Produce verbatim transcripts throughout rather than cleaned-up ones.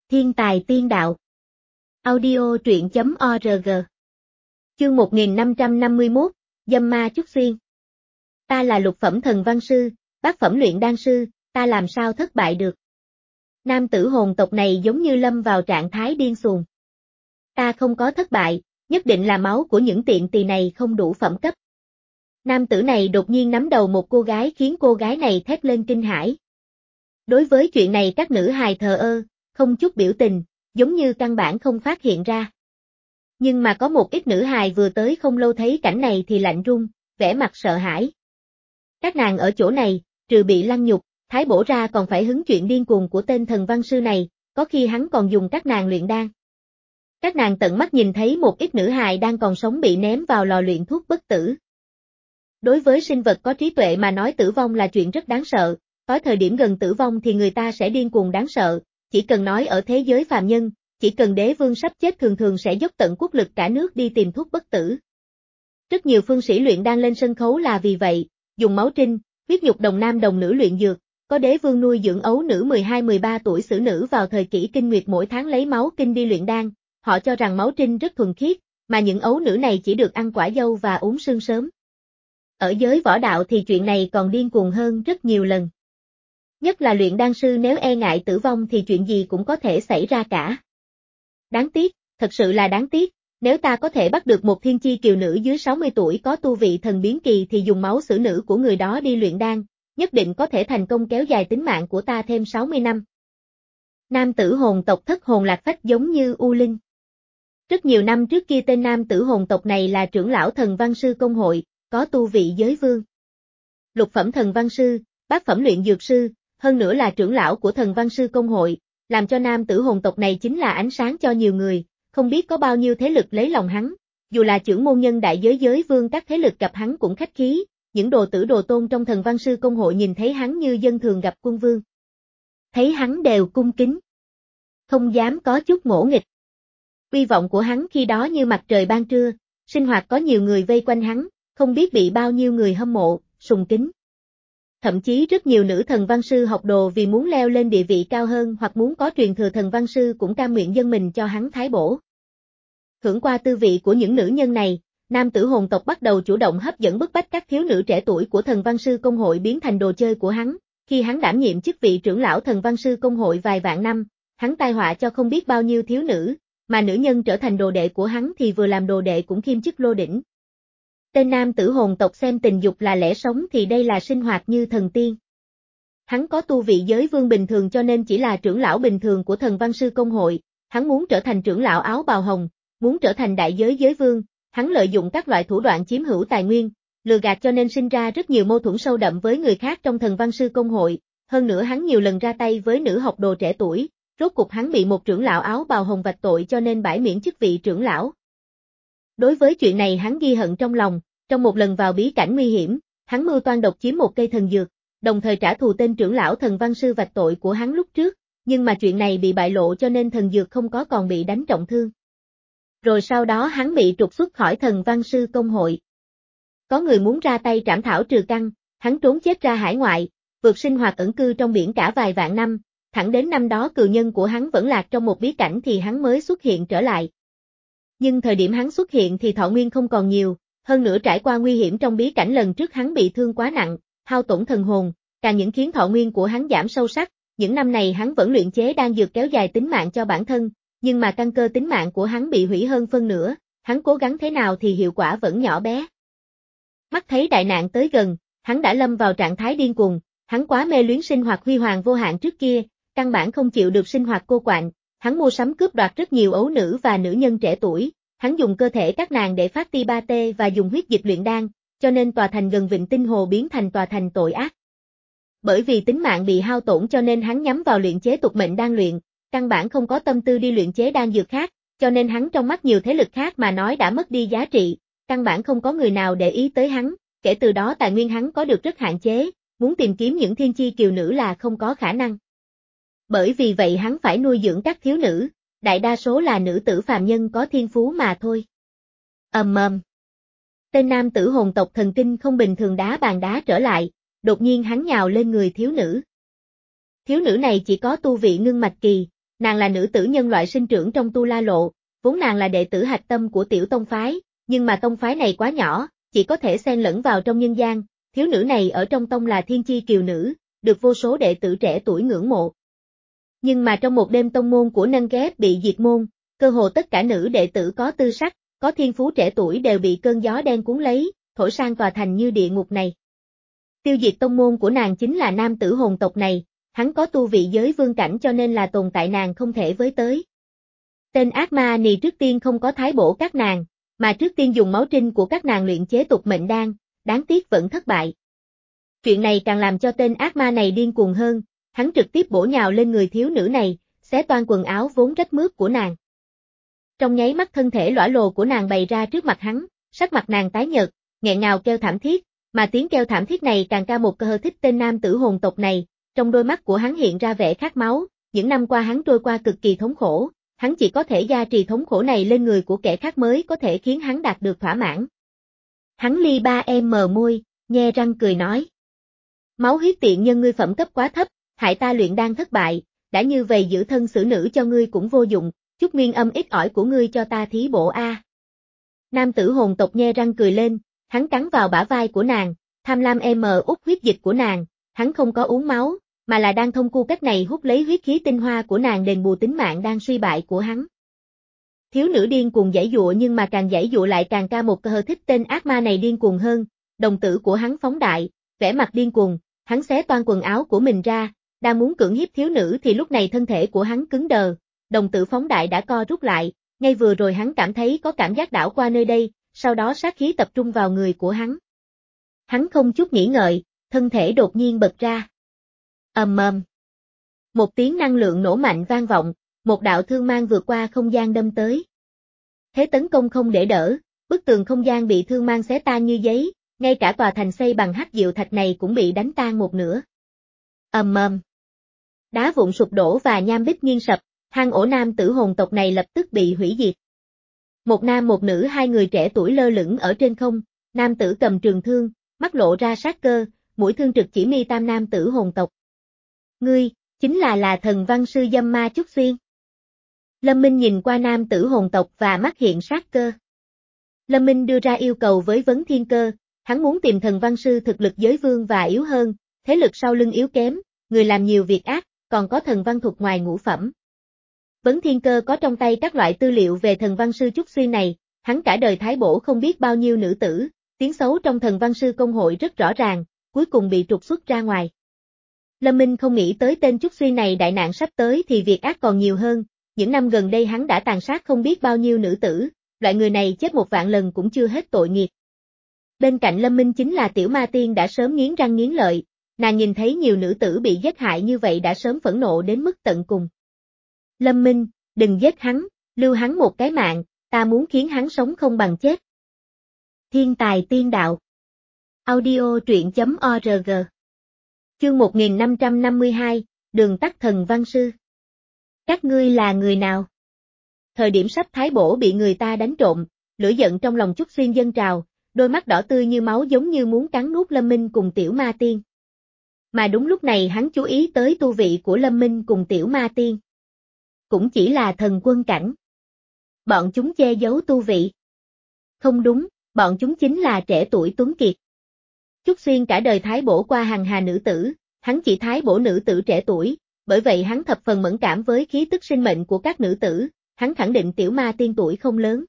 Thiên tài tiên đạo. Audio truyện chấm org. Chương một nghìn năm trăm năm mươi mốt, Dâm ma Chúc Xuyên. Ta là lục phẩm thần văn sư, bát phẩm luyện đan sư, ta làm sao thất bại được. Nam tử hồn tộc này giống như lâm vào trạng thái điên xuồng. Ta không có thất bại, nhất định là máu của những tiện tỳ này không đủ phẩm cấp. Nam tử này đột nhiên nắm đầu một cô gái khiến cô gái này thét lên kinh hãi. Đối với chuyện này các nữ hài thờ ơ, không chút biểu tình, giống như căn bản không phát hiện ra. Nhưng mà có một ít nữ hài vừa tới không lâu thấy cảnh này thì lạnh run, vẻ mặt sợ hãi. Các nàng ở chỗ này, trừ bị lăng nhục, thái bổ ra còn phải hứng chuyện điên cuồng của tên thần văn sư này, có khi hắn còn dùng các nàng luyện đan. Các nàng tận mắt nhìn thấy một ít nữ hài đang còn sống bị ném vào lò luyện thuốc bất tử. Đối với sinh vật có trí tuệ mà nói tử vong là chuyện rất đáng sợ, tới thời điểm gần tử vong thì người ta sẽ điên cuồng đáng sợ, chỉ cần nói ở thế giới phàm nhân, chỉ cần đế vương sắp chết thường thường sẽ dốc tận quốc lực cả nước đi tìm thuốc bất tử. Rất nhiều phương sĩ luyện đan lên sân khấu là vì vậy, dùng máu trinh, huyết nhục đồng nam đồng nữ luyện dược, có đế vương nuôi dưỡng ấu nữ mười hai mười ba tuổi xử nữ vào thời kỷ kinh nguyệt mỗi tháng lấy máu kinh đi luyện đan, họ cho rằng máu trinh rất thuần khiết, mà những ấu nữ này chỉ được ăn quả dâu và uống sương sớm. Ở giới võ đạo thì chuyện này còn điên cuồng hơn rất nhiều lần. Nhất là luyện đan sư nếu e ngại tử vong thì chuyện gì cũng có thể xảy ra cả. Đáng tiếc, thật sự là đáng tiếc, nếu ta có thể bắt được một thiên chi kiều nữ dưới sáu mươi tuổi có tu vị thần biến kỳ thì dùng máu xử nữ của người đó đi luyện đan, nhất định có thể thành công kéo dài tính mạng của ta thêm sáu mươi năm. Nam tử hồn tộc thất hồn lạc phách giống như U Linh. Rất nhiều năm trước kia tên nam tử hồn tộc này là trưởng lão thần văn sư công hội, có tu vị giới vương. Lục phẩm thần văn sư, bát phẩm luyện dược sư, hơn nữa là trưởng lão của thần văn sư công hội, làm cho nam tử hồn tộc này chính là ánh sáng cho nhiều người, không biết có bao nhiêu thế lực lấy lòng hắn, dù là trưởng môn nhân đại giới giới vương các thế lực gặp hắn cũng khách khí, những đồ tử đồ tôn trong thần văn sư công hội nhìn thấy hắn như dân thường gặp quân vương. Thấy hắn đều cung kính, không dám có chút ngỗ nghịch. Uy vọng của hắn khi đó như mặt trời ban trưa, sinh hoạt có nhiều người vây quanh hắn, không biết bị bao nhiêu người hâm mộ, sùng kính. Thậm chí rất nhiều nữ thần văn sư học đồ vì muốn leo lên địa vị cao hơn hoặc muốn có truyền thừa thần văn sư cũng cam nguyện dâng mình cho hắn thái bổ. Hưởng qua tư vị của những nữ nhân này, nam tử hồn tộc bắt đầu chủ động hấp dẫn bức bách các thiếu nữ trẻ tuổi của thần văn sư công hội biến thành đồ chơi của hắn. Khi hắn đảm nhiệm chức vị trưởng lão thần văn sư công hội vài vạn năm, hắn tai họa cho không biết bao nhiêu thiếu nữ, mà nữ nhân trở thành đồ đệ của hắn thì vừa làm đồ đệ cũng khiêm chức lô đỉnh. Tên nam tử hồn tộc xem tình dục là lẽ sống thì đây là sinh hoạt như thần tiên. Hắn có tu vị giới vương bình thường cho nên chỉ là trưởng lão bình thường của thần văn sư công hội, hắn muốn trở thành trưởng lão áo bào hồng, muốn trở thành đại giới giới vương, hắn lợi dụng các loại thủ đoạn chiếm hữu tài nguyên, lừa gạt cho nên sinh ra rất nhiều mâu thuẫn sâu đậm với người khác trong thần văn sư công hội, hơn nữa hắn nhiều lần ra tay với nữ học đồ trẻ tuổi, rốt cục hắn bị một trưởng lão áo bào hồng vạch tội cho nên bãi miễn chức vị trưởng lão. Đối với chuyện này hắn ghi hận trong lòng, trong một lần vào bí cảnh nguy hiểm, hắn mưu toan độc chiếm một cây thần dược, đồng thời trả thù tên trưởng lão thần văn sư vạch tội của hắn lúc trước, nhưng mà chuyện này bị bại lộ cho nên thần dược không có còn bị đánh trọng thương. Rồi sau đó hắn bị trục xuất khỏi thần văn sư công hội. Có người muốn ra tay trảm thảo trừ căn, hắn trốn chết ra hải ngoại, vượt sinh hoạt ẩn cư trong biển cả vài vạn năm, thẳng đến năm đó cừu nhân của hắn vẫn lạc trong một bí cảnh thì hắn mới xuất hiện trở lại. Nhưng thời điểm hắn xuất hiện thì thọ nguyên không còn nhiều, hơn nữa trải qua nguy hiểm trong bí cảnh lần trước hắn bị thương quá nặng, hao tổn thần hồn, càng những khiến thọ nguyên của hắn giảm sâu sắc, những năm này hắn vẫn luyện chế đan dược kéo dài tính mạng cho bản thân, nhưng mà căn cơ tính mạng của hắn bị hủy hơn phân nửa, hắn cố gắng thế nào thì hiệu quả vẫn nhỏ bé. Mắt thấy đại nạn tới gần, hắn đã lâm vào trạng thái điên cuồng, hắn quá mê luyến sinh hoạt huy hoàng vô hạn trước kia, căn bản không chịu được sinh hoạt cô quạnh, hắn mua sắm cướp đoạt rất nhiều ấu nữ và nữ nhân trẻ tuổi. Hắn dùng cơ thể các nàng để phát ti ba tê và dùng huyết dịch luyện đan, cho nên tòa thành gần Vịnh Tinh Hồ biến thành tòa thành tội ác. Bởi vì tính mạng bị hao tổn cho nên hắn nhắm vào luyện chế tục mệnh đan luyện, căn bản không có tâm tư đi luyện chế đan dược khác, cho nên hắn trong mắt nhiều thế lực khác mà nói đã mất đi giá trị, căn bản không có người nào để ý tới hắn, kể từ đó tài nguyên hắn có được rất hạn chế, muốn tìm kiếm những thiên chi kiều nữ là không có khả năng. Bởi vì vậy hắn phải nuôi dưỡng các thiếu nữ. Đại đa số là nữ tử phàm nhân có thiên phú mà thôi. Ầm ầm. Tên nam tử hồn tộc thần kinh không bình thường đá bàn đá trở lại, đột nhiên hắn nhào lên người thiếu nữ. Thiếu nữ này chỉ có tu vị ngưng mạch kỳ, nàng là nữ tử nhân loại sinh trưởng trong Tu La Lộ, vốn nàng là đệ tử hạch tâm của tiểu tông phái, nhưng mà tông phái này quá nhỏ, chỉ có thể xen lẫn vào trong nhân gian, thiếu nữ này ở trong tông là thiên chi kiều nữ, được vô số đệ tử trẻ tuổi ngưỡng mộ. Nhưng mà trong một đêm tông môn của Nâng Ghép bị diệt môn, cơ hồ tất cả nữ đệ tử có tư sắc, có thiên phú trẻ tuổi đều bị cơn gió đen cuốn lấy, thổi sang tòa thành như địa ngục này. Tiêu diệt tông môn của nàng chính là nam tử hồn tộc này, hắn có tu vị giới vương cảnh cho nên là tồn tại nàng không thể với tới. Tên ác ma nì trước tiên không có thái bổ các nàng, mà trước tiên dùng máu trinh của các nàng luyện chế tục mệnh đan, đáng tiếc vẫn thất bại. Chuyện này càng làm cho tên ác ma này điên cuồng hơn, hắn trực tiếp bổ nhào lên người thiếu nữ này, xé toang quần áo vốn rách mướp của nàng. Trong nháy mắt thân thể lõa lồ của nàng bày ra trước mặt hắn, sắc mặt nàng tái nhợt, nghẹn ngào kêu thảm thiết, mà tiếng kêu thảm thiết này càng ca một cơ thích tên nam tử hồn tộc này, trong đôi mắt của hắn hiện ra vẻ khát máu, những năm qua hắn trôi qua cực kỳ thống khổ, hắn chỉ có thể gia trì thống khổ này lên người của kẻ khác mới có thể khiến hắn đạt được thỏa mãn. Hắn ly ba em mờ môi, nhe răng cười nói. Máu huyết tiện nhân ngươi phẩm cấp quá thấp, hại ta luyện đan thất bại, đã như vậy giữ thân xử nữ cho ngươi cũng vô dụng, chút nguyên âm ít ỏi của ngươi cho ta thí bổ a. Nam tử hồn tộc nhe răng cười lên, hắn cắn vào bả vai của nàng, tham lam em út huyết dịch của nàng, hắn không có uống máu, mà là đang thông qua cách này hút lấy huyết khí tinh hoa của nàng đền bù tính mạng đang suy bại của hắn. Thiếu nữ điên cuồng giãy dụa nhưng mà càng giãy dụa lại càng ca một cơ thích tên ác ma này điên cuồng hơn, đồng tử của hắn phóng đại, vẻ mặt điên cuồng, hắn xé toang quần áo của mình ra, đang muốn cưỡng hiếp thiếu nữ thì lúc này thân thể của hắn cứng đờ, đồng tử phóng đại đã co rút lại, ngay vừa rồi hắn cảm thấy có cảm giác đảo qua nơi đây, sau đó sát khí tập trung vào người của hắn. Hắn không chút nghĩ ngợi, thân thể đột nhiên bật ra. Ầm ầm. Một tiếng năng lượng nổ mạnh vang vọng, một đạo thương mang vượt qua không gian đâm tới. Thế tấn công không để đỡ, bức tường không gian bị thương mang xé tan như giấy, ngay cả tòa thành xây bằng hắc diệu thạch này cũng bị đánh tan một nửa. Ầm ầm. Đá vụn sụp đổ và nham bích nghiêng sập, hang ổ nam tử hồn tộc này lập tức bị hủy diệt. Một nam một nữ hai người trẻ tuổi lơ lửng ở trên không, nam tử cầm trường thương, mắt lộ ra sát cơ, mũi thương trực chỉ mi tam nam tử hồn tộc. Ngươi, chính là là thần văn sư dâm ma Trúc Xuyên. Lâm Minh nhìn qua nam tử hồn tộc và mắt hiện sát cơ. Lâm Minh đưa ra yêu cầu với Vấn Thiên Cơ, hắn muốn tìm thần văn sư thực lực giới vương và yếu hơn, thế lực sau lưng yếu kém, người làm nhiều việc ác, còn có thần văn thuộc ngoài ngũ phẩm. Vấn Thiên Cơ có trong tay các loại tư liệu về thần văn sư Trúc Xuyên này, hắn cả đời thái bổ không biết bao nhiêu nữ tử, tiếng xấu trong thần văn sư công hội rất rõ ràng, cuối cùng bị trục xuất ra ngoài. Lâm Minh không nghĩ tới tên Trúc Xuyên này đại nạn sắp tới thì việc ác còn nhiều hơn, những năm gần đây hắn đã tàn sát không biết bao nhiêu nữ tử, loại người này chết một vạn lần cũng chưa hết tội nghiệp. Bên cạnh Lâm Minh chính là Tiểu Ma Tiên đã sớm nghiến răng nghiến lợi, nàng nhìn thấy nhiều nữ tử bị giết hại như vậy đã sớm phẫn nộ đến mức tận cùng. Lâm Minh, đừng giết hắn, lưu hắn một cái mạng, ta muốn khiến hắn sống không bằng chết. Thiên tài tiên đạo. Audio truyện chấm org. Chương một nghìn năm trăm năm mươi hai, Đường tắt thần văn sư. Các ngươi là người nào? Thời điểm sắp thái bổ bị người ta đánh trộm, lửa giận trong lòng Trúc Xuyên dâng trào, đôi mắt đỏ tươi như máu giống như muốn cắn nuốt Lâm Minh cùng Tiểu Ma Tiên. Mà đúng lúc này hắn chú ý tới tu vị của Lâm Minh cùng Tiểu Ma Tiên. Cũng chỉ là thần quân cảnh. Bọn chúng che giấu tu vị. Không đúng, bọn chúng chính là trẻ tuổi tuấn kiệt. Trúc Xuyên cả đời thái bổ qua hàng hà nữ tử, hắn chỉ thái bổ nữ tử trẻ tuổi, bởi vậy hắn thập phần mẫn cảm với khí tức sinh mệnh của các nữ tử, hắn khẳng định Tiểu Ma Tiên tuổi không lớn.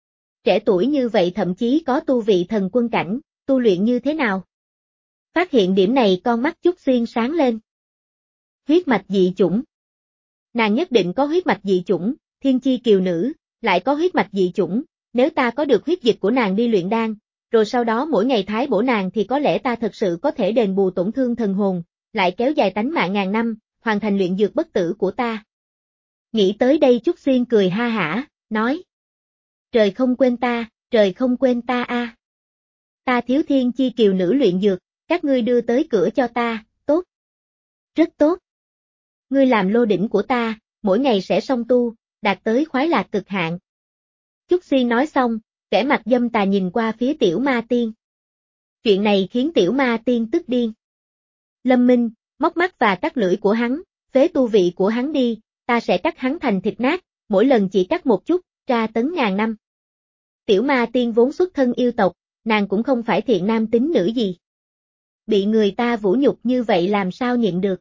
Trẻ tuổi như vậy thậm chí có tu vị thần quân cảnh, tu luyện như thế nào? Phát hiện điểm này con mắt Trúc Xuyên sáng lên. Huyết mạch dị chủng. Nàng nhất định có huyết mạch dị chủng, thiên chi kiều nữ, lại có huyết mạch dị chủng, nếu ta có được huyết dịch của nàng đi luyện đan, rồi sau đó mỗi ngày thái bổ nàng thì có lẽ ta thật sự có thể đền bù tổn thương thần hồn, lại kéo dài tánh mạng ngàn năm, hoàn thành luyện dược bất tử của ta. Nghĩ tới đây Trúc Xuyên cười ha hả, nói. Trời không quên ta, trời không quên ta a. Ta thiếu thiên chi kiều nữ luyện dược, các ngươi đưa tới cửa cho ta, tốt. Rất tốt. Ngươi làm lô đỉnh của ta, mỗi ngày sẽ song tu, đạt tới khoái lạc cực hạn. Trúc Xuyên nói xong, vẻ mặt dâm tà nhìn qua phía Tiểu Ma Tiên. Chuyện này khiến Tiểu Ma Tiên tức điên. Lâm Minh, móc mắt và cắt lưỡi của hắn, phế tu vị của hắn đi, ta sẽ cắt hắn thành thịt nát, mỗi lần chỉ cắt một chút, tra tấn ngàn năm. Tiểu ma tiên vốn xuất thân yêu tộc, nàng cũng không phải thiện nam tín nữ gì. Bị người ta vũ nhục như vậy làm sao nhịn được.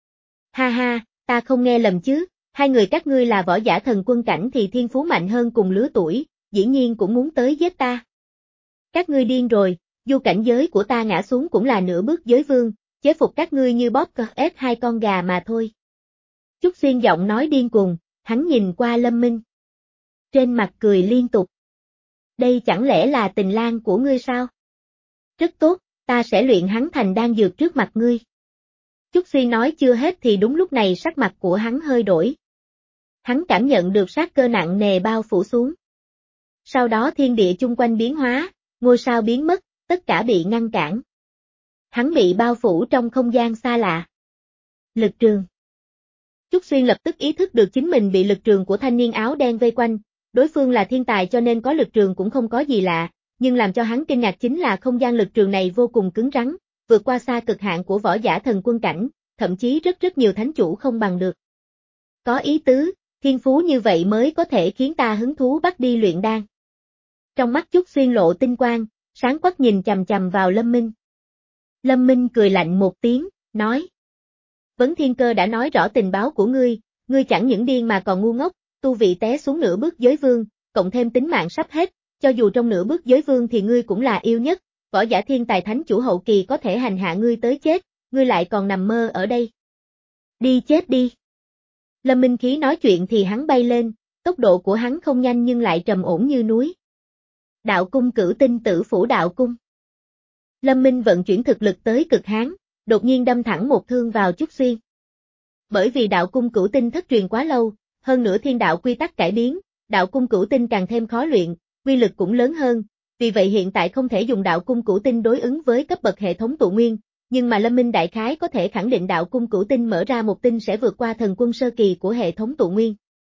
Ha ha, ta không nghe lầm chứ, hai người các ngươi là võ giả thần quân cảnh thì thiên phú mạnh hơn cùng lứa tuổi, dĩ nhiên cũng muốn tới giết ta. Các ngươi điên rồi, dù cảnh giới của ta ngã xuống cũng là nửa bước giới vương, chế phục các ngươi như bóp cờ ép hai con gà mà thôi. Trúc Xuyên giọng nói điên cuồng, hắn nhìn qua Lâm Minh. Trên mặt cười liên tục. Đây chẳng lẽ là tình lang của ngươi sao? Rất tốt, ta sẽ luyện hắn thành đan dược trước mặt ngươi. Trúc Xuyên nói chưa hết thì đúng lúc này sắc mặt của hắn hơi đổi. Hắn cảm nhận được sát cơ nặng nề bao phủ xuống. Sau đó thiên địa chung quanh biến hóa, ngôi sao biến mất, tất cả bị ngăn cản. Hắn bị bao phủ trong không gian xa lạ. Lực trường. Trúc Xuyên lập tức ý thức được chính mình bị lực trường của thanh niên áo đen vây quanh, đối phương là thiên tài cho nên có lực trường cũng không có gì lạ, nhưng làm cho hắn kinh ngạc chính là không gian lực trường này vô cùng cứng rắn, vượt qua xa cực hạn của võ giả thần quân cảnh, thậm chí rất rất nhiều thánh chủ không bằng được. Có ý tứ, thiên phú như vậy mới có thể khiến ta hứng thú bắt đi luyện đan. Trong mắt Trúc Xuyên lộ tinh quang, sáng quắc nhìn chằm chằm vào Lâm Minh. Lâm Minh cười lạnh một tiếng, nói. Vấn Thiên Cơ đã nói rõ tình báo của ngươi, ngươi chẳng những điên mà còn ngu ngốc, tu vị té xuống nửa bước giới vương, cộng thêm tính mạng sắp hết, cho dù trong nửa bước giới vương thì ngươi cũng là yêu nhất, võ giả thiên tài thánh chủ hậu kỳ có thể hành hạ ngươi tới chết, ngươi lại còn nằm mơ ở đây. Đi chết đi. Lâm Minh Khí nói chuyện thì hắn bay lên, tốc độ của hắn không nhanh nhưng lại trầm ổn như núi. Đạo cung cửu tinh tử phủ đạo cung. Lâm Minh vận chuyển thực lực tới cực hán, đột nhiên đâm thẳng một thương vào Trúc Xuyên. Bởi vì đạo cung cửu tinh thất truyền quá lâu, hơn nữa thiên đạo quy tắc cải biến, đạo cung cửu tinh càng thêm khó luyện, quy lực cũng lớn hơn, vì vậy hiện tại không thể dùng đạo cung cửu tinh đối ứng với cấp bậc hệ thống tụ nguyên, nhưng mà Lâm Minh đại khái có thể khẳng định đạo cung cửu tinh mở ra một tinh sẽ vượt qua thần quân sơ kỳ của hệ thống tụ nguyên.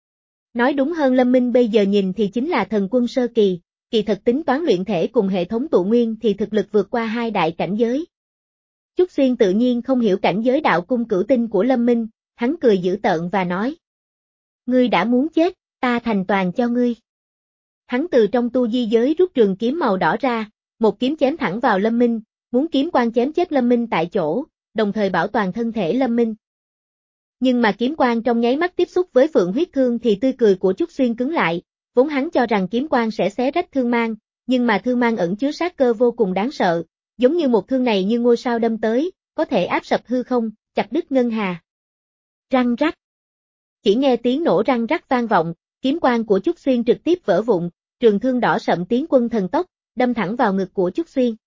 Nói đúng hơn Lâm Minh bây giờ nhìn thì chính là thần quân sơ kỳ, kỳ thực tính toán luyện thể cùng hệ thống tụ nguyên thì thực lực vượt qua hai đại cảnh giới. Trúc Xuyên tự nhiên không hiểu cảnh giới đạo cung cửu tinh của Lâm Minh, hắn cười dữ tợn và nói. Ngươi đã muốn chết, ta thành toàn cho ngươi. Hắn từ trong tu di giới rút trường kiếm màu đỏ ra, một kiếm chém thẳng vào Lâm Minh, muốn kiếm quang chém chết Lâm Minh tại chỗ, đồng thời bảo toàn thân thể Lâm Minh. Nhưng mà kiếm quang trong nháy mắt tiếp xúc với phượng huyết thương thì tươi cười của Trúc Xuyên cứng lại, vốn hắn cho rằng kiếm quang sẽ xé rách thương mang, nhưng mà thương mang ẩn chứa sát cơ vô cùng đáng sợ, giống như một thương này như ngôi sao đâm tới, có thể áp sập hư không, chặt đứt ngân hà. Răng rắc. Chỉ nghe tiếng nổ răng rắc vang vọng, kiếm quang của Trúc Xuyên trực tiếp vỡ vụn, trường thương đỏ sậm tiến quân thần tốc, đâm thẳng vào ngực của Trúc Xuyên.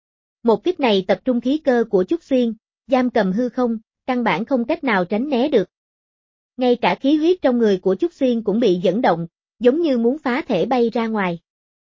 Một kích này tập trung khí cơ của Trúc Xuyên, giam cầm hư không, căn bản không cách nào tránh né được. Ngay cả khí huyết trong người của Trúc Xuyên cũng bị dẫn động, giống như muốn phá thể bay ra ngoài.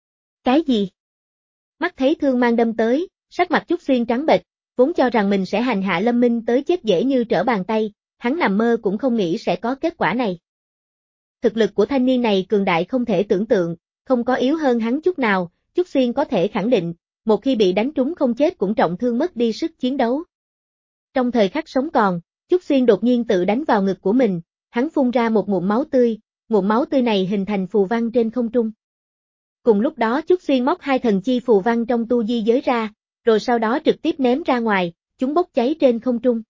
Cái gì? Mắt thấy thương mang đâm tới, sắc mặt Trúc Xuyên trắng bệch, vốn cho rằng mình sẽ hành hạ Lâm Minh tới chết dễ như trở bàn tay, hắn nằm mơ cũng không nghĩ sẽ có kết quả này. Thực lực của thanh niên này cường đại không thể tưởng tượng, không có yếu hơn hắn chút nào, Trúc Xuyên có thể khẳng định, một khi bị đánh trúng không chết cũng trọng thương mất đi sức chiến đấu. Trong thời khắc sống còn, Trúc Xuyên đột nhiên tự đánh vào ngực của mình, hắn phun ra một ngụm máu tươi, ngụm máu tươi này hình thành phù văn trên không trung. Cùng lúc đó Trúc Xuyên móc hai thần chi phù văn trong tu di giới ra, rồi sau đó trực tiếp ném ra ngoài, chúng bốc cháy trên không trung.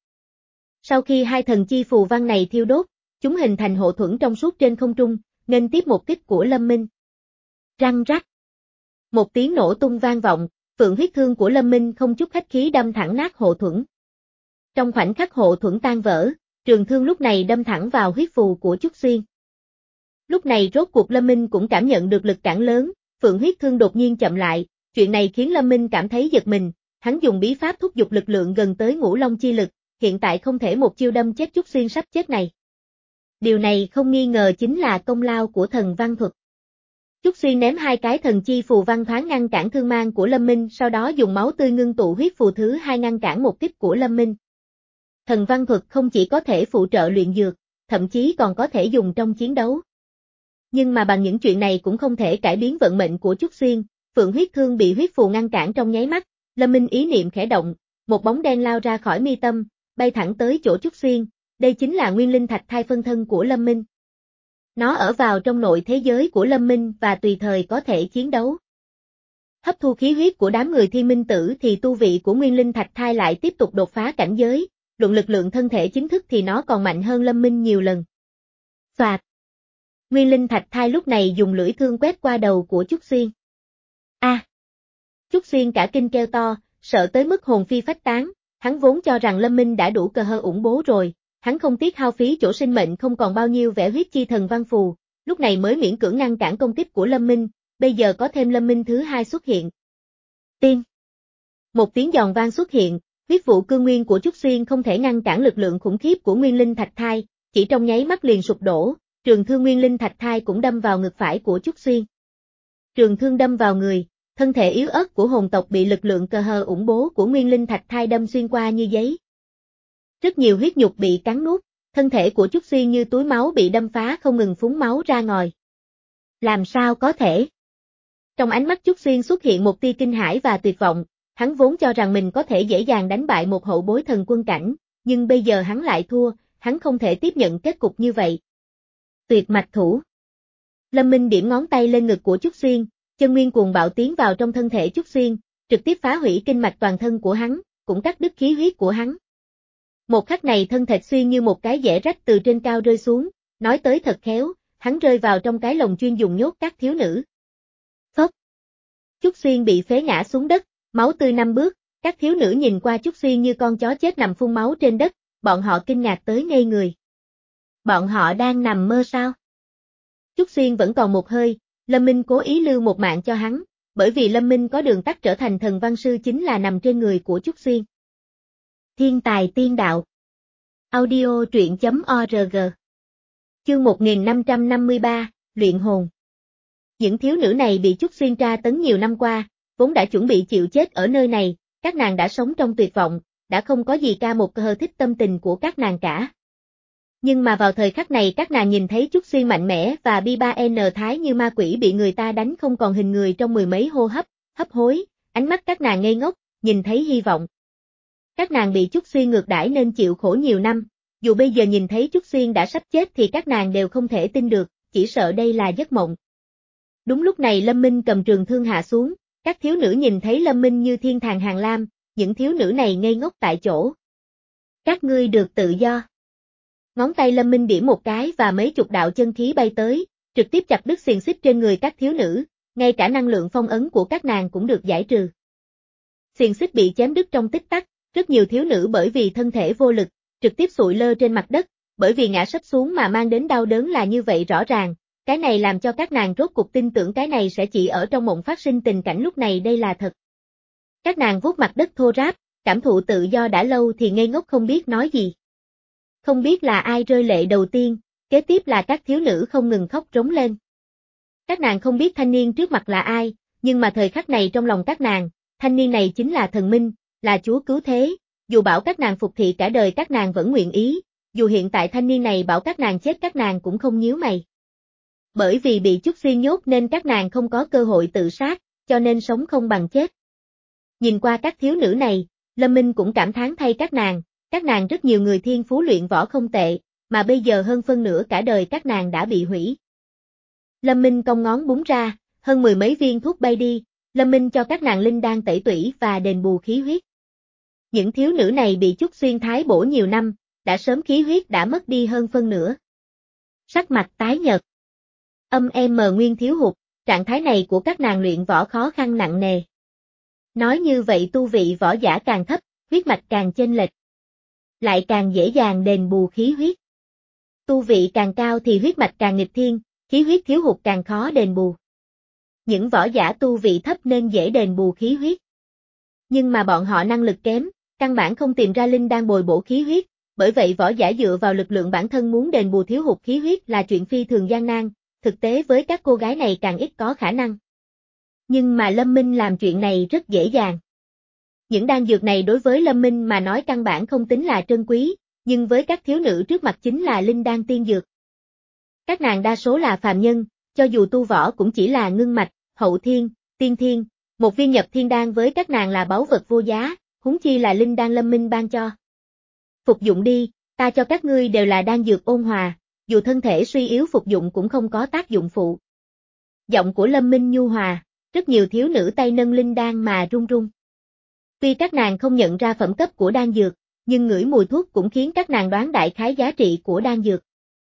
Sau khi hai thần chi phù văn này thiêu đốt, chúng hình thành hộ thuẫn trong suốt trên không trung, nghênh tiếp một kích của Lâm Minh. Răng rắc. Một tiếng nổ tung vang vọng, phượng huyết thương của Lâm Minh không chút khách khí đâm thẳng nát hộ thuẫn. Trong khoảnh khắc hộ thuẫn tan vỡ, trường thương lúc này đâm thẳng vào huyết phù của Trúc Xuyên. Lúc này rốt cuộc Lâm Minh cũng cảm nhận được lực cản lớn, phượng huyết thương đột nhiên chậm lại, chuyện này khiến Lâm Minh cảm thấy giật mình, hắn dùng bí pháp thúc giục lực lượng gần tới ngũ long chi lực, hiện tại không thể một chiêu đâm chết Trúc Xuyên sắp chết này. Điều này không nghi ngờ chính là công lao của thần văn thuật. Trúc Xuyên ném hai cái thần chi phù văn thoáng ngăn cản thương mang của Lâm Minh, sau đó dùng máu tươi ngưng tụ huyết phù thứ hai ngăn cản một kích của Lâm Minh. Thần văn thuật không chỉ có thể phụ trợ luyện dược, thậm chí còn có thể dùng trong chiến đấu. Nhưng mà bằng những chuyện này cũng không thể cải biến vận mệnh của Trúc Xuyên, phượng huyết thương bị huyết phù ngăn cản trong nháy mắt, Lâm Minh ý niệm khẽ động, một bóng đen lao ra khỏi mi tâm, bay thẳng tới chỗ Trúc Xuyên, Đây chính là nguyên linh thạch thai phân thân của Lâm Minh. Nó ở vào trong nội thế giới của Lâm Minh và tùy thời có thể chiến đấu. Hấp thu khí huyết của đám người thiên minh tử thì tu vị của nguyên linh thạch thai lại tiếp tục đột phá cảnh giới, luận lực lượng thân thể chính thức thì nó còn mạnh hơn Lâm Minh nhiều lần. Soạt. Nguyên linh thạch thai lúc này dùng lưỡi thương quét qua đầu của Chúc Xuyên. A. À. Chúc Xuyên cả kinh kêu to, sợ tới mức hồn phi phách tán, hắn vốn cho rằng Lâm Minh đã đủ cờ hơ ủng bố rồi, hắn không tiếc hao phí chỗ sinh mệnh không còn bao nhiêu vẽ huyết chi thần văn phù, lúc này mới miễn cưỡng ngăn cản công kích của Lâm Minh, bây giờ có thêm Lâm Minh thứ hai xuất hiện. Tiên. Một tiếng giòn vang xuất hiện, huyết vụ cương nguyên của Chúc Xuyên không thể ngăn cản lực lượng khủng khiếp của nguyên linh thạch thai, chỉ trong nháy mắt liền sụp đổ, trường thương nguyên linh thạch thai cũng đâm vào ngực phải của Chúc Xuyên. Trường thương đâm vào người, thân thể yếu ớt của hồn tộc bị lực lượng cờ hờ ủng bố của nguyên linh thạch thai đâm xuyên qua như giấy. Rất nhiều huyết nhục bị cắn nuốt, thân thể của Chúc Xuyên như túi máu bị đâm phá không ngừng phúng máu ra ngòi. Làm sao có thể? Trong ánh mắt Chúc Xuyên xuất hiện một tia kinh hãi và tuyệt vọng, hắn vốn cho rằng mình có thể dễ dàng đánh bại một hậu bối thần quân cảnh, nhưng bây giờ hắn lại thua, hắn không thể tiếp nhận kết cục như vậy. Tuyệt mạch thủ. Lâm Minh điểm ngón tay lên ngực của Chúc Xuyên, chân nguyên cuồng bạo tiến vào trong thân thể Chúc Xuyên, trực tiếp phá hủy kinh mạch toàn thân của hắn, cũng cắt đứt khí huyết của hắn. Một khắc này thân thịt Xuyên như một cái dẻ rách từ trên cao rơi xuống, nói tới thật khéo, hắn rơi vào trong cái lồng chuyên dùng nhốt các thiếu nữ. Phốc. Chúc Xuyên bị phế ngã xuống đất, máu tươi năm bước, các thiếu nữ nhìn qua Chúc Xuyên như con chó chết nằm phun máu trên đất, bọn họ kinh ngạc tới ngây người. Bọn họ đang nằm mơ sao? Chúc Xuyên vẫn còn một hơi, Lâm Minh cố ý lưu một mạng cho hắn, bởi vì Lâm Minh có đường tắt trở thành thần văn sư chính là nằm trên người của Chúc Xuyên. Thiên tài tiên đạo. Audio truyện chấm org. Chương một nghìn năm trăm năm mươi ba, Luyện hồn. Những thiếu nữ này bị Chúc Xuyên tra tấn nhiều năm qua, vốn đã chuẩn bị chịu chết ở nơi này, các nàng đã sống trong tuyệt vọng, đã không có gì ca một cơ thích tâm tình của các nàng cả. Nhưng mà vào thời khắc này các nàng nhìn thấy Chúc Xuyên mạnh mẽ và bi ba n thái như ma quỷ bị người ta đánh không còn hình người trong mười mấy hô hấp, hấp hối, ánh mắt các nàng ngây ngốc, nhìn thấy hy vọng. Các nàng bị Chúc Xuyên ngược đãi nên chịu khổ nhiều năm, dù bây giờ nhìn thấy Chúc Xuyên đã sắp chết thì các nàng đều không thể tin được, chỉ sợ đây là giấc mộng. Đúng lúc này Lâm Minh cầm trường thương hạ xuống, các thiếu nữ nhìn thấy Lâm Minh như thiên thàng hàng lam, những thiếu nữ này ngây ngốc tại chỗ. Các ngươi được tự do. Ngón tay Lâm Minh điểm một cái và mấy chục đạo chân khí bay tới, trực tiếp chặt đứt xiềng xích trên người các thiếu nữ, ngay cả năng lượng phong ấn của các nàng cũng được giải trừ. Xiềng xích bị chém đứt trong tích tắc, rất nhiều thiếu nữ bởi vì thân thể vô lực, trực tiếp sụi lơ trên mặt đất, bởi vì ngã sấp xuống mà mang đến đau đớn là như vậy rõ ràng, cái này làm cho các nàng rốt cuộc tin tưởng cái này sẽ chỉ ở trong mộng phát sinh tình cảnh lúc này đây là thật. Các nàng vuốt mặt đất thô ráp, cảm thụ tự do đã lâu thì ngây ngốc không biết nói gì. Không biết là ai rơi lệ đầu tiên, kế tiếp là các thiếu nữ không ngừng khóc rống lên. Các nàng không biết thanh niên trước mặt là ai, nhưng mà thời khắc này trong lòng các nàng, thanh niên này chính là thần minh, là chúa cứu thế, dù bảo các nàng phục thị cả đời các nàng vẫn nguyện ý, dù hiện tại thanh niên này bảo các nàng chết các nàng cũng không nhíu mày. Bởi vì bị Chúc Xuyên nhốt nên các nàng không có cơ hội tự sát, cho nên sống không bằng chết. Nhìn qua các thiếu nữ này, Lâm Minh cũng cảm thán thay các nàng, các nàng rất nhiều người thiên phú luyện võ không tệ, mà bây giờ hơn phân nửa cả đời các nàng đã bị hủy. Lâm Minh cong ngón búng ra, hơn mười mấy viên thuốc bay đi, Lâm Minh cho các nàng linh đan tẩy tủy và đền bù khí huyết. Những thiếu nữ này bị Chúc Xuyên thái bổ nhiều năm, đã sớm khí huyết đã mất đi hơn phân nửa. Sắc mặt tái nhợt. Âm em mờ nguyên thiếu hụt, trạng thái này của các nàng luyện võ khó khăn nặng nề. Nói như vậy tu vị võ giả càng thấp, huyết mạch càng chênh lệch, lại càng dễ dàng đền bù khí huyết. Tu vị càng cao thì huyết mạch càng nghịch thiên, khí huyết thiếu hụt càng khó đền bù. Những võ giả tu vị thấp nên dễ đền bù khí huyết. Nhưng mà bọn họ năng lực kém, căn bản không tìm ra linh đan bồi bổ khí huyết, bởi vậy võ giả dựa vào lực lượng bản thân muốn đền bù thiếu hụt khí huyết là chuyện phi thường gian nan, thực tế với các cô gái này càng ít có khả năng. Nhưng mà Lâm Minh làm chuyện này rất dễ dàng. Những đan dược này đối với Lâm Minh mà nói căn bản không tính là trân quý, nhưng với các thiếu nữ trước mặt chính là linh đan tiên dược. Các nàng đa số là phàm nhân, cho dù tu võ cũng chỉ là ngưng mạch, hậu thiên, tiên thiên, một viên nhập thiên đan với các nàng là báu vật vô giá, huống chi là linh đan Lâm Minh ban cho. Phục dụng đi, Ta cho các ngươi đều là đan dược ôn hòa, dù thân thể suy yếu phục dụng cũng không có tác dụng phụ. Giọng của Lâm Minh nhu hòa, rất nhiều thiếu nữ tay nâng linh đan mà run run. Tuy các nàng không nhận ra phẩm cấp của đan dược, nhưng ngửi mùi thuốc cũng khiến các nàng đoán đại khái giá trị của đan dược.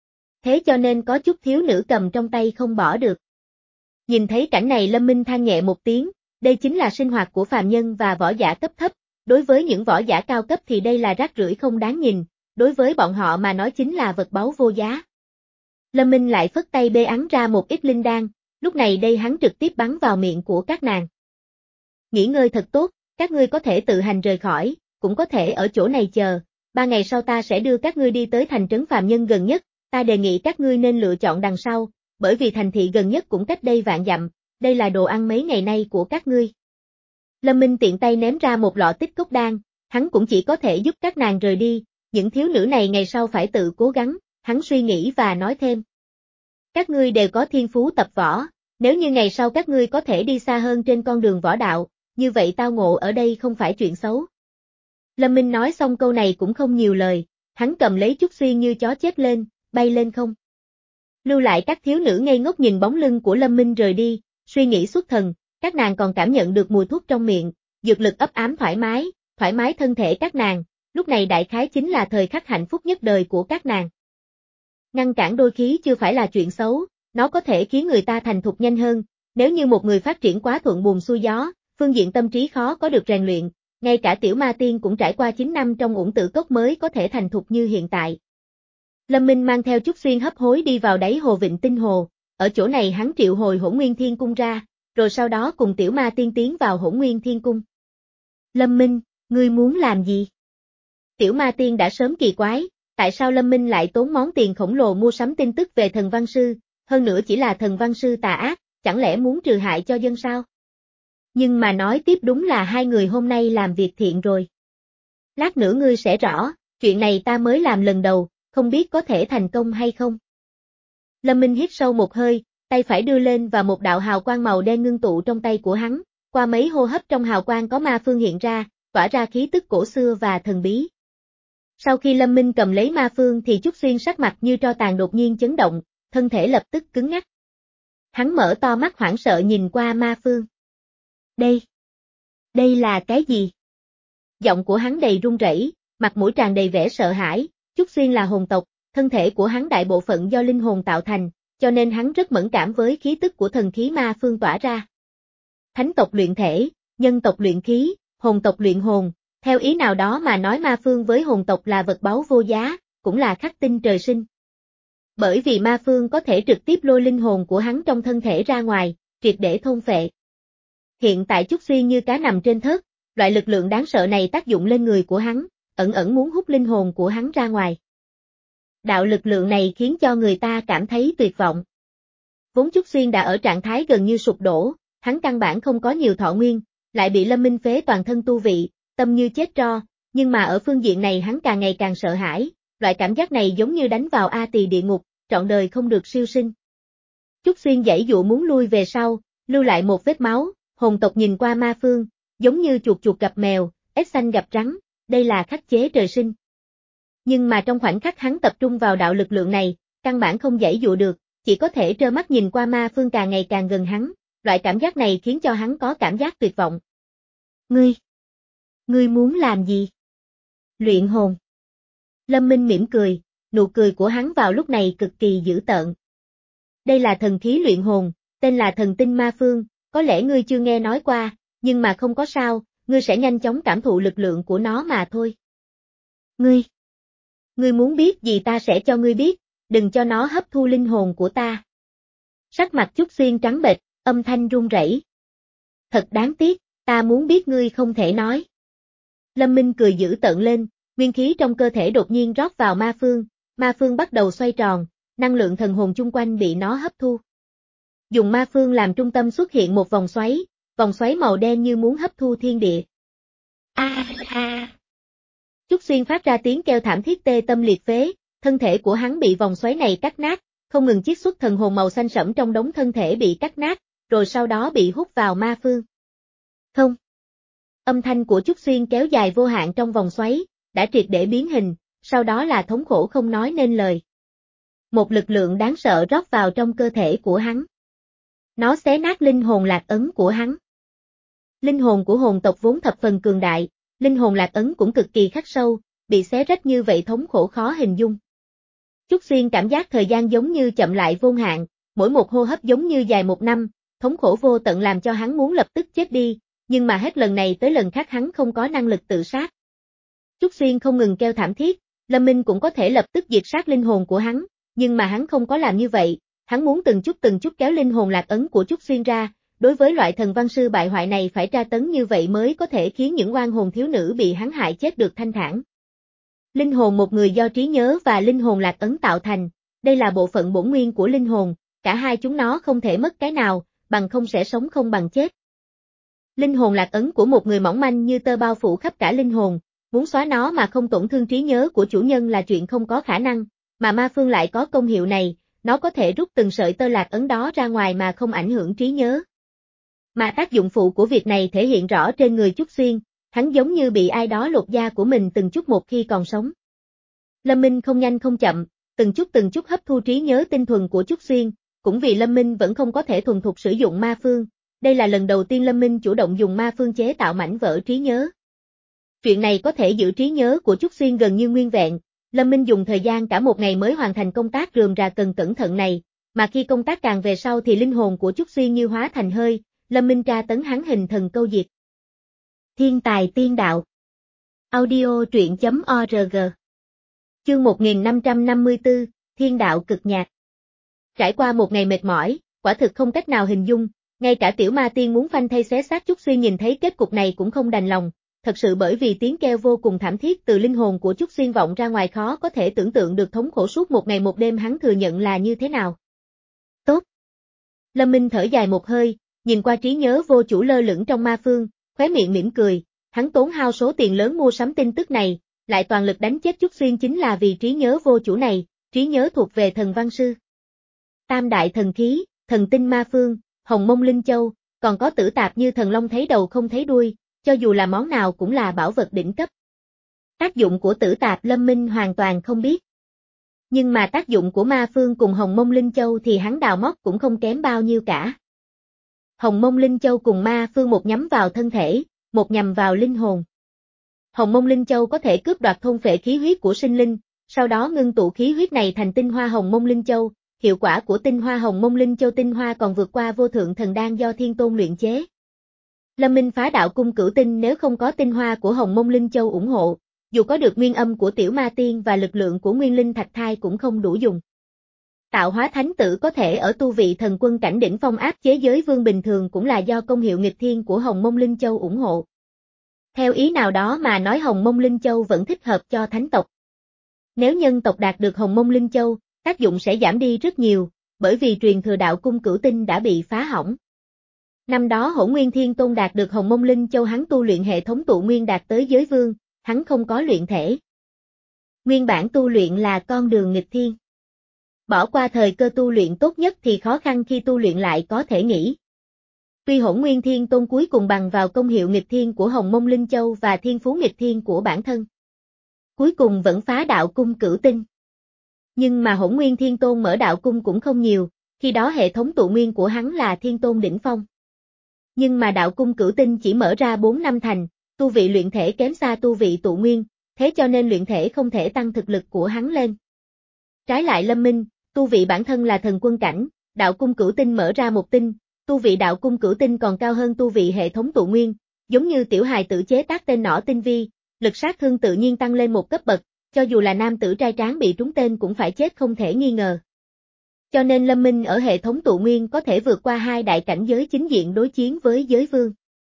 Thế cho nên có chút thiếu nữ cầm trong tay không bỏ được. Nhìn thấy cảnh này Lâm Minh than nhẹ một tiếng, đây chính là sinh hoạt của phàm nhân và võ giả cấp thấp, đối với những võ giả cao cấp thì đây là rác rưởi không đáng nhìn, đối với bọn họ mà nói chính là vật báu vô giá. Lâm Minh lại phất tay bê ẵn ra một ít linh đan, lúc này đây hắn trực tiếp bắn vào miệng của các nàng. Nghỉ ngơi thật tốt, các ngươi có thể tự hành rời khỏi, cũng có thể ở chỗ này chờ, ba ngày sau ta sẽ đưa các ngươi đi tới thành trấn phàm nhân gần nhất, ta đề nghị các ngươi nên lựa chọn đằng sau, bởi vì thành thị gần nhất cũng cách đây vạn dặm, đây là đồ ăn mấy ngày nay của các ngươi. Lâm Minh tiện tay ném ra một lọ tích cốc đan, hắn cũng chỉ có thể giúp các nàng rời đi, những thiếu nữ này ngày sau phải tự cố gắng, hắn suy nghĩ và nói thêm. Các ngươi đều có thiên phú tập võ, nếu như ngày sau các ngươi có thể đi xa hơn trên con đường võ đạo, như vậy tao ngộ ở đây không phải chuyện xấu. Lâm Minh nói xong câu này cũng không nhiều lời, hắn cầm lấy Trúc Xuyên như chó chết lên, bay lên không. Lưu lại các thiếu nữ ngây ngốc nhìn bóng lưng của Lâm Minh rời đi, suy nghĩ xuất thần, các nàng còn cảm nhận được mùi thuốc trong miệng, dược lực ấp ám thoải mái, thoải mái thân thể các nàng, lúc này đại khái chính là thời khắc hạnh phúc nhất đời của các nàng. Ngăn cản đôi khí chưa phải là chuyện xấu, nó có thể khiến người ta thành thục nhanh hơn, nếu như một người phát triển quá thuận buồm xuôi gió, phương diện tâm trí khó có được rèn luyện, ngay cả tiểu ma tiên cũng trải qua chín năm trong uổng tử cốc mới có thể thành thục như hiện tại. Lâm Minh mang theo Trúc Xuyên hấp hối đi vào đáy hồ Vịnh Tinh Hồ, ở chỗ này hắn triệu hồi Hỗn Nguyên Thiên Cung ra, rồi sau đó cùng tiểu ma tiên tiến vào Hỗn Nguyên Thiên Cung. Lâm Minh, ngươi muốn làm gì? Tiểu ma tiên đã sớm kỳ quái, tại sao Lâm Minh lại tốn món tiền khổng lồ mua sắm tin tức về thần văn sư, hơn nữa chỉ là thần văn sư tà ác, chẳng lẽ muốn trừ hại cho dân sao? Nhưng mà nói tiếp đúng là hai người hôm nay làm việc thiện rồi. Lát nữa ngươi sẽ rõ, chuyện này ta mới làm lần đầu, không biết có thể thành công hay không. Lâm Minh hít sâu một hơi, tay phải đưa lên và một đạo hào quang màu đen ngưng tụ trong tay của hắn, qua mấy hô hấp trong hào quang có ma phương hiện ra, tỏa ra khí tức cổ xưa và thần bí. Sau khi Lâm Minh cầm lấy ma phương thì Trúc Xuyên sắc mặt như tro tàn đột nhiên chấn động, thân thể lập tức cứng ngắc. Hắn mở to mắt hoảng sợ nhìn qua ma phương. Đây, đây là cái gì? Giọng của hắn đầy run rẩy, mặt mũi tràn đầy vẻ sợ hãi, Trúc Xuyên là hồn tộc, thân thể của hắn đại bộ phận do linh hồn tạo thành, cho nên hắn rất mẫn cảm với khí tức của thần khí ma phương tỏa ra. Thánh tộc luyện thể, nhân tộc luyện khí, hồn tộc luyện hồn, theo ý nào đó mà nói ma phương với hồn tộc là vật báu vô giá, cũng là khắc tinh trời sinh. Bởi vì ma phương có thể trực tiếp lôi linh hồn của hắn trong thân thể ra ngoài, triệt để thôn phệ. Hiện tại Trúc Xuyên như cá nằm trên thớt, loại lực lượng đáng sợ này tác dụng lên người của hắn, ẩn ẩn muốn hút linh hồn của hắn ra ngoài. Đạo lực lượng này khiến cho người ta cảm thấy tuyệt vọng. Vốn Trúc Xuyên đã ở trạng thái gần như sụp đổ, hắn căn bản không có nhiều thọ nguyên, lại bị Lâm Minh phế toàn thân tu vị, tâm như chết tro, nhưng mà ở phương diện này hắn càng ngày càng sợ hãi, loại cảm giác này giống như đánh vào A Tỳ địa ngục, trọn đời không được siêu sinh. Trúc Xuyên giãy dụ muốn lui về sau, lưu lại một vết máu, hồn tộc nhìn qua ma phương, giống như chuột chuột gặp mèo, ếch xanh gặp rắn, đây là khắc chế trời sinh. Nhưng mà trong khoảnh khắc hắn tập trung vào đạo lực lượng này, căn bản không giãy dụ được, chỉ có thể trơ mắt nhìn qua ma phương càng ngày càng gần hắn, loại cảm giác này khiến cho hắn có cảm giác tuyệt vọng. Ngươi, ngươi muốn làm gì? Luyện hồn. Lâm Minh mỉm cười, nụ cười của hắn vào lúc này cực kỳ dữ tợn. Đây là thần khí luyện hồn, tên là thần tinh ma phương, có lẽ ngươi chưa nghe nói qua, nhưng mà không có sao, ngươi sẽ nhanh chóng cảm thụ lực lượng của nó mà thôi. Ngươi, ngươi muốn biết gì ta sẽ cho ngươi biết, đừng cho nó hấp thu linh hồn của ta. Sắc mặt Trúc Xuyên trắng bệch, âm thanh run rẩy. Thật đáng tiếc, ta muốn biết ngươi không thể nói. Lâm Minh cười dữ tợn lên, nguyên khí trong cơ thể đột nhiên rót vào ma phương, ma phương bắt đầu xoay tròn, năng lượng thần hồn chung quanh bị nó hấp thu. Dùng ma phương làm trung tâm xuất hiện một vòng xoáy, vòng xoáy màu đen như muốn hấp thu thiên địa. A a. Trúc Xuyên phát ra tiếng kêu thảm thiết tê tâm liệt phế, thân thể của hắn bị vòng xoáy này cắt nát, không ngừng chiết xuất thần hồn màu xanh sẫm trong đống thân thể bị cắt nát, rồi sau đó bị hút vào ma phương. Không. Âm thanh của Trúc Xuyên kéo dài vô hạn trong vòng xoáy, đã triệt để biến hình, sau đó là thống khổ không nói nên lời. Một lực lượng đáng sợ rót vào trong cơ thể của hắn. Nó xé nát linh hồn lạc ấn của hắn. Linh hồn của hồn tộc vốn thập phần cường đại, linh hồn lạc ấn cũng cực kỳ khắc sâu, bị xé rách như vậy thống khổ khó hình dung. Trúc Xuyên cảm giác thời gian giống như chậm lại vô hạn, mỗi một hô hấp giống như dài một năm, thống khổ vô tận làm cho hắn muốn lập tức chết đi, nhưng mà hết lần này tới lần khác hắn không có năng lực tự sát. Trúc Xuyên không ngừng kêu thảm thiết, Lâm Minh cũng có thể lập tức diệt sát linh hồn của hắn, nhưng mà hắn không có làm như vậy, hắn muốn từng chút từng chút kéo linh hồn lạc ấn của Trúc Xuyên ra, đối với loại thần văn sư bại hoại này phải tra tấn như vậy mới có thể khiến những oan hồn thiếu nữ bị hắn hại chết được thanh thản. Linh hồn một người do trí nhớ và linh hồn lạc ấn tạo thành, đây là bộ phận bổn nguyên của linh hồn, cả hai chúng nó không thể mất cái nào, bằng không sẽ sống không bằng chết. Linh hồn lạc ấn của một người mỏng manh như tơ bao phủ khắp cả linh hồn, muốn xóa nó mà không tổn thương trí nhớ của chủ nhân là chuyện không có khả năng, mà ma phương lại có công hiệu này, nó có thể rút từng sợi tơ lạc ấn đó ra ngoài mà không ảnh hưởng trí nhớ. Mà tác dụng phụ của việc này thể hiện rõ trên người Trúc Xuyên, hắn giống như bị ai đó lột da của mình từng chút một khi còn sống. Lâm Minh không nhanh không chậm, từng chút từng chút hấp thu trí nhớ tinh thuần của Trúc Xuyên, cũng vì Lâm Minh vẫn không có thể thuần thục sử dụng ma phương, đây là lần đầu tiên Lâm Minh chủ động dùng ma phương chế tạo mảnh vỡ trí nhớ. Chuyện này có thể giữ trí nhớ của Trúc Xuyên gần như nguyên vẹn, Lâm Minh dùng thời gian cả một ngày mới hoàn thành công tác rườm rà cần cẩn thận này, mà khi công tác càng về sau thì linh hồn của Trúc Xuyên như hóa thành hơi, Lâm Minh tra tấn hắn hình thần câu diệt. Thiên tài tiên đạo. Audio truyện chấm org. Chương một nghìn năm trăm năm mươi tư, Thiên đạo cực nhạc. Trải qua một ngày mệt mỏi, quả thực không cách nào hình dung, ngay cả tiểu ma tiên muốn phanh thây xé xác Trúc Xuyên nhìn thấy kết cục này cũng không đành lòng, thật sự bởi vì tiếng kêu vô cùng thảm thiết từ linh hồn của Trúc Xuyên vọng ra ngoài khó có thể tưởng tượng được thống khổ suốt một ngày một đêm hắn thừa nhận là như thế nào. Tốt. Lâm Minh thở dài một hơi, nhìn qua trí nhớ vô chủ lơ lửng trong ma phương, khóe miệng mỉm cười, hắn tốn hao số tiền lớn mua sắm tin tức này, lại toàn lực đánh chết Trúc Xuyên chính là vì trí nhớ vô chủ này, trí nhớ thuộc về thần văn sư. Tam đại thần khí, thần tinh ma phương, hồng mông linh châu, còn có tử tạp như thần long thấy đầu không thấy đuôi, cho dù là món nào cũng là bảo vật đỉnh cấp. Tác dụng của tử tạp Lâm Minh hoàn toàn không biết. Nhưng mà tác dụng của ma phương cùng hồng mông linh châu thì hắn đào móc cũng không kém bao nhiêu cả. Hồng mông linh châu cùng ma phương một nhắm vào thân thể, một nhằm vào linh hồn. Hồng mông linh châu có thể cướp đoạt thôn phệ khí huyết của sinh linh, sau đó ngưng tụ khí huyết này thành tinh hoa hồng mông linh châu, hiệu quả của tinh hoa hồng mông linh châu tinh hoa còn vượt qua vô thượng thần đan do thiên tôn luyện chế. Lâm Minh phá đạo cung cửu tinh nếu không có tinh hoa của hồng mông linh châu ủng hộ, dù có được nguyên âm của tiểu ma tiên và lực lượng của nguyên linh thạch thai cũng không đủ dùng. Tạo hóa thánh tử có thể ở tu vị thần quân cảnh đỉnh phong áp chế giới vương bình thường cũng là do công hiệu nghịch thiên của hồng mông linh châu ủng hộ. Theo ý nào đó mà nói hồng mông linh châu vẫn thích hợp cho thánh tộc. Nếu nhân tộc đạt được hồng mông linh châu, tác dụng sẽ giảm đi rất nhiều, bởi vì truyền thừa đạo cung cửu tinh đã bị phá hỏng. Năm đó Hỗn Nguyên Thiên Tôn đạt được hồng mông linh châu hắn tu luyện hệ thống tụ nguyên đạt tới giới vương, hắn không có luyện thể. Nguyên bản tu luyện là con đường nghịch thiên. Bỏ qua thời cơ tu luyện tốt nhất thì khó khăn khi tu luyện lại có thể nghĩ. Tuy Hỗn Nguyên Thiên Tôn cuối cùng bằng vào công hiệu nghịch thiên của hồng mông linh châu và thiên phú nghịch thiên của bản thân. Cuối cùng vẫn phá đạo cung cửu tinh. Nhưng mà Hỗn Nguyên Thiên Tôn mở đạo cung cũng không nhiều, khi đó hệ thống tụ nguyên của hắn là Thiên Tôn đỉnh phong. Nhưng mà đạo cung cửu tinh chỉ mở ra bốn năm thành, tu vị luyện thể kém xa tu vị tụ nguyên, thế cho nên luyện thể không thể tăng thực lực của hắn lên. Trái lại Lâm Minh, tu vị bản thân là thần quân cảnh, đạo cung cửu tinh mở ra một tinh, tu vị đạo cung cửu tinh còn cao hơn tu vị hệ thống tụ nguyên, giống như tiểu hài tử chế tác tên nỏ tinh vi, lực sát thương tự nhiên tăng lên một cấp bậc, cho dù là nam tử trai tráng bị trúng tên cũng phải chết không thể nghi ngờ. Cho nên Lâm Minh ở hệ thống tụ nguyên có thể vượt qua hai đại cảnh giới chính diện đối chiến với giới vương.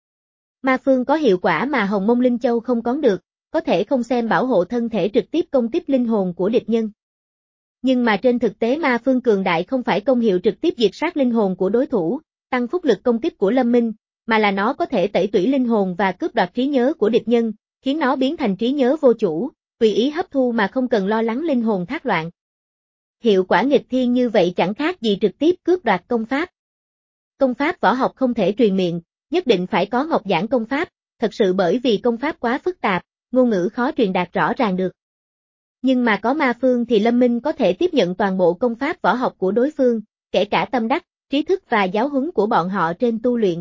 Ma phương có hiệu quả mà hồng mông linh châu không có được, có thể không xem bảo hộ thân thể trực tiếp công kích linh hồn của địch nhân. Nhưng mà trên thực tế ma phương cường đại không phải công hiệu trực tiếp diệt sát linh hồn của đối thủ, tăng phúc lực công kích của Lâm Minh, mà là nó có thể tẩy tủy linh hồn và cướp đoạt trí nhớ của địch nhân, khiến nó biến thành trí nhớ vô chủ, tùy ý hấp thu mà không cần lo lắng linh hồn thác loạn. Hiệu quả nghịch thiên như vậy chẳng khác gì trực tiếp cướp đoạt công pháp. Công pháp võ học không thể truyền miệng, nhất định phải có ngọc giảng công pháp, thật sự bởi vì công pháp quá phức tạp, ngôn ngữ khó truyền đạt rõ ràng được. Nhưng mà có ma phương thì Lâm Minh có thể tiếp nhận toàn bộ công pháp võ học của đối phương, kể cả tâm đắc, trí thức và giáo huấn của bọn họ trên tu luyện.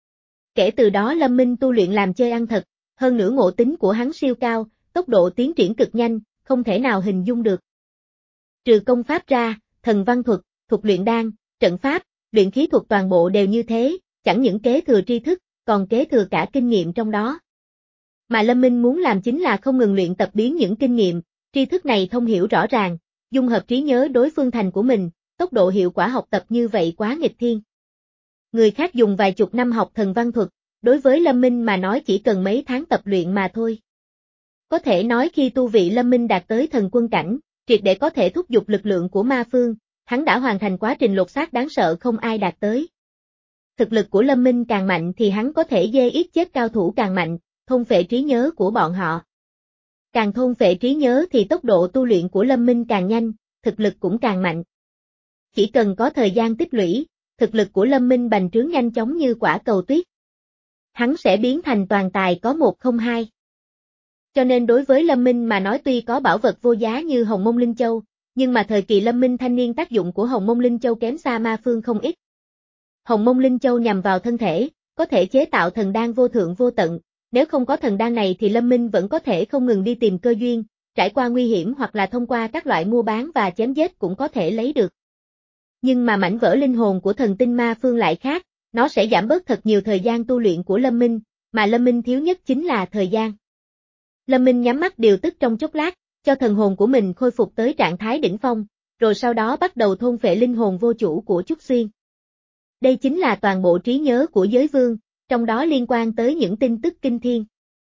Kể từ đó Lâm Minh tu luyện làm chơi ăn thật, hơn nữa ngộ tính của hắn siêu cao, tốc độ tiến triển cực nhanh, không thể nào hình dung được. Trừ công pháp ra, thần văn thuật, thuật luyện đan, trận pháp, luyện khí thuật toàn bộ đều như thế, chẳng những kế thừa tri thức, còn kế thừa cả kinh nghiệm trong đó. Mà Lâm Minh muốn làm chính là không ngừng luyện tập biến những kinh nghiệm, tri thức này thông hiểu rõ ràng, dung hợp trí nhớ đối phương thành của mình, tốc độ hiệu quả học tập như vậy quá nghịch thiên. Người khác dùng vài chục năm học thần văn thuật, đối với Lâm Minh mà nói chỉ cần mấy tháng tập luyện mà thôi. Có thể nói khi tu vị Lâm Minh đạt tới thần quân cảnh, triệt để có thể thúc giục lực lượng của ma phương, hắn đã hoàn thành quá trình lột xác đáng sợ không ai đạt tới. Thực lực của Lâm Minh càng mạnh thì hắn có thể dê ít chết cao thủ càng mạnh, thôn phệ trí nhớ của bọn họ. Càng thôn phệ trí nhớ thì tốc độ tu luyện của Lâm Minh càng nhanh, thực lực cũng càng mạnh. Chỉ cần có thời gian tích lũy, thực lực của Lâm Minh bành trướng nhanh chóng như quả cầu tuyết. Hắn sẽ biến thành toàn tài có một không hai. Cho nên đối với Lâm Minh mà nói tuy có bảo vật vô giá như Hồng Mông Linh Châu, nhưng mà thời kỳ Lâm Minh thanh niên tác dụng của Hồng Mông Linh Châu kém xa ma phương không ít. Hồng Mông Linh Châu nhằm vào thân thể, có thể chế tạo thần đan vô thượng vô tận, nếu không có thần đan này thì Lâm Minh vẫn có thể không ngừng đi tìm cơ duyên, trải qua nguy hiểm hoặc là thông qua các loại mua bán và chém giết cũng có thể lấy được. Nhưng mà mảnh vỡ linh hồn của thần tinh ma phương lại khác, nó sẽ giảm bớt thật nhiều thời gian tu luyện của Lâm Minh, mà Lâm Minh thiếu nhất chính là thời gian. Lâm Minh nhắm mắt điều tức trong chốc lát, cho thần hồn của mình khôi phục tới trạng thái đỉnh phong, rồi sau đó bắt đầu thôn phệ linh hồn vô chủ của Trúc Xuyên. Đây chính là toàn bộ trí nhớ của giới vương, trong đó liên quan tới những tin tức kinh thiên.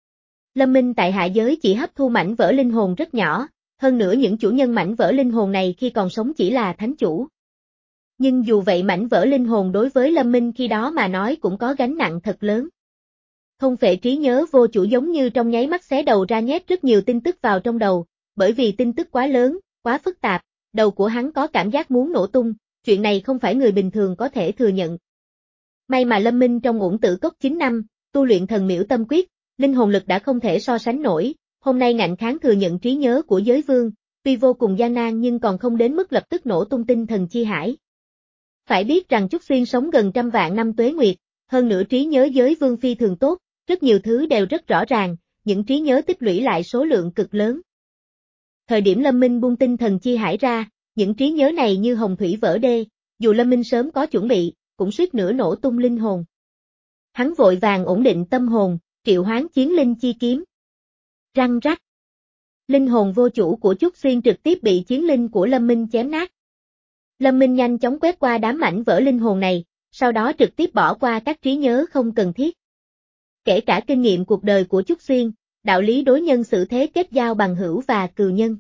Lâm Minh tại hạ giới chỉ hấp thu mảnh vỡ linh hồn rất nhỏ, hơn nữa những chủ nhân mảnh vỡ linh hồn này khi còn sống chỉ là thánh chủ. Nhưng dù vậy mảnh vỡ linh hồn đối với Lâm Minh khi đó mà nói cũng có gánh nặng thật lớn. Thôn phệ trí nhớ vô chủ giống như trong nháy mắt xé đầu ra nhét rất nhiều tin tức vào trong đầu, bởi vì tin tức quá lớn, quá phức tạp, đầu của hắn có cảm giác muốn nổ tung, chuyện này không phải người bình thường có thể thừa nhận. May mà Lâm Minh trong Uổng Tử Cốc chín năm, tu luyện thần miễu tâm quyết, linh hồn lực đã không thể so sánh nổi, hôm nay ngạnh kháng thừa nhận trí nhớ của giới vương, tuy vô cùng gian nan nhưng còn không đến mức lập tức nổ tung tinh thần chi hải. Phải biết rằng Trúc Xuyên sống gần trăm vạn năm tuế nguyệt, hơn nữa trí nhớ giới vương phi thường tốt, rất nhiều thứ đều rất rõ ràng, những trí nhớ tích lũy lại số lượng cực lớn. Thời điểm Lâm Minh buông tinh thần chi hải ra, những trí nhớ này như hồng thủy vỡ đê, dù Lâm Minh sớm có chuẩn bị, cũng suýt nữa nổ tung linh hồn. Hắn vội vàng ổn định tâm hồn, triệu hoán chiến linh chi kiếm. Răng rắc. Linh hồn vô chủ của Trúc Xuyên trực tiếp bị chiến linh của Lâm Minh chém nát. Lâm Minh nhanh chóng quét qua đám mảnh vỡ linh hồn này, sau đó trực tiếp bỏ qua các trí nhớ không cần thiết. Kể cả kinh nghiệm cuộc đời của Trúc Xuyên, đạo lý đối nhân xử thế kết giao bằng hữu và cừu nhân.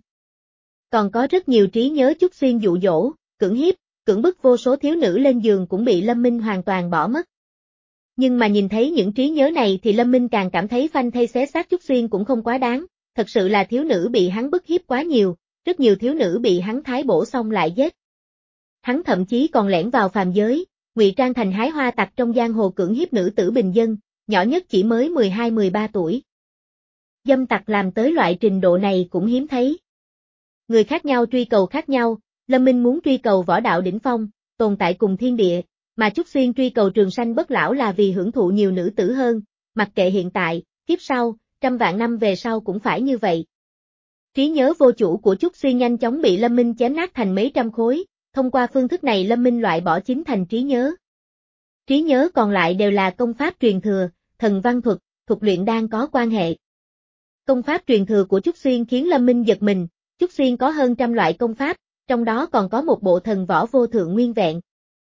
Còn có rất nhiều trí nhớ Trúc Xuyên dụ dỗ, cưỡng hiếp, cưỡng bức vô số thiếu nữ lên giường cũng bị Lâm Minh hoàn toàn bỏ mất. Nhưng mà nhìn thấy những trí nhớ này thì Lâm Minh càng cảm thấy phanh thây xé xác Trúc Xuyên cũng không quá đáng, thật sự là thiếu nữ bị hắn bức hiếp quá nhiều, rất nhiều thiếu nữ bị hắn thái bổ xong lại giết. Hắn thậm chí còn lẻn vào phàm giới, ngụy trang thành hái hoa tặc trong giang hồ cưỡng hiếp nữ tử bình dân, nhỏ nhất chỉ mới mười hai mười ba tuổi. Dâm tặc làm tới loại trình độ này cũng hiếm thấy. Người khác nhau truy cầu khác nhau, Lâm Minh muốn truy cầu võ đạo đỉnh phong, tồn tại cùng thiên địa, mà Trúc Xuyên truy cầu trường sanh bất lão là vì hưởng thụ nhiều nữ tử hơn, mặc kệ hiện tại, kiếp sau, trăm vạn năm về sau cũng phải như vậy. Trí nhớ vô chủ của Trúc Xuyên nhanh chóng bị Lâm Minh chém nát thành mấy trăm khối, thông qua phương thức này Lâm Minh loại bỏ chính thành trí nhớ. Trí nhớ còn lại đều là công pháp truyền thừa, thần văn thuật, thuật luyện đan có quan hệ. Công pháp truyền thừa của Trúc Xuyên khiến Lâm Minh giật mình, Trúc Xuyên có hơn trăm loại công pháp, trong đó còn có một bộ thần võ vô thượng nguyên vẹn.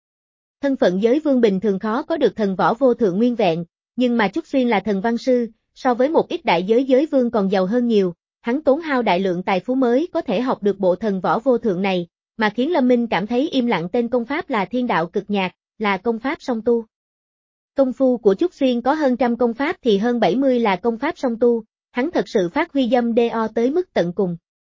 Thân phận giới vương bình thường khó có được thần võ vô thượng nguyên vẹn, nhưng mà Trúc Xuyên là thần văn sư, so với một ít đại giới giới vương còn giàu hơn nhiều, hắn tốn hao đại lượng tài phú mới có thể học được bộ thần võ vô thượng này, mà khiến Lâm Minh cảm thấy im lặng tên công pháp là thiên đạo cực nhạc, là công pháp song tu. Công phu của Trúc Xuyên có hơn trăm công pháp thì hơn bảy mươi là công pháp song tu, hắn thật sự phát huy dâm đo tới mức tận cùng.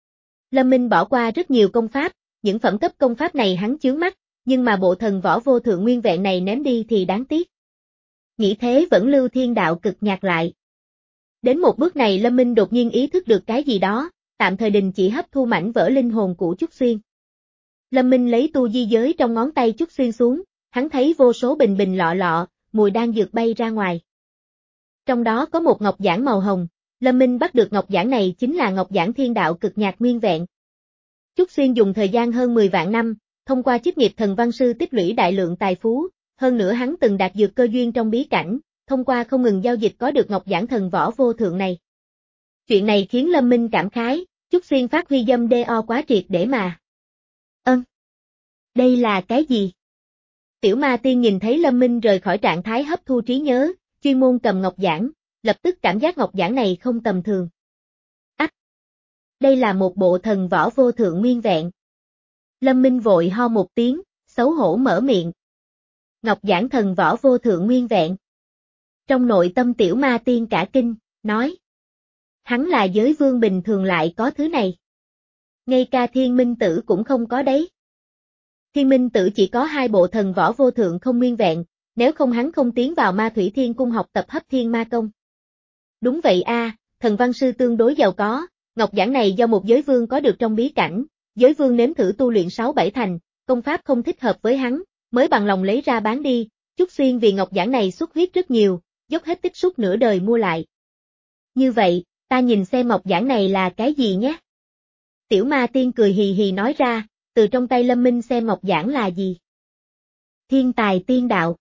Lâm Minh bỏ qua rất nhiều công pháp, những phẩm cấp công pháp này hắn chướng mắt, nhưng mà bộ thần võ vô thượng nguyên vẹn này ném đi thì đáng tiếc. Nghĩ thế vẫn lưu thiên đạo cực nhạc lại. Đến một bước này Lâm Minh đột nhiên ý thức được cái gì đó, tạm thời đình chỉ hấp thu mảnh vỡ linh hồn của Trúc Xuyên. Lâm Minh lấy tu di giới trong ngón tay Trúc Xuyên xuống, hắn thấy vô số bình bình lọ lọ, mùi đan dược bay ra ngoài. Trong đó có một ngọc giản màu hồng, Lâm Minh bắt được ngọc giản này chính là ngọc giản thiên đạo cực nhạc nguyên vẹn. Trúc Xuyên dùng thời gian hơn mười vạn năm, thông qua chức nghiệp thần văn sư tích lũy đại lượng tài phú, hơn nữa hắn từng đạt dược cơ duyên trong bí cảnh, thông qua không ngừng giao dịch có được ngọc giản thần võ vô thượng này. Chuyện này khiến Lâm Minh cảm khái, Trúc Xuyên phát huy dâm đê o quá triệt để mà. Ân. Đây là cái gì? Tiểu ma tiên nhìn thấy Lâm Minh rời khỏi trạng thái hấp thu trí nhớ, chuyên môn cầm ngọc giản, lập tức cảm giác ngọc giản này không tầm thường. Ách! Đây là một bộ thần võ vô thượng nguyên vẹn. Lâm Minh vội ho một tiếng, xấu hổ mở miệng. Ngọc giản thần võ vô thượng nguyên vẹn. Trong nội tâm tiểu ma tiên cả kinh, nói. Hắn là giới vương bình thường lại có thứ này. Ngay cả thiên minh tử cũng không có đấy. Thiên minh tử chỉ có hai bộ thần võ vô thượng không nguyên vẹn, nếu không hắn không tiến vào ma thủy thiên cung học tập hấp thiên ma công. Đúng vậy a, à, thần văn sư tương đối giàu có, ngọc giản này do một giới vương có được trong bí cảnh, giới vương nếm thử tu luyện sáu bảy thành, công pháp không thích hợp với hắn, mới bằng lòng lấy ra bán đi, Trúc Xuyên vì ngọc giản này xuất huyết rất nhiều, dốc hết tích xúc nửa đời mua lại. Như vậy, ta nhìn xem ngọc giản này là cái gì nhé. Tiểu ma tiên cười hì hì nói ra, từ trong tay Lâm Minh xem ngọc giản là gì. Thiên tài tiên đạo.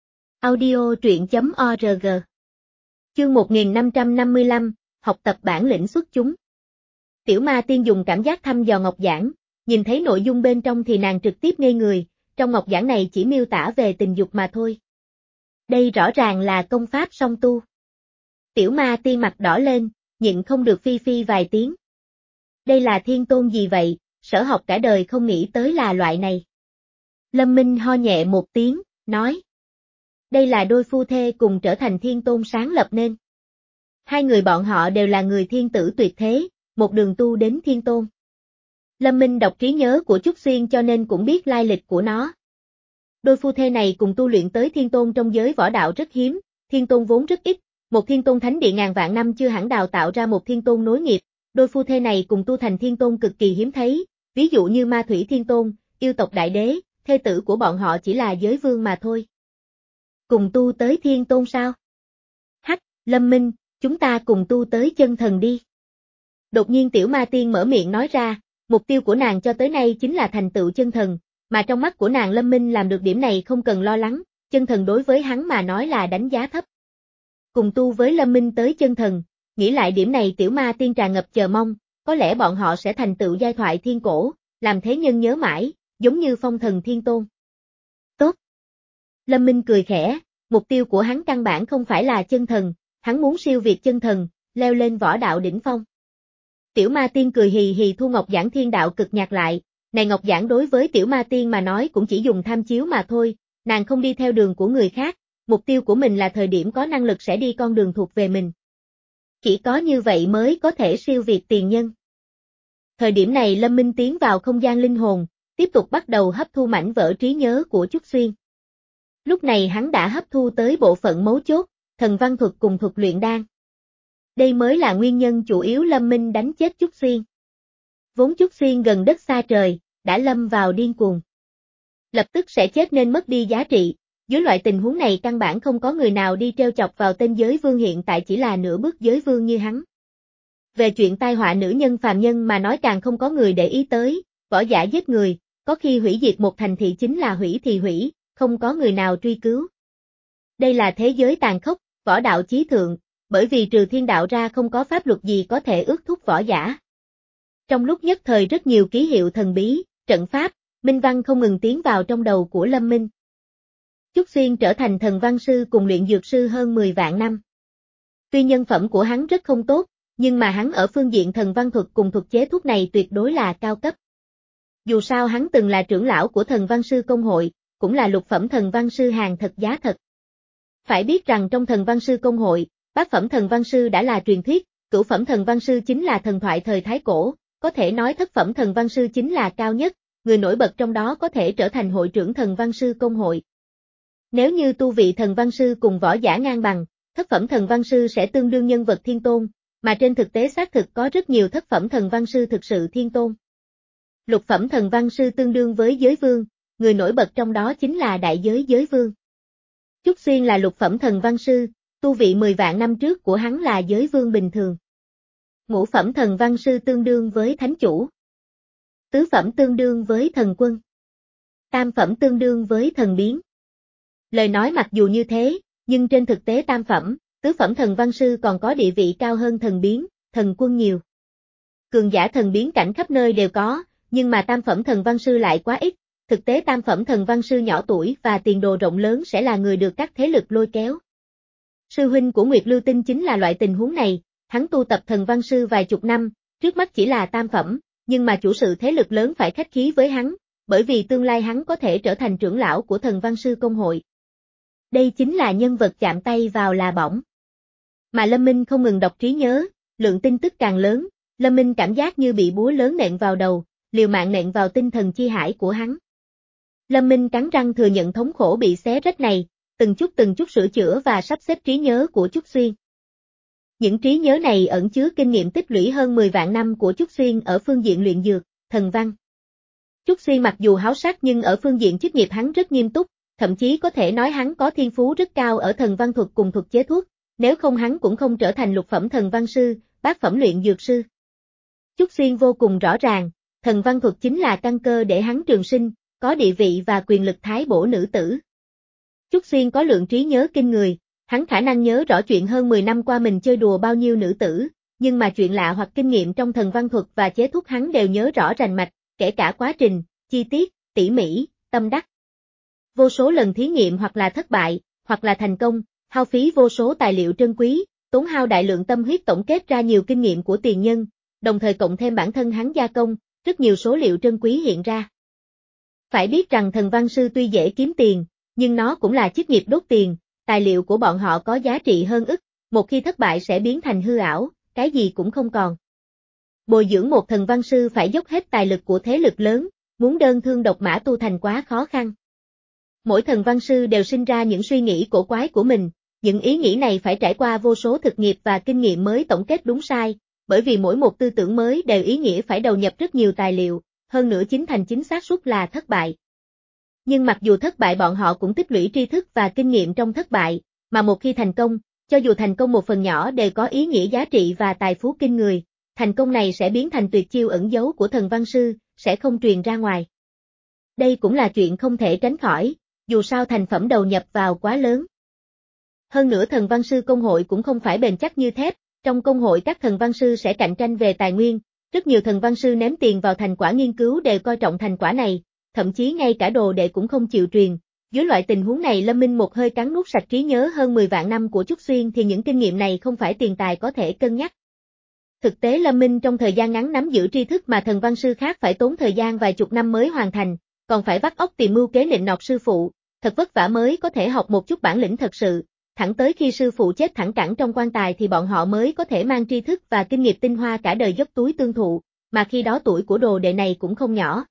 Audio truyện chấm org. Chương một nghìn năm trăm năm mươi lăm, học tập bản lĩnh xuất chúng. Tiểu ma tiên dùng cảm giác thăm dò ngọc giản, nhìn thấy nội dung bên trong thì nàng trực tiếp ngây người, trong ngọc giản này chỉ miêu tả về tình dục mà thôi. Đây rõ ràng là công pháp song tu. Tiểu ma tiên mặt đỏ lên, nhịn không được phi phi vài tiếng. Đây là thiên tôn gì vậy, sở học cả đời không nghĩ tới là loại này. Lâm Minh ho nhẹ một tiếng, nói. Đây là đôi phu thê cùng trở thành thiên tôn sáng lập nên. Hai người bọn họ đều là người thiên tử tuyệt thế, một đường tu đến thiên tôn. Lâm Minh đọc trí nhớ của Trúc Xuyên cho nên cũng biết lai lịch của nó. Đôi phu thê này cùng tu luyện tới thiên tôn trong giới võ đạo rất hiếm, thiên tôn vốn rất ít, một thiên tôn thánh địa ngàn vạn năm chưa hẳn đào tạo ra một thiên tôn nối nghiệp, đôi phu thê này cùng tu thành thiên tôn cực kỳ hiếm thấy, ví dụ như ma thủy thiên tôn, yêu tộc đại đế, thê tử của bọn họ chỉ là giới vương mà thôi. Cùng tu tới thiên tôn sao? Hắc, Lâm Minh, chúng ta cùng tu tới chân thần đi. Đột nhiên tiểu ma tiên mở miệng nói ra, mục tiêu của nàng cho tới nay chính là thành tựu chân thần, mà trong mắt của nàng Lâm Minh làm được điểm này không cần lo lắng, chân thần đối với hắn mà nói là đánh giá thấp. Cùng tu với Lâm Minh tới chân thần, nghĩ lại điểm này tiểu ma tiên tràn ngập chờ mong, có lẽ bọn họ sẽ thành tựu giai thoại thiên cổ, làm thế nhân nhớ mãi, giống như phong thần thiên tôn. Tốt. Lâm Minh cười khẽ, mục tiêu của hắn căn bản không phải là chân thần, hắn muốn siêu việt chân thần, leo lên võ đạo đỉnh phong. Tiểu ma tiên cười hì hì thu ngọc giản thiên đạo cực nhạc lại, này ngọc giản đối với tiểu ma tiên mà nói cũng chỉ dùng tham chiếu mà thôi, nàng không đi theo đường của người khác, mục tiêu của mình là thời điểm có năng lực sẽ đi con đường thuộc về mình. Chỉ có như vậy mới có thể siêu việt tiền nhân. Thời điểm này Lâm Minh tiến vào không gian linh hồn, tiếp tục bắt đầu hấp thu mảnh vỡ trí nhớ của Trúc Xuyên. Lúc này hắn đã hấp thu tới bộ phận mấu chốt, thần văn thuật cùng thuật luyện đan. Đây mới là nguyên nhân chủ yếu Lâm Minh đánh chết Trúc Xuyên. Vốn Trúc Xuyên gần đất xa trời, đã lâm vào điên cuồng. Lập tức sẽ chết nên mất đi giá trị, dưới loại tình huống này căn bản không có người nào đi treo chọc vào tên giới vương hiện tại chỉ là nửa bước giới vương như hắn. Về chuyện tai họa nữ nhân phàm nhân mà nói càng không có người để ý tới, võ giả giết người, có khi hủy diệt một thành thị chính là hủy thì hủy, không có người nào truy cứu. Đây là thế giới tàn khốc, võ đạo chí thượng, bởi vì trừ thiên đạo ra không có pháp luật gì có thể ước thúc võ giả. Trong lúc nhất thời rất nhiều ký hiệu thần bí, trận pháp, minh văn không ngừng tiến vào trong đầu của Lâm Minh. Trúc Xuyên trở thành thần văn sư cùng luyện dược sư hơn mười vạn năm. Tuy nhân phẩm của hắn rất không tốt, nhưng mà hắn ở phương diện thần văn thuật cùng thuật chế thuốc này tuyệt đối là cao cấp. Dù sao hắn từng là trưởng lão của thần văn sư công hội, cũng là lục phẩm thần văn sư hàng thật giá thật. Phải biết rằng trong thần văn sư công hội, bát phẩm thần văn sư đã là truyền thuyết, cửu phẩm thần văn sư chính là thần thoại thời Thái Cổ, có thể nói thất phẩm thần văn sư chính là cao nhất, người nổi bật trong đó có thể trở thành hội trưởng thần văn sư công hội. Nếu như tu vị thần văn sư cùng võ giả ngang bằng, thất phẩm thần văn sư sẽ tương đương nhân vật thiên tôn, mà trên thực tế xác thực có rất nhiều thất phẩm thần văn sư thực sự thiên tôn. Lục phẩm thần văn sư tương đương với giới vương, người nổi bật trong đó chính là đại giới giới vương. Chúc Xuyên là lục phẩm thần văn sư, tu vị mười vạn năm trước của hắn là giới vương bình thường. Ngũ phẩm thần văn sư tương đương với thánh chủ. Tứ phẩm tương đương với thần quân. Tam phẩm tương đương với thần biến. Lời nói mặc dù như thế, nhưng trên thực tế tam phẩm, tứ phẩm thần văn sư còn có địa vị cao hơn thần biến, thần quân nhiều. Cường giả thần biến cảnh khắp nơi đều có, nhưng mà tam phẩm thần văn sư lại quá ít. Thực tế tam phẩm thần văn sư nhỏ tuổi và tiền đồ rộng lớn sẽ là người được các thế lực lôi kéo. Sư huynh của Nguyệt Lưu Tinh chính là loại tình huống này, hắn tu tập thần văn sư vài chục năm, trước mắt chỉ là tam phẩm, nhưng mà chủ sự thế lực lớn phải khách khí với hắn, bởi vì tương lai hắn có thể trở thành trưởng lão của thần văn sư công hội. Đây chính là nhân vật chạm tay vào là bỏng. Mà Lâm Minh không ngừng đọc trí nhớ, lượng tin tức càng lớn, Lâm Minh cảm giác như bị búa lớn nện vào đầu, liều mạng nện vào tinh thần chi hải của hắn. Lâm Minh cắn răng thừa nhận thống khổ bị xé rách này, từng chút từng chút sửa chữa và sắp xếp trí nhớ của Chúc Xuyên. Những trí nhớ này ẩn chứa kinh nghiệm tích lũy hơn mười vạn năm của Chúc Xuyên ở phương diện luyện dược, thần văn. Chúc Xuyên mặc dù háo sắc nhưng ở phương diện chức nghiệp hắn rất nghiêm túc, thậm chí có thể nói hắn có thiên phú rất cao ở thần văn thuật cùng thuật chế thuốc, nếu không hắn cũng không trở thành lục phẩm thần văn sư, bát phẩm luyện dược sư. Chúc Xuyên vô cùng rõ ràng, thần văn thuật chính là căn cơ để hắn trường sinh, có địa vị và quyền lực thái bổ nữ tử. Chúc Xuyên có lượng trí nhớ kinh người, hắn khả năng nhớ rõ chuyện hơn mười năm qua mình chơi đùa bao nhiêu nữ tử, nhưng mà chuyện lạ hoặc kinh nghiệm trong thần văn thuật và chế thuốc hắn đều nhớ rõ rành mạch, kể cả quá trình, chi tiết, tỉ mỉ, tâm đắc. Vô số lần thí nghiệm hoặc là thất bại, hoặc là thành công, hao phí vô số tài liệu trân quý, tốn hao đại lượng tâm huyết tổng kết ra nhiều kinh nghiệm của tiền nhân, đồng thời cộng thêm bản thân hắn gia công, rất nhiều số liệu trân quý hiện ra. Phải biết rằng thần văn sư tuy dễ kiếm tiền, nhưng nó cũng là chức nghiệp đốt tiền, tài liệu của bọn họ có giá trị hơn ức, một khi thất bại sẽ biến thành hư ảo, cái gì cũng không còn. Bồi dưỡng một thần văn sư phải dốc hết tài lực của thế lực lớn, muốn đơn thương độc mã tu thành quá khó khăn. Mỗi thần văn sư đều sinh ra những suy nghĩ cổ quái của mình, những ý nghĩ này phải trải qua vô số thực nghiệp và kinh nghiệm mới tổng kết đúng sai, bởi vì mỗi một tư tưởng mới đều ý nghĩa phải đầu nhập rất nhiều tài liệu, hơn nữa chính thành chính xác suất là thất bại. Nhưng mặc dù thất bại bọn họ cũng tích lũy tri thức và kinh nghiệm trong thất bại, mà một khi thành công, cho dù thành công một phần nhỏ đều có ý nghĩa giá trị và tài phú kinh người, thành công này sẽ biến thành tuyệt chiêu ẩn giấu của thần văn sư, sẽ không truyền ra ngoài. Đây cũng là chuyện không thể tránh khỏi, dù sao thành phẩm đầu nhập vào quá lớn. Hơn nữa thần văn sư công hội cũng không phải bền chắc như thép, trong công hội các thần văn sư sẽ cạnh tranh về tài nguyên, rất nhiều thần văn sư ném tiền vào thành quả nghiên cứu đều coi trọng thành quả này, thậm chí ngay cả đồ đệ cũng không chịu truyền. Dưới loại tình huống này Lâm Minh một hơi cắn nuốt sạch trí nhớ hơn mười vạn năm của Chúc Xuyên thì những kinh nghiệm này không phải tiền tài có thể cân nhắc. Thực tế Lâm Minh trong thời gian ngắn nắm giữ tri thức mà thần văn sư khác phải tốn thời gian vài chục năm mới hoàn thành, còn phải vắt óc tìm mưu kế nịnh nọt sư phụ, thật vất vả mới có thể học một chút bản lĩnh thật sự, thẳng tới khi sư phụ chết thẳng cẳng trong quan tài thì bọn họ mới có thể mang tri thức và kinh nghiệm tinh hoa cả đời dốc túi tương thụ, mà khi đó tuổi của đồ đệ này cũng không nhỏ.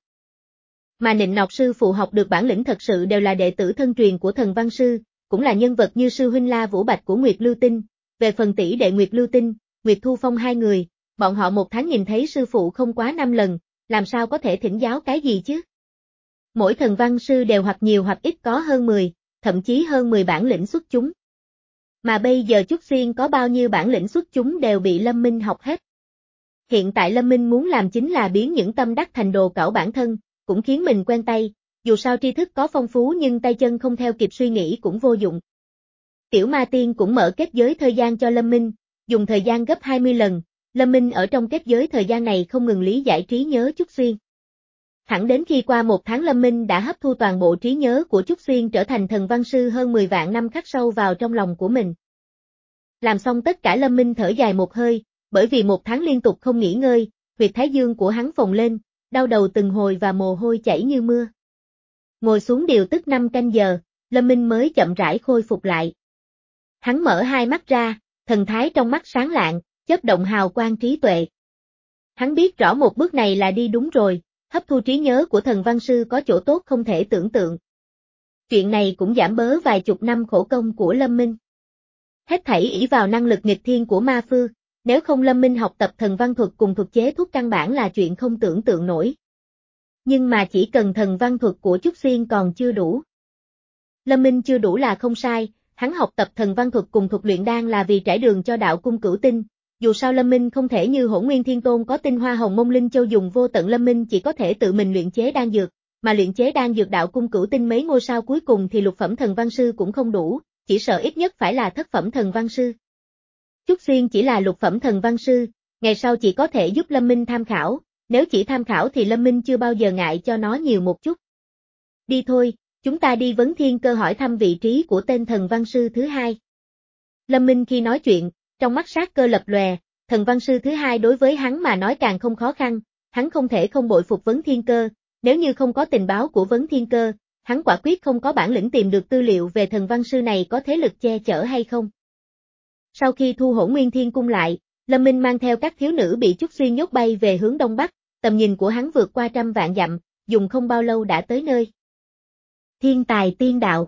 Mà nịnh nọt sư phụ học được bản lĩnh thật sự đều là đệ tử thân truyền của thần văn sư, cũng là nhân vật như sư huynh La Vũ Bạch của Nguyệt Lưu Tinh, về phần tỷ đệ Nguyệt Lưu Tinh, Nguyệt Thu Phong hai người, bọn họ một tháng nhìn thấy sư phụ không quá năm lần, làm sao có thể thỉnh giáo cái gì chứ? Mỗi thần văn sư đều hoặc nhiều hoặc ít có hơn mười, thậm chí hơn mười bản lĩnh xuất chúng. Mà bây giờ Chúc Xuyên có bao nhiêu bản lĩnh xuất chúng đều bị Lâm Minh học hết. Hiện tại Lâm Minh muốn làm chính là biến những tâm đắc thành đồ cẩu bản thân, cũng khiến mình quen tay, dù sao tri thức có phong phú nhưng tay chân không theo kịp suy nghĩ cũng vô dụng. Tiểu Ma Tiên cũng mở kết giới thời gian cho Lâm Minh, dùng thời gian gấp hai mươi lần, Lâm Minh ở trong kết giới thời gian này không ngừng lý giải trí nhớ Chúc Xuyên. Thẳng đến khi qua một tháng Lâm Minh đã hấp thu toàn bộ trí nhớ của Chúc Xuyên trở thành thần văn sư hơn mười vạn năm khắc sâu vào trong lòng của mình. Làm xong tất cả Lâm Minh thở dài một hơi, bởi vì một tháng liên tục không nghỉ ngơi, huyệt thái dương của hắn phồng lên, đau đầu từng hồi và mồ hôi chảy như mưa. Ngồi xuống điều tức năm canh giờ, Lâm Minh mới chậm rãi khôi phục lại. Hắn mở hai mắt ra, thần thái trong mắt sáng lạng, chớp động hào quang trí tuệ. Hắn biết rõ một bước này là đi đúng rồi, hấp thu trí nhớ của thần văn sư có chỗ tốt không thể tưởng tượng. Chuyện này cũng giảm bớt vài chục năm khổ công của Lâm Minh. Hết thảy ỷ vào năng lực nghịch thiên của Ma Phương, Nếu không Lâm Minh học tập thần văn thuật cùng thuật chế thuốc căn bản là chuyện không tưởng tượng nổi. Nhưng mà chỉ cần thần văn thuật của Trúc Xuyên còn chưa đủ. Lâm Minh chưa đủ là không sai, hắn học tập thần văn thuật cùng thuật luyện đan là vì trải đường cho đạo cung cửu tinh. Dù sao Lâm Minh không thể như Hỗn Nguyên Thiên Tôn có tinh hoa hồng mông linh châu dùng vô tận, Lâm Minh chỉ có thể tự mình luyện chế đan dược, mà luyện chế đan dược đạo cung cửu tinh mấy ngôi sao cuối cùng thì lục phẩm thần văn sư cũng không đủ, chỉ sợ ít nhất phải là thất phẩm thần văn sư. Trúc Xuyên chỉ là lục phẩm thần văn sư, ngày sau chỉ có thể giúp Lâm Minh tham khảo, nếu chỉ tham khảo thì Lâm Minh chưa bao giờ ngại cho nó nhiều một chút. Đi thôi, chúng ta đi vấn thiên cơ hỏi thăm vị trí của tên thần văn sư thứ hai. Lâm Minh khi nói chuyện, trong mắt sát cơ lập lòe, thần văn sư thứ hai đối với hắn mà nói càng không khó khăn, hắn không thể không bội phục vấn thiên cơ, nếu như không có tình báo của vấn thiên cơ, hắn quả quyết không có bản lĩnh tìm được tư liệu về thần văn sư này có thế lực che chở hay không. Sau khi thu Hỗn Nguyên Thiên Cung lại, Lâm Minh mang theo các thiếu nữ bị Trúc Xuyên nhốt bay về hướng đông bắc, tầm nhìn của hắn vượt qua trăm vạn dặm, dùng không bao lâu đã tới nơi. Thiên tài tiên đạo.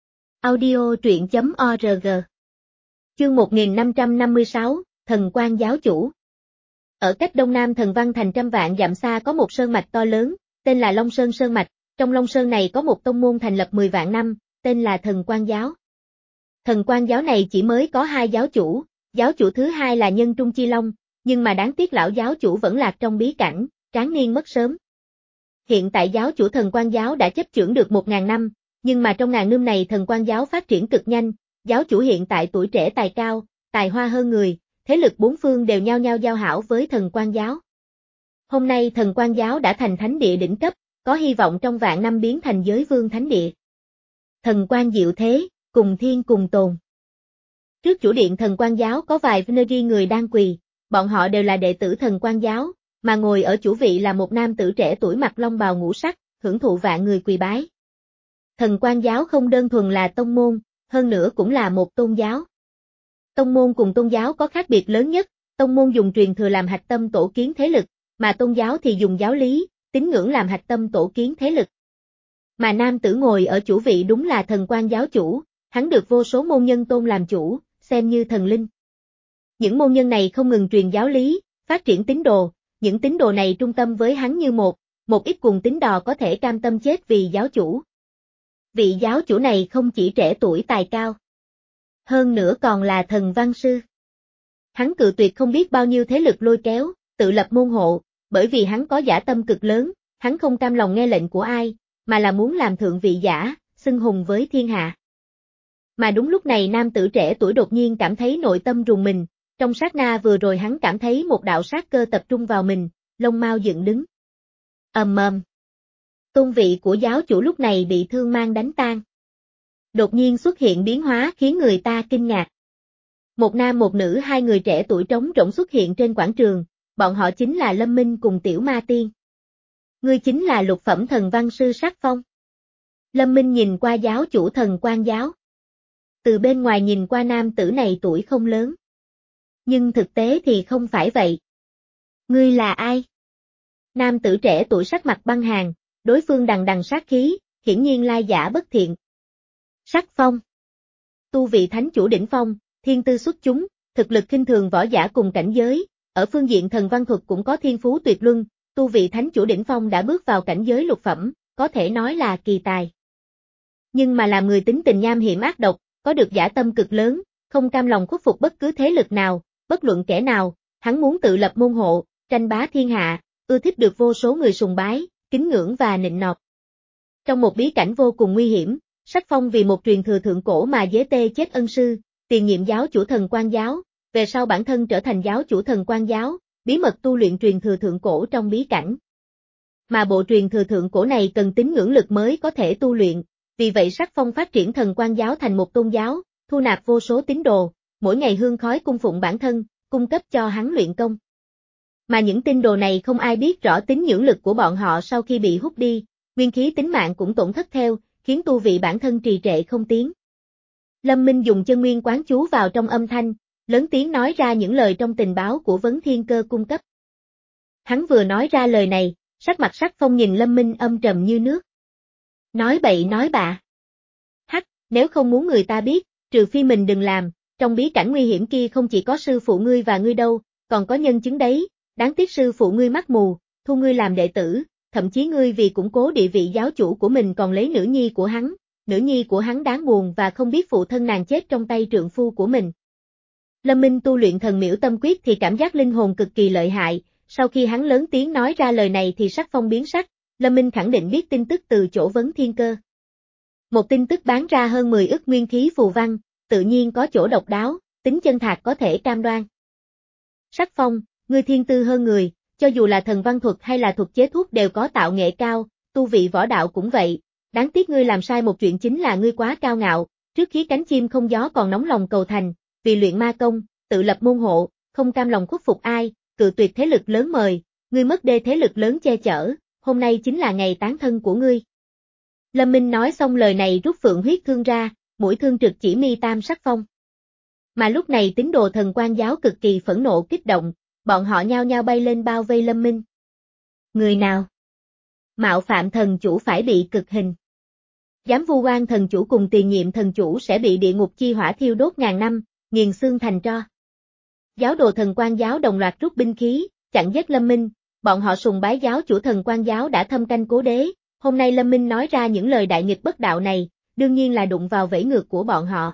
Audio truyện chấm org. Chương một nghìn năm trăm năm mươi sáu, Thần Quan Giáo Chủ. Ở cách đông nam Thần Văn Thành trăm vạn dặm xa có một sơn mạch to lớn, tên là Long Sơn Sơn Mạch, trong Long Sơn này có một tông môn thành lập mười vạn năm, tên là Thần Quan Giáo. Thần Quan Giáo này chỉ mới có hai giáo chủ, giáo chủ thứ hai là Nhân Trung Chi Long, nhưng mà đáng tiếc lão giáo chủ vẫn lạc trong bí cảnh, tráng niên mất sớm. Hiện tại giáo chủ Thần Quan Giáo đã chấp chưởng được một ngàn năm, nhưng mà trong ngàn năm này Thần Quan Giáo phát triển cực nhanh, giáo chủ hiện tại tuổi trẻ tài cao, tài hoa hơn người, thế lực bốn phương đều nhao nhao giao hảo với Thần Quan Giáo. Hôm nay Thần Quan Giáo đã thành thánh địa đỉnh cấp, có hy vọng trong vạn năm biến thành giới vương thánh địa. Thần Quan diệu thế, cùng thiên cùng tồn. Trước chủ điện Thần Quan Giáo có vài Venery người đang quỳ, bọn họ đều là đệ tử Thần Quan Giáo, mà ngồi ở chủ vị là một nam tử trẻ tuổi mặc long bào ngũ sắc, hưởng thụ vạn người quỳ bái. Thần Quan Giáo không đơn thuần là tông môn, hơn nữa cũng là một tôn giáo. Tông môn cùng tôn giáo có khác biệt lớn nhất, tông môn dùng truyền thừa làm hạch tâm tổ kiến thế lực, mà tôn giáo thì dùng giáo lý, tín ngưỡng làm hạch tâm tổ kiến thế lực. Mà nam tử ngồi ở chủ vị đúng là Thần Quan Giáo chủ, hắn được vô số môn nhân tôn làm chủ, xem như thần linh. Những môn nhân này không ngừng truyền giáo lý, phát triển tín đồ, những tín đồ này trung tâm với hắn như một, một ít cùng tín đồ có thể cam tâm chết vì giáo chủ. Vị giáo chủ này không chỉ trẻ tuổi tài cao, hơn nữa còn là thần văn sư. Hắn cự tuyệt không biết bao nhiêu thế lực lôi kéo, tự lập môn hộ, bởi vì hắn có dã tâm cực lớn, hắn không cam lòng nghe lệnh của ai, mà là muốn làm thượng vị giả, xưng hùng với thiên hạ. Mà đúng lúc này nam tử trẻ tuổi đột nhiên cảm thấy nội tâm rùng mình, trong sát na vừa rồi hắn cảm thấy một đạo sát cơ tập trung vào mình, lông mao dựng đứng. Ầm ầm. Tôn vị của giáo chủ lúc này bị thương mang đánh tan. Đột nhiên xuất hiện biến hóa khiến người ta kinh ngạc. Một nam một nữ hai người trẻ tuổi trống rỗng xuất hiện trên quảng trường, bọn họ chính là Lâm Minh cùng Tiểu Ma Tiên. Ngươi chính là lục phẩm thần văn sư Sắc Phong. Lâm Minh nhìn qua giáo chủ Thần Quan Giáo. Từ bên ngoài nhìn qua nam tử này tuổi không lớn. Nhưng thực tế thì không phải vậy. Ngươi là ai? Nam tử trẻ tuổi sắc mặt băng hàn, đối phương đằng đằng sát khí, hiển nhiên lai giả bất thiện. Sắc Phong. Tu vị thánh chủ đỉnh phong, thiên tư xuất chúng, thực lực khinh thường võ giả cùng cảnh giới, ở phương diện thần văn thuật cũng có thiên phú tuyệt luân, tu vị thánh chủ đỉnh phong đã bước vào cảnh giới lục phẩm, có thể nói là kỳ tài. Nhưng mà làm người tính tình nham hiểm ác độc, có được dã tâm cực lớn, không cam lòng khuất phục bất cứ thế lực nào, bất luận kẻ nào, hắn muốn tự lập môn hộ, tranh bá thiên hạ, ưa thích được vô số người sùng bái, kính ngưỡng và nịnh nọt. Trong một bí cảnh vô cùng nguy hiểm, Sắc Phong vì một truyền thừa thượng cổ mà dế tê chết ân sư, tiền nhiệm giáo chủ Thần Quan Giáo, về sau bản thân trở thành giáo chủ Thần Quan Giáo, bí mật tu luyện truyền thừa thượng cổ trong bí cảnh. Mà bộ truyền thừa thượng cổ này cần tín ngưỡng lực mới có thể tu luyện, vì vậy Sắc Phong phát triển Thần Quan Giáo thành một tôn giáo, thu nạp vô số tín đồ, mỗi ngày hương khói cung phụng bản thân, cung cấp cho hắn luyện công. Mà những tín đồ này không ai biết rõ tín ngưỡng lực của bọn họ sau khi bị hút đi, nguyên khí tính mạng cũng tổn thất theo, khiến tu vị bản thân trì trệ không tiến. Lâm Minh dùng chân nguyên quán chú vào trong âm thanh, lớn tiếng nói ra những lời trong tình báo của Vấn Thiên Cơ cung cấp. Hắn vừa nói ra lời này, sắc mặt Sắc Phong nhìn Lâm Minh âm trầm như nước. Nói bậy nói bạ. Hắc, nếu không muốn người ta biết, trừ phi mình đừng làm, trong bí cảnh nguy hiểm kia không chỉ có sư phụ ngươi và ngươi đâu, còn có nhân chứng đấy, đáng tiếc sư phụ ngươi mắt mù, thu ngươi làm đệ tử, thậm chí ngươi vì củng cố địa vị giáo chủ của mình còn lấy nữ nhi của hắn, nữ nhi của hắn đáng buồn và không biết phụ thân nàng chết trong tay trượng phu của mình. Lâm Minh tu luyện thần miễu tâm quyết thì cảm giác linh hồn cực kỳ lợi hại, sau khi hắn lớn tiếng nói ra lời này thì sắc phong biến sắc, Lâm Minh khẳng định biết tin tức từ chỗ vấn thiên cơ. Một tin tức bán ra hơn mười ức nguyên khí phù văn, tự nhiên có chỗ độc đáo, tính chân thạc có thể cam đoan. Sắc phong, ngươi thiên tư hơn người, cho dù là thần văn thuật hay là thuật chế thuốc đều có tạo nghệ cao, tu vị võ đạo cũng vậy, đáng tiếc ngươi làm sai một chuyện chính là ngươi quá cao ngạo, trước khi cánh chim không gió còn nóng lòng cầu thành, vì luyện ma công, tự lập môn hộ, không cam lòng khuất phục ai, cự tuyệt thế lực lớn mời, ngươi mất đê thế lực lớn che chở, hôm nay chính là ngày tán thân của ngươi. Lâm Minh nói xong lời này rút phượng huyết thương ra, mũi thương trực chỉ mi tam sắc phong. Mà lúc này tín đồ thần quan giáo cực kỳ phẫn nộ kích động, bọn họ nhao nhao bay lên bao vây Lâm Minh. Người nào mạo phạm thần chủ phải bị cực hình. Dám vu oan thần chủ cùng tiền nhiệm thần chủ sẽ bị địa ngục chi hỏa thiêu đốt ngàn năm, nghiền xương thành tro. Giáo đồ thần quan giáo đồng loạt rút binh khí, chặn giết Lâm Minh, bọn họ sùng bái giáo chủ thần quan giáo đã thâm canh cố đế, hôm nay Lâm Minh nói ra những lời đại nghịch bất đạo này, đương nhiên là đụng vào vẫy ngược của bọn họ.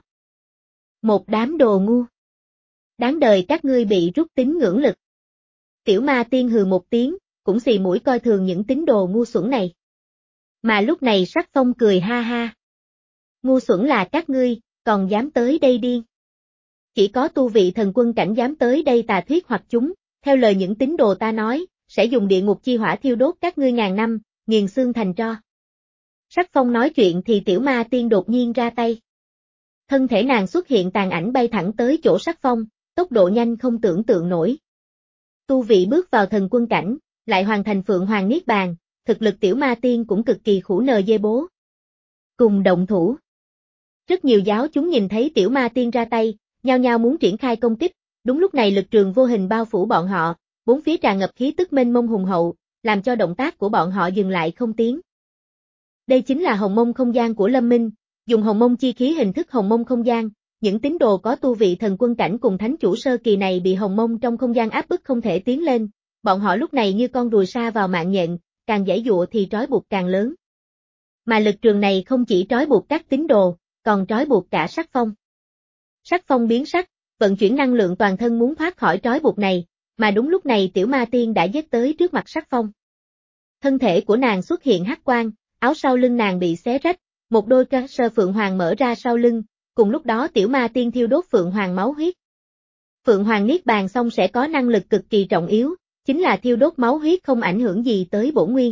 Một đám đồ ngu. Đáng đời các ngươi bị rút tín ngưỡng lực. Tiểu ma tiên hừ một tiếng, cũng xì mũi coi thường những tín đồ ngu xuẩn này. Mà lúc này sắc phong cười ha ha. Ngu xuẩn là các ngươi, còn dám tới đây điên. Chỉ có tu vị thần quân cảnh dám tới đây tà thuyết hoặc chúng, theo lời những tín đồ ta nói, sẽ dùng địa ngục chi hỏa thiêu đốt các ngươi ngàn năm, nghiền xương thành tro. Sắc phong nói chuyện thì tiểu ma tiên đột nhiên ra tay. Thân thể nàng xuất hiện tàn ảnh bay thẳng tới chỗ sắc phong, tốc độ nhanh không tưởng tượng nổi. Tu vị bước vào thần quân cảnh, lại hoàn thành Phượng Hoàng Niết Bàn, thực lực tiểu ma tiên cũng cực kỳ khủ nờ dê bố. Cùng động thủ. Rất nhiều giáo chúng nhìn thấy tiểu ma tiên ra tay, nhao nhao muốn triển khai công kích, đúng lúc này lực trường vô hình bao phủ bọn họ, bốn phía tràn ngập khí tức mênh mông hùng hậu, làm cho động tác của bọn họ dừng lại không tiến. Đây chính là hồng mông không gian của Lâm Minh, dùng hồng mông chi khí hình thức hồng mông không gian, những tín đồ có tu vị thần quân cảnh cùng thánh chủ sơ kỳ này bị hồng mông trong không gian áp bức không thể tiến lên, bọn họ lúc này như con ruồi sa vào mạng nhện, càng giãy giụa thì trói buộc càng lớn. Mà lực trường này không chỉ trói buộc các tín đồ, còn trói buộc cả sắc phong. Sắc phong biến sắc, vận chuyển năng lượng toàn thân muốn thoát khỏi trói buộc này, mà đúng lúc này tiểu ma tiên đã giết tới trước mặt sắc phong. Thân thể của nàng xuất hiện hắc quang, áo sau lưng nàng bị xé rách, một đôi ca sơ phượng hoàng mở ra sau lưng, cùng lúc đó tiểu ma tiên thiêu đốt phượng hoàng máu huyết. Phượng hoàng niết bàn xong sẽ có năng lực cực kỳ trọng yếu, chính là thiêu đốt máu huyết không ảnh hưởng gì tới bổn nguyên.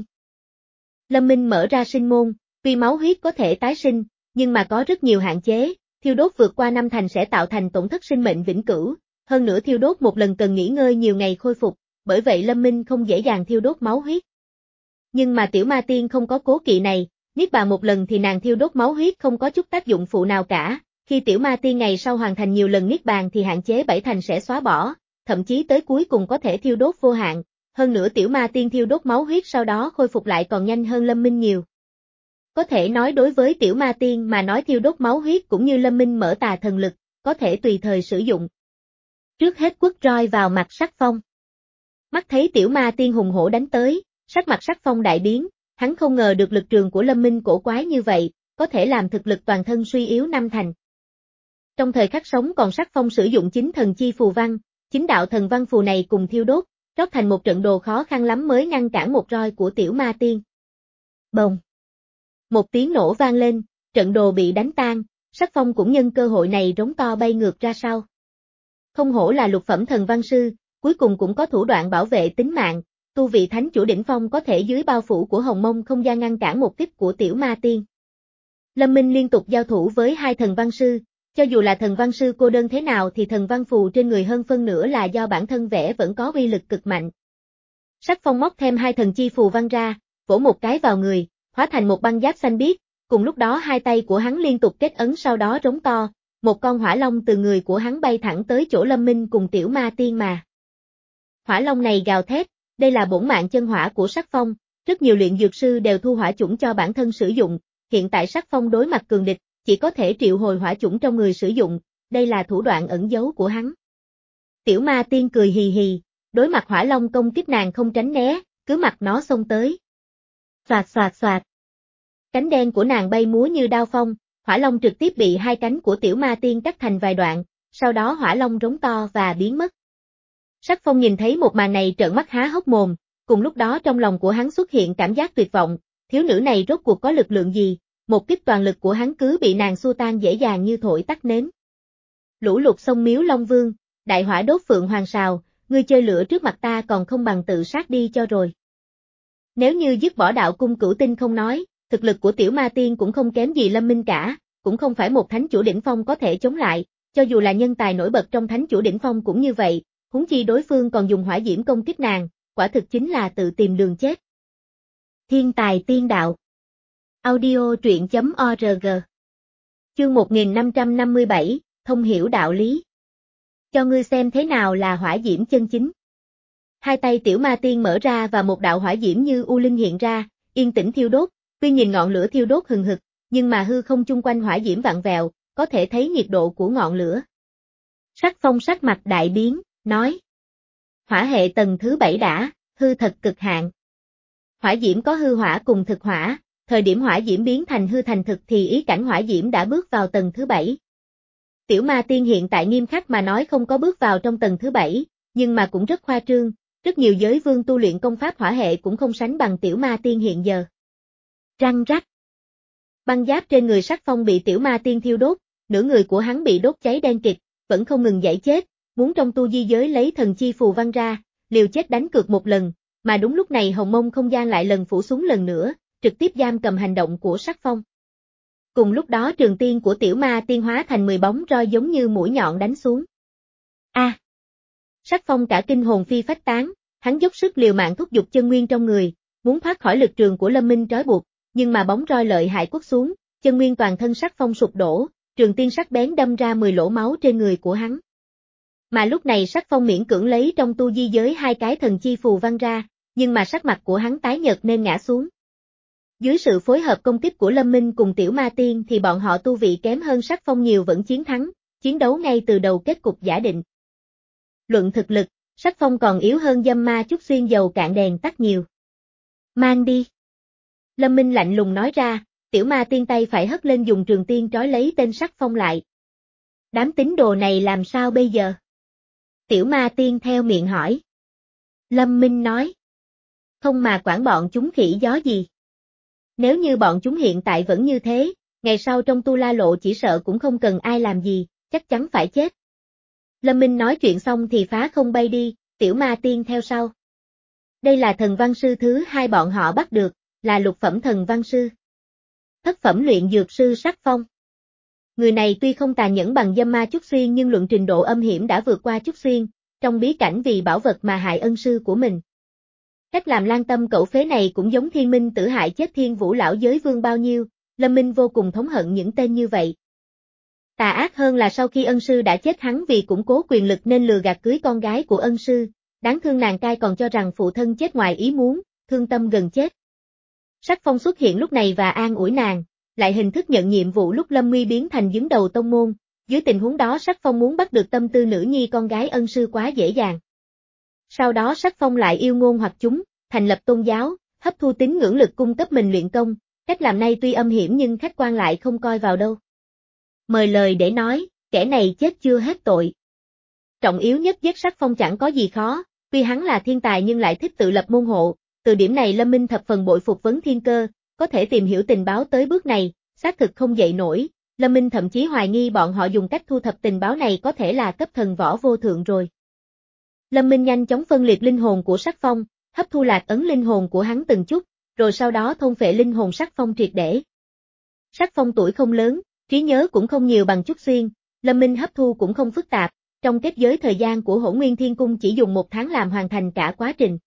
Lâm Minh mở ra sinh môn, tuy máu huyết có thể tái sinh, nhưng mà có rất nhiều hạn chế, thiêu đốt vượt qua năm thành sẽ tạo thành tổn thất sinh mệnh vĩnh cửu, hơn nữa thiêu đốt một lần cần nghỉ ngơi nhiều ngày khôi phục, bởi vậy Lâm Minh không dễ dàng thiêu đốt máu huyết. Nhưng mà tiểu ma tiên không có cố kỵ này, niết bàn một lần thì nàng thiêu đốt máu huyết không có chút tác dụng phụ nào cả, khi tiểu ma tiên ngày sau hoàn thành nhiều lần niết bàn thì hạn chế bảy thành sẽ xóa bỏ, thậm chí tới cuối cùng có thể thiêu đốt vô hạn, hơn nữa tiểu ma tiên thiêu đốt máu huyết sau đó khôi phục lại còn nhanh hơn Lâm Minh nhiều. Có thể nói đối với tiểu ma tiên mà nói thiêu đốt máu huyết cũng như Lâm Minh mở tà thần lực, có thể tùy thời sử dụng. Trước hết quất roi vào mặt sắc phong. Mắt thấy tiểu ma tiên hùng hổ đánh tới, sắc mặt sắc phong đại biến, hắn không ngờ được lực trường của Lâm Minh cổ quái như vậy, có thể làm thực lực toàn thân suy yếu năm thành. Trong thời khắc sống còn sắc phong sử dụng chính thần chi phù văn, chính đạo thần văn phù này cùng thiêu đốt, rót thành một trận đồ khó khăn lắm mới ngăn cản một roi của tiểu ma tiên. Bồng! Một tiếng nổ vang lên, trận đồ bị đánh tan, sắc phong cũng nhân cơ hội này rống to bay ngược ra sau. Không hổ là lục phẩm thần văn sư, cuối cùng cũng có thủ đoạn bảo vệ tính mạng, tu vị thánh chủ đỉnh phong có thể dưới bao phủ của hồng mông không gian ngăn cản một kích của tiểu ma tiên. Lâm Minh liên tục giao thủ với hai thần văn sư, cho dù là thần văn sư cô đơn thế nào thì thần văn phù trên người hơn phân nửa là do bản thân vẽ vẫn có uy lực cực mạnh. Sắc phong móc thêm hai thần chi phù văn ra, vỗ một cái vào người, hóa thành một băng giáp xanh biếc, cùng lúc đó hai tay của hắn liên tục kết ấn sau đó rống to, một con hỏa long từ người của hắn bay thẳng tới chỗ Lâm Minh cùng tiểu ma tiên mà. Hỏa long này gào thét, đây là bổn mạng chân hỏa của sắc phong, rất nhiều luyện dược sư đều thu hỏa chủng cho bản thân sử dụng, hiện tại sắc phong đối mặt cường địch, chỉ có thể triệu hồi hỏa chủng trong người sử dụng, đây là thủ đoạn ẩn giấu của hắn. Tiểu ma tiên cười hì hì, đối mặt hỏa long công kích nàng không tránh né, cứ mặc nó xông tới. Xoạt xoạt xoạt. Cánh đen của nàng bay múa như đao phong, hỏa long trực tiếp bị hai cánh của tiểu ma tiên cắt thành vài đoạn, sau đó hỏa long rống to và biến mất. Sắc Phong nhìn thấy một màn này trợn mắt há hốc mồm, cùng lúc đó trong lòng của hắn xuất hiện cảm giác tuyệt vọng, thiếu nữ này rốt cuộc có lực lượng gì, một kích toàn lực của hắn cứ bị nàng xua tan dễ dàng như thổi tắt nến. Lũ lụt sông Miếu Long Vương, đại hỏa đốt phượng hoàng sào, ngươi chơi lửa trước mặt ta còn không bằng tự sát đi cho rồi. Nếu như dứt bỏ đạo cung cửu tinh không nói, thực lực của tiểu ma tiên cũng không kém gì Lâm Minh cả, cũng không phải một thánh chủ đỉnh phong có thể chống lại, cho dù là nhân tài nổi bật trong thánh chủ đỉnh phong cũng như vậy, huống chi đối phương còn dùng hỏa diễm công kích nàng, quả thực chính là tự tìm đường chết. Thiên tài tiên đạo. Audio truyện chấm org. Chương một nghìn năm trăm năm mươi bảy, thông hiểu đạo lý. Cho ngươi xem thế nào là hỏa diễm chân chính. Hai tay tiểu ma tiên mở ra và một đạo hỏa diễm như u linh hiện ra, yên tĩnh thiêu đốt, tuy nhìn ngọn lửa thiêu đốt hừng hực, nhưng mà hư không chung quanh hỏa diễm vặn vẹo, có thể thấy nhiệt độ của ngọn lửa. Sắc Phong sắc mặt đại biến, nói. Hỏa hệ tầng thứ bảy đã, hư thật cực hạn. Hỏa diễm có hư hỏa cùng thực hỏa, thời điểm hỏa diễm biến thành hư thành thực thì ý cảnh hỏa diễm đã bước vào tầng thứ bảy. Tiểu ma tiên hiện tại nghiêm khắc mà nói không có bước vào trong tầng thứ bảy, nhưng mà cũng rất khoa trương, rất nhiều giới vương tu luyện công pháp hỏa hệ cũng không sánh bằng tiểu ma tiên hiện giờ. Răng rắc. Băng giáp trên người Sắc Phong bị tiểu ma tiên thiêu đốt, nửa người của hắn bị đốt cháy đen kịt, vẫn không ngừng giãy chết, muốn trong tu di giới lấy thần chi phù văn ra, liều chết đánh cược một lần, mà đúng lúc này hồng mông không gian lại lần phủ xuống lần nữa, trực tiếp giam cầm hành động của Sắc Phong. Cùng lúc đó trường tiên của tiểu ma tiên hóa thành mười bóng roi giống như mũi nhọn đánh xuống. A! À, Sắc Phong cả kinh hồn phi phách tán, hắn dốc sức liều mạng thúc giục chân nguyên trong người, muốn thoát khỏi lực trường của Lâm Minh trói buộc, nhưng mà bóng roi lợi hại quất xuống, chân nguyên toàn thân Sắc Phong sụp đổ, trường tiên sắc bén đâm ra mười lỗ máu trên người của hắn. Mà lúc này Sắc Phong miễn cưỡng lấy trong tu di giới hai cái thần chi phù văn ra, nhưng mà sắc mặt của hắn tái nhợt nên ngã xuống. Dưới sự phối hợp công kích của Lâm Minh cùng tiểu ma tiên thì bọn họ tu vị kém hơn Sắc Phong nhiều vẫn chiến thắng, chiến đấu ngay từ đầu kết cục giả định. Luận thực lực, Sắc Phong còn yếu hơn Dâm Ma chút xuyên dầu cạn đèn tắt nhiều. Mang đi. Lâm Minh lạnh lùng nói ra, tiểu ma tiên tay phải hất lên dùng trường tiên trói lấy tên Sắc Phong lại. Đám tín đồ này làm sao bây giờ? Tiểu ma tiên theo miệng hỏi. Lâm Minh nói. Không mà quản bọn chúng khỉ gió gì. Nếu như bọn chúng hiện tại vẫn như thế, ngày sau trong tu la lộ chỉ sợ cũng không cần ai làm gì, chắc chắn phải chết. Lâm Minh nói chuyện xong thì phá không bay đi, tiểu ma tiên theo sau. Đây là thần văn sư thứ hai bọn họ bắt được, là lục phẩm thần văn sư. Thất phẩm luyện dược sư Sắc Phong. Người này tuy không tàn nhẫn bằng Dâm Ma chút xuyên nhưng luận trình độ âm hiểm đã vượt qua chút xuyên, trong bí cảnh vì bảo vật mà hại ân sư của mình. Cách làm lan tâm cẩu phế này cũng giống Thiên Minh Tử hại chết Thiên Vũ lão giới vương bao nhiêu, Lâm Minh vô cùng thống hận những tên như vậy. Tà ác hơn là sau khi ân sư đã chết hắn vì củng cố quyền lực nên lừa gạt cưới con gái của ân sư, đáng thương nàng cai còn cho rằng phụ thân chết ngoài ý muốn, thương tâm gần chết. Sắc Phong xuất hiện lúc này và an ủi nàng, lại hình thức nhận nhiệm vụ lúc Lâm Nguy biến thành đứng đầu tông môn, dưới tình huống đó Sắc Phong muốn bắt được tâm tư nữ nhi con gái ân sư quá dễ dàng. Sau đó Sắc Phong lại yêu ngôn hoặc chúng, thành lập tôn giáo, hấp thu tín ngưỡng lực cung cấp mình luyện công, cách làm này tuy âm hiểm nhưng khách quan lại không coi vào đâu. Mời lời để nói, kẻ này chết chưa hết tội. Trọng yếu nhất giết Sắc Phong chẳng có gì khó, tuy hắn là thiên tài nhưng lại thích tự lập môn hộ, từ điểm này Lâm Minh thập phần bội phục Vấn Thiên Cơ, có thể tìm hiểu tình báo tới bước này, xác thực không dậy nổi, Lâm Minh thậm chí hoài nghi bọn họ dùng cách thu thập tình báo này có thể là cấp thần võ vô thượng rồi. Lâm Minh nhanh chóng phân liệt linh hồn của Sắc Phong, hấp thu lạc ấn linh hồn của hắn từng chút, rồi sau đó thôn phệ linh hồn Sắc Phong triệt để. Sắc Phong tuổi không lớn, trí nhớ cũng không nhiều bằng chút xuyên, Lâm Minh hấp thu cũng không phức tạp, trong kết giới thời gian của Hỗn Nguyên Thiên Cung chỉ dùng một tháng làm hoàn thành cả quá trình.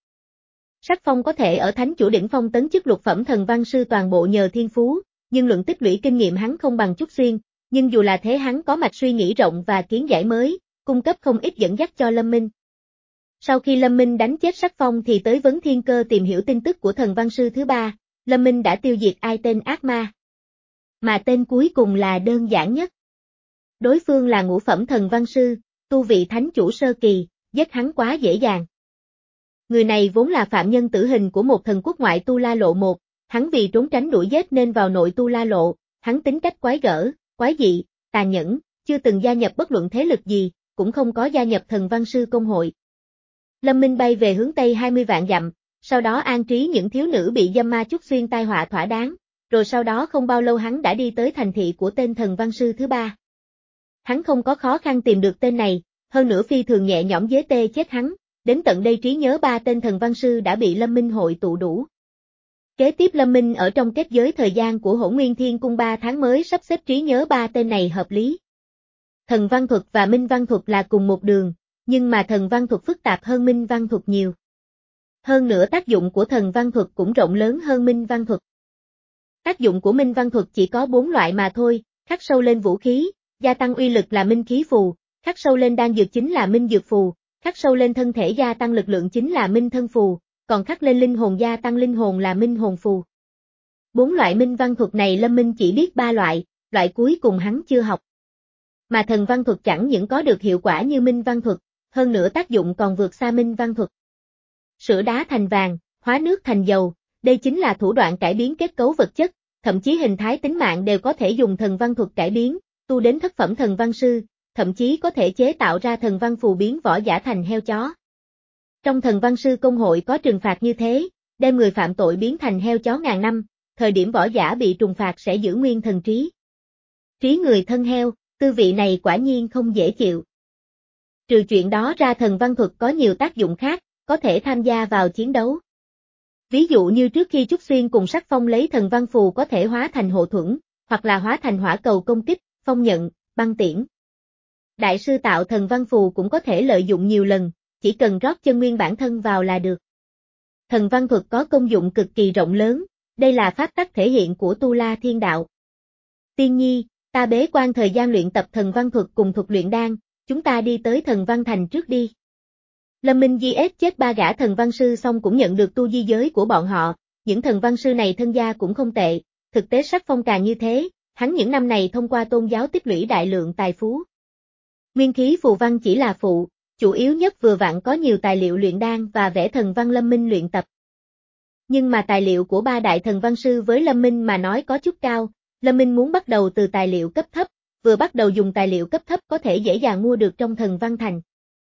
Sắc Phong có thể ở thánh chủ đỉnh phong tấn chức lục phẩm thần văn sư toàn bộ nhờ thiên phú, nhưng luận tích lũy kinh nghiệm hắn không bằng chút xuyên, nhưng dù là thế hắn có mạch suy nghĩ rộng và kiến giải mới, cung cấp không ít dẫn dắt cho Lâm Minh. Sau khi Lâm Minh đánh chết Sắc Phong thì tới Vấn Thiên Cơ tìm hiểu tin tức của thần văn sư thứ ba, Lâm Minh đã tiêu diệt ai tên ác ma. Mà tên cuối cùng là đơn giản nhất. Đối phương là ngũ phẩm thần văn sư, tu vị thánh chủ sơ kỳ, giết hắn quá dễ dàng. Người này vốn là phạm nhân tử hình của một thần quốc ngoại Tu La Lộ một, hắn vì trốn tránh đuổi giết nên vào nội Tu La Lộ, hắn tính cách quái gở, quái dị, tàn nhẫn, chưa từng gia nhập bất luận thế lực gì, cũng không có gia nhập thần văn sư công hội. Lâm Minh bay về hướng Tây hai mươi vạn dặm, sau đó an trí những thiếu nữ bị dâm ma Trúc Xuyên tai họa thỏa đáng, rồi sau đó không bao lâu hắn đã đi tới thành thị của tên thần văn sư thứ ba. Hắn không có khó khăn tìm được tên này, hơn nữa phi thường nhẹ nhõm dế tê chết hắn, đến tận đây trí nhớ ba tên thần văn sư đã bị Lâm Minh hội tụ đủ. Kế tiếp Lâm Minh ở trong kết giới thời gian của Hỗn Nguyên Thiên Cung ba tháng mới sắp xếp trí nhớ ba tên này hợp lý. Thần văn thuật và minh văn thuật là cùng một đường, nhưng mà thần văn thuật phức tạp hơn minh văn thuật nhiều. Hơn nữa tác dụng của thần văn thuật cũng rộng lớn hơn minh văn thuật. Tác dụng của minh văn thuật chỉ có bốn loại mà thôi, khắc sâu lên vũ khí, gia tăng uy lực là minh khí phù, khắc sâu lên đan dược chính là minh dược phù, khắc sâu lên thân thể gia tăng lực lượng chính là minh thân phù, còn khắc lên linh hồn gia tăng linh hồn là minh hồn phù. Bốn loại minh văn thuật này Lâm Minh chỉ biết ba loại, loại cuối cùng hắn chưa học. Mà thần văn thuật chẳng những có được hiệu quả như minh văn thuật, hơn nữa tác dụng còn vượt xa minh văn thuật. Sửa đá thành vàng, hóa nước thành dầu, đây chính là thủ đoạn cải biến kết cấu vật chất, thậm chí hình thái tính mạng đều có thể dùng thần văn thuật cải biến, tu đến thất phẩm thần văn sư, thậm chí có thể chế tạo ra thần văn phù biến võ giả thành heo chó. Trong thần văn sư công hội có trừng phạt như thế, đem người phạm tội biến thành heo chó ngàn năm, thời điểm võ giả bị trừng phạt sẽ giữ nguyên thần trí. Trí người thân heo, tư vị này quả nhiên không dễ chịu. Trừ chuyện đó ra thần văn thuật có nhiều tác dụng khác, có thể tham gia vào chiến đấu. Ví dụ như trước khi Trúc Xuyên cùng Sắc Phong lấy thần văn phù có thể hóa thành hộ thuẫn, hoặc là hóa thành hỏa cầu công kích, phong nhận, băng tiễn. Đại sư tạo thần văn phù cũng có thể lợi dụng nhiều lần, chỉ cần rót chân nguyên bản thân vào là được. Thần văn thuật có công dụng cực kỳ rộng lớn, đây là pháp tắc thể hiện của Tu La Thiên Đạo. Tiên nhi, ta bế quan thời gian luyện tập thần văn thuật cùng thuật luyện đan, chúng ta đi tới thần văn thành trước đi. Lâm Minh gi ét chết ba gã thần văn sư xong cũng nhận được tu di giới của bọn họ, những thần văn sư này thân gia cũng không tệ, thực tế Sắc Phong càng như thế, hắn những năm này thông qua tôn giáo tích lũy đại lượng tài phú. Nguyên khí phù văn chỉ là phụ, chủ yếu nhất vừa vặn có nhiều tài liệu luyện đan và vẽ thần văn Lâm Minh luyện tập. Nhưng mà tài liệu của ba đại thần văn sư với Lâm Minh mà nói có chút cao, Lâm Minh muốn bắt đầu từ tài liệu cấp thấp, vừa bắt đầu dùng tài liệu cấp thấp có thể dễ dàng mua được trong thần văn thành.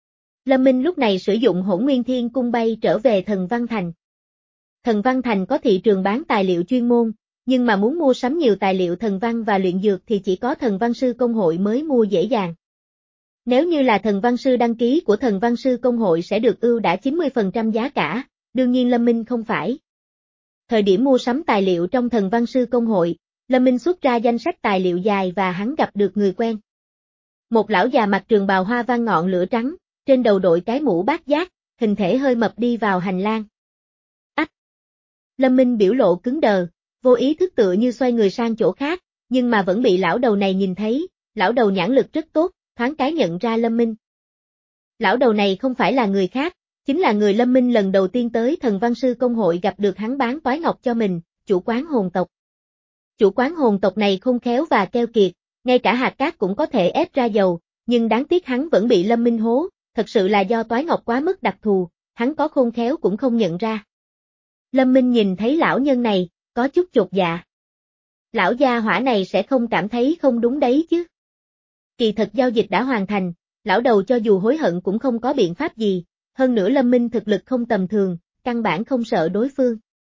Lâm Minh lúc này sử dụng Hỗn Nguyên Thiên Cung bay trở về thần văn thành. Thần văn thành có thị trường bán tài liệu chuyên môn, nhưng mà muốn mua sắm nhiều tài liệu thần văn và luyện dược thì chỉ có thần văn sư công hội mới mua dễ dàng. Nếu như là thần văn sư đăng ký của thần văn sư công hội sẽ được ưu đãi chín mươi phần trăm giá cả, đương nhiên Lâm Minh không phải. Thời điểm mua sắm tài liệu trong thần văn sư công hội, Lâm Minh xuất ra danh sách tài liệu dài và hắn gặp được người quen. Một lão già mặc trường bào hoa văn ngọn lửa trắng, trên đầu đội cái mũ bát giác, hình thể hơi mập đi vào hành lang. Ách! Lâm Minh biểu lộ cứng đờ, vô ý thức tựa như xoay người sang chỗ khác, nhưng mà vẫn bị lão đầu này nhìn thấy, lão đầu nhãn lực rất tốt, thoáng cái nhận ra Lâm Minh. Lão đầu này không phải là người khác, chính là người Lâm Minh lần đầu tiên tới thần văn sư công hội gặp được hắn bán toái ngọc cho mình, chủ quán hồn tộc. Chủ quán hồn tộc này khôn khéo và keo kiệt, ngay cả hạt cát cũng có thể ép ra dầu, nhưng đáng tiếc hắn vẫn bị Lâm Minh hố, thật sự là do toái ngọc quá mức đặc thù, hắn có khôn khéo cũng không nhận ra. Lâm Minh nhìn thấy lão nhân này, có chút chột dạ. Lão gia hỏa này sẽ không cảm thấy không đúng đấy chứ. Kỳ thật giao dịch đã hoàn thành, lão đầu cho dù hối hận cũng không có biện pháp gì, hơn nữa Lâm Minh thực lực không tầm thường, căn bản không sợ đối phương.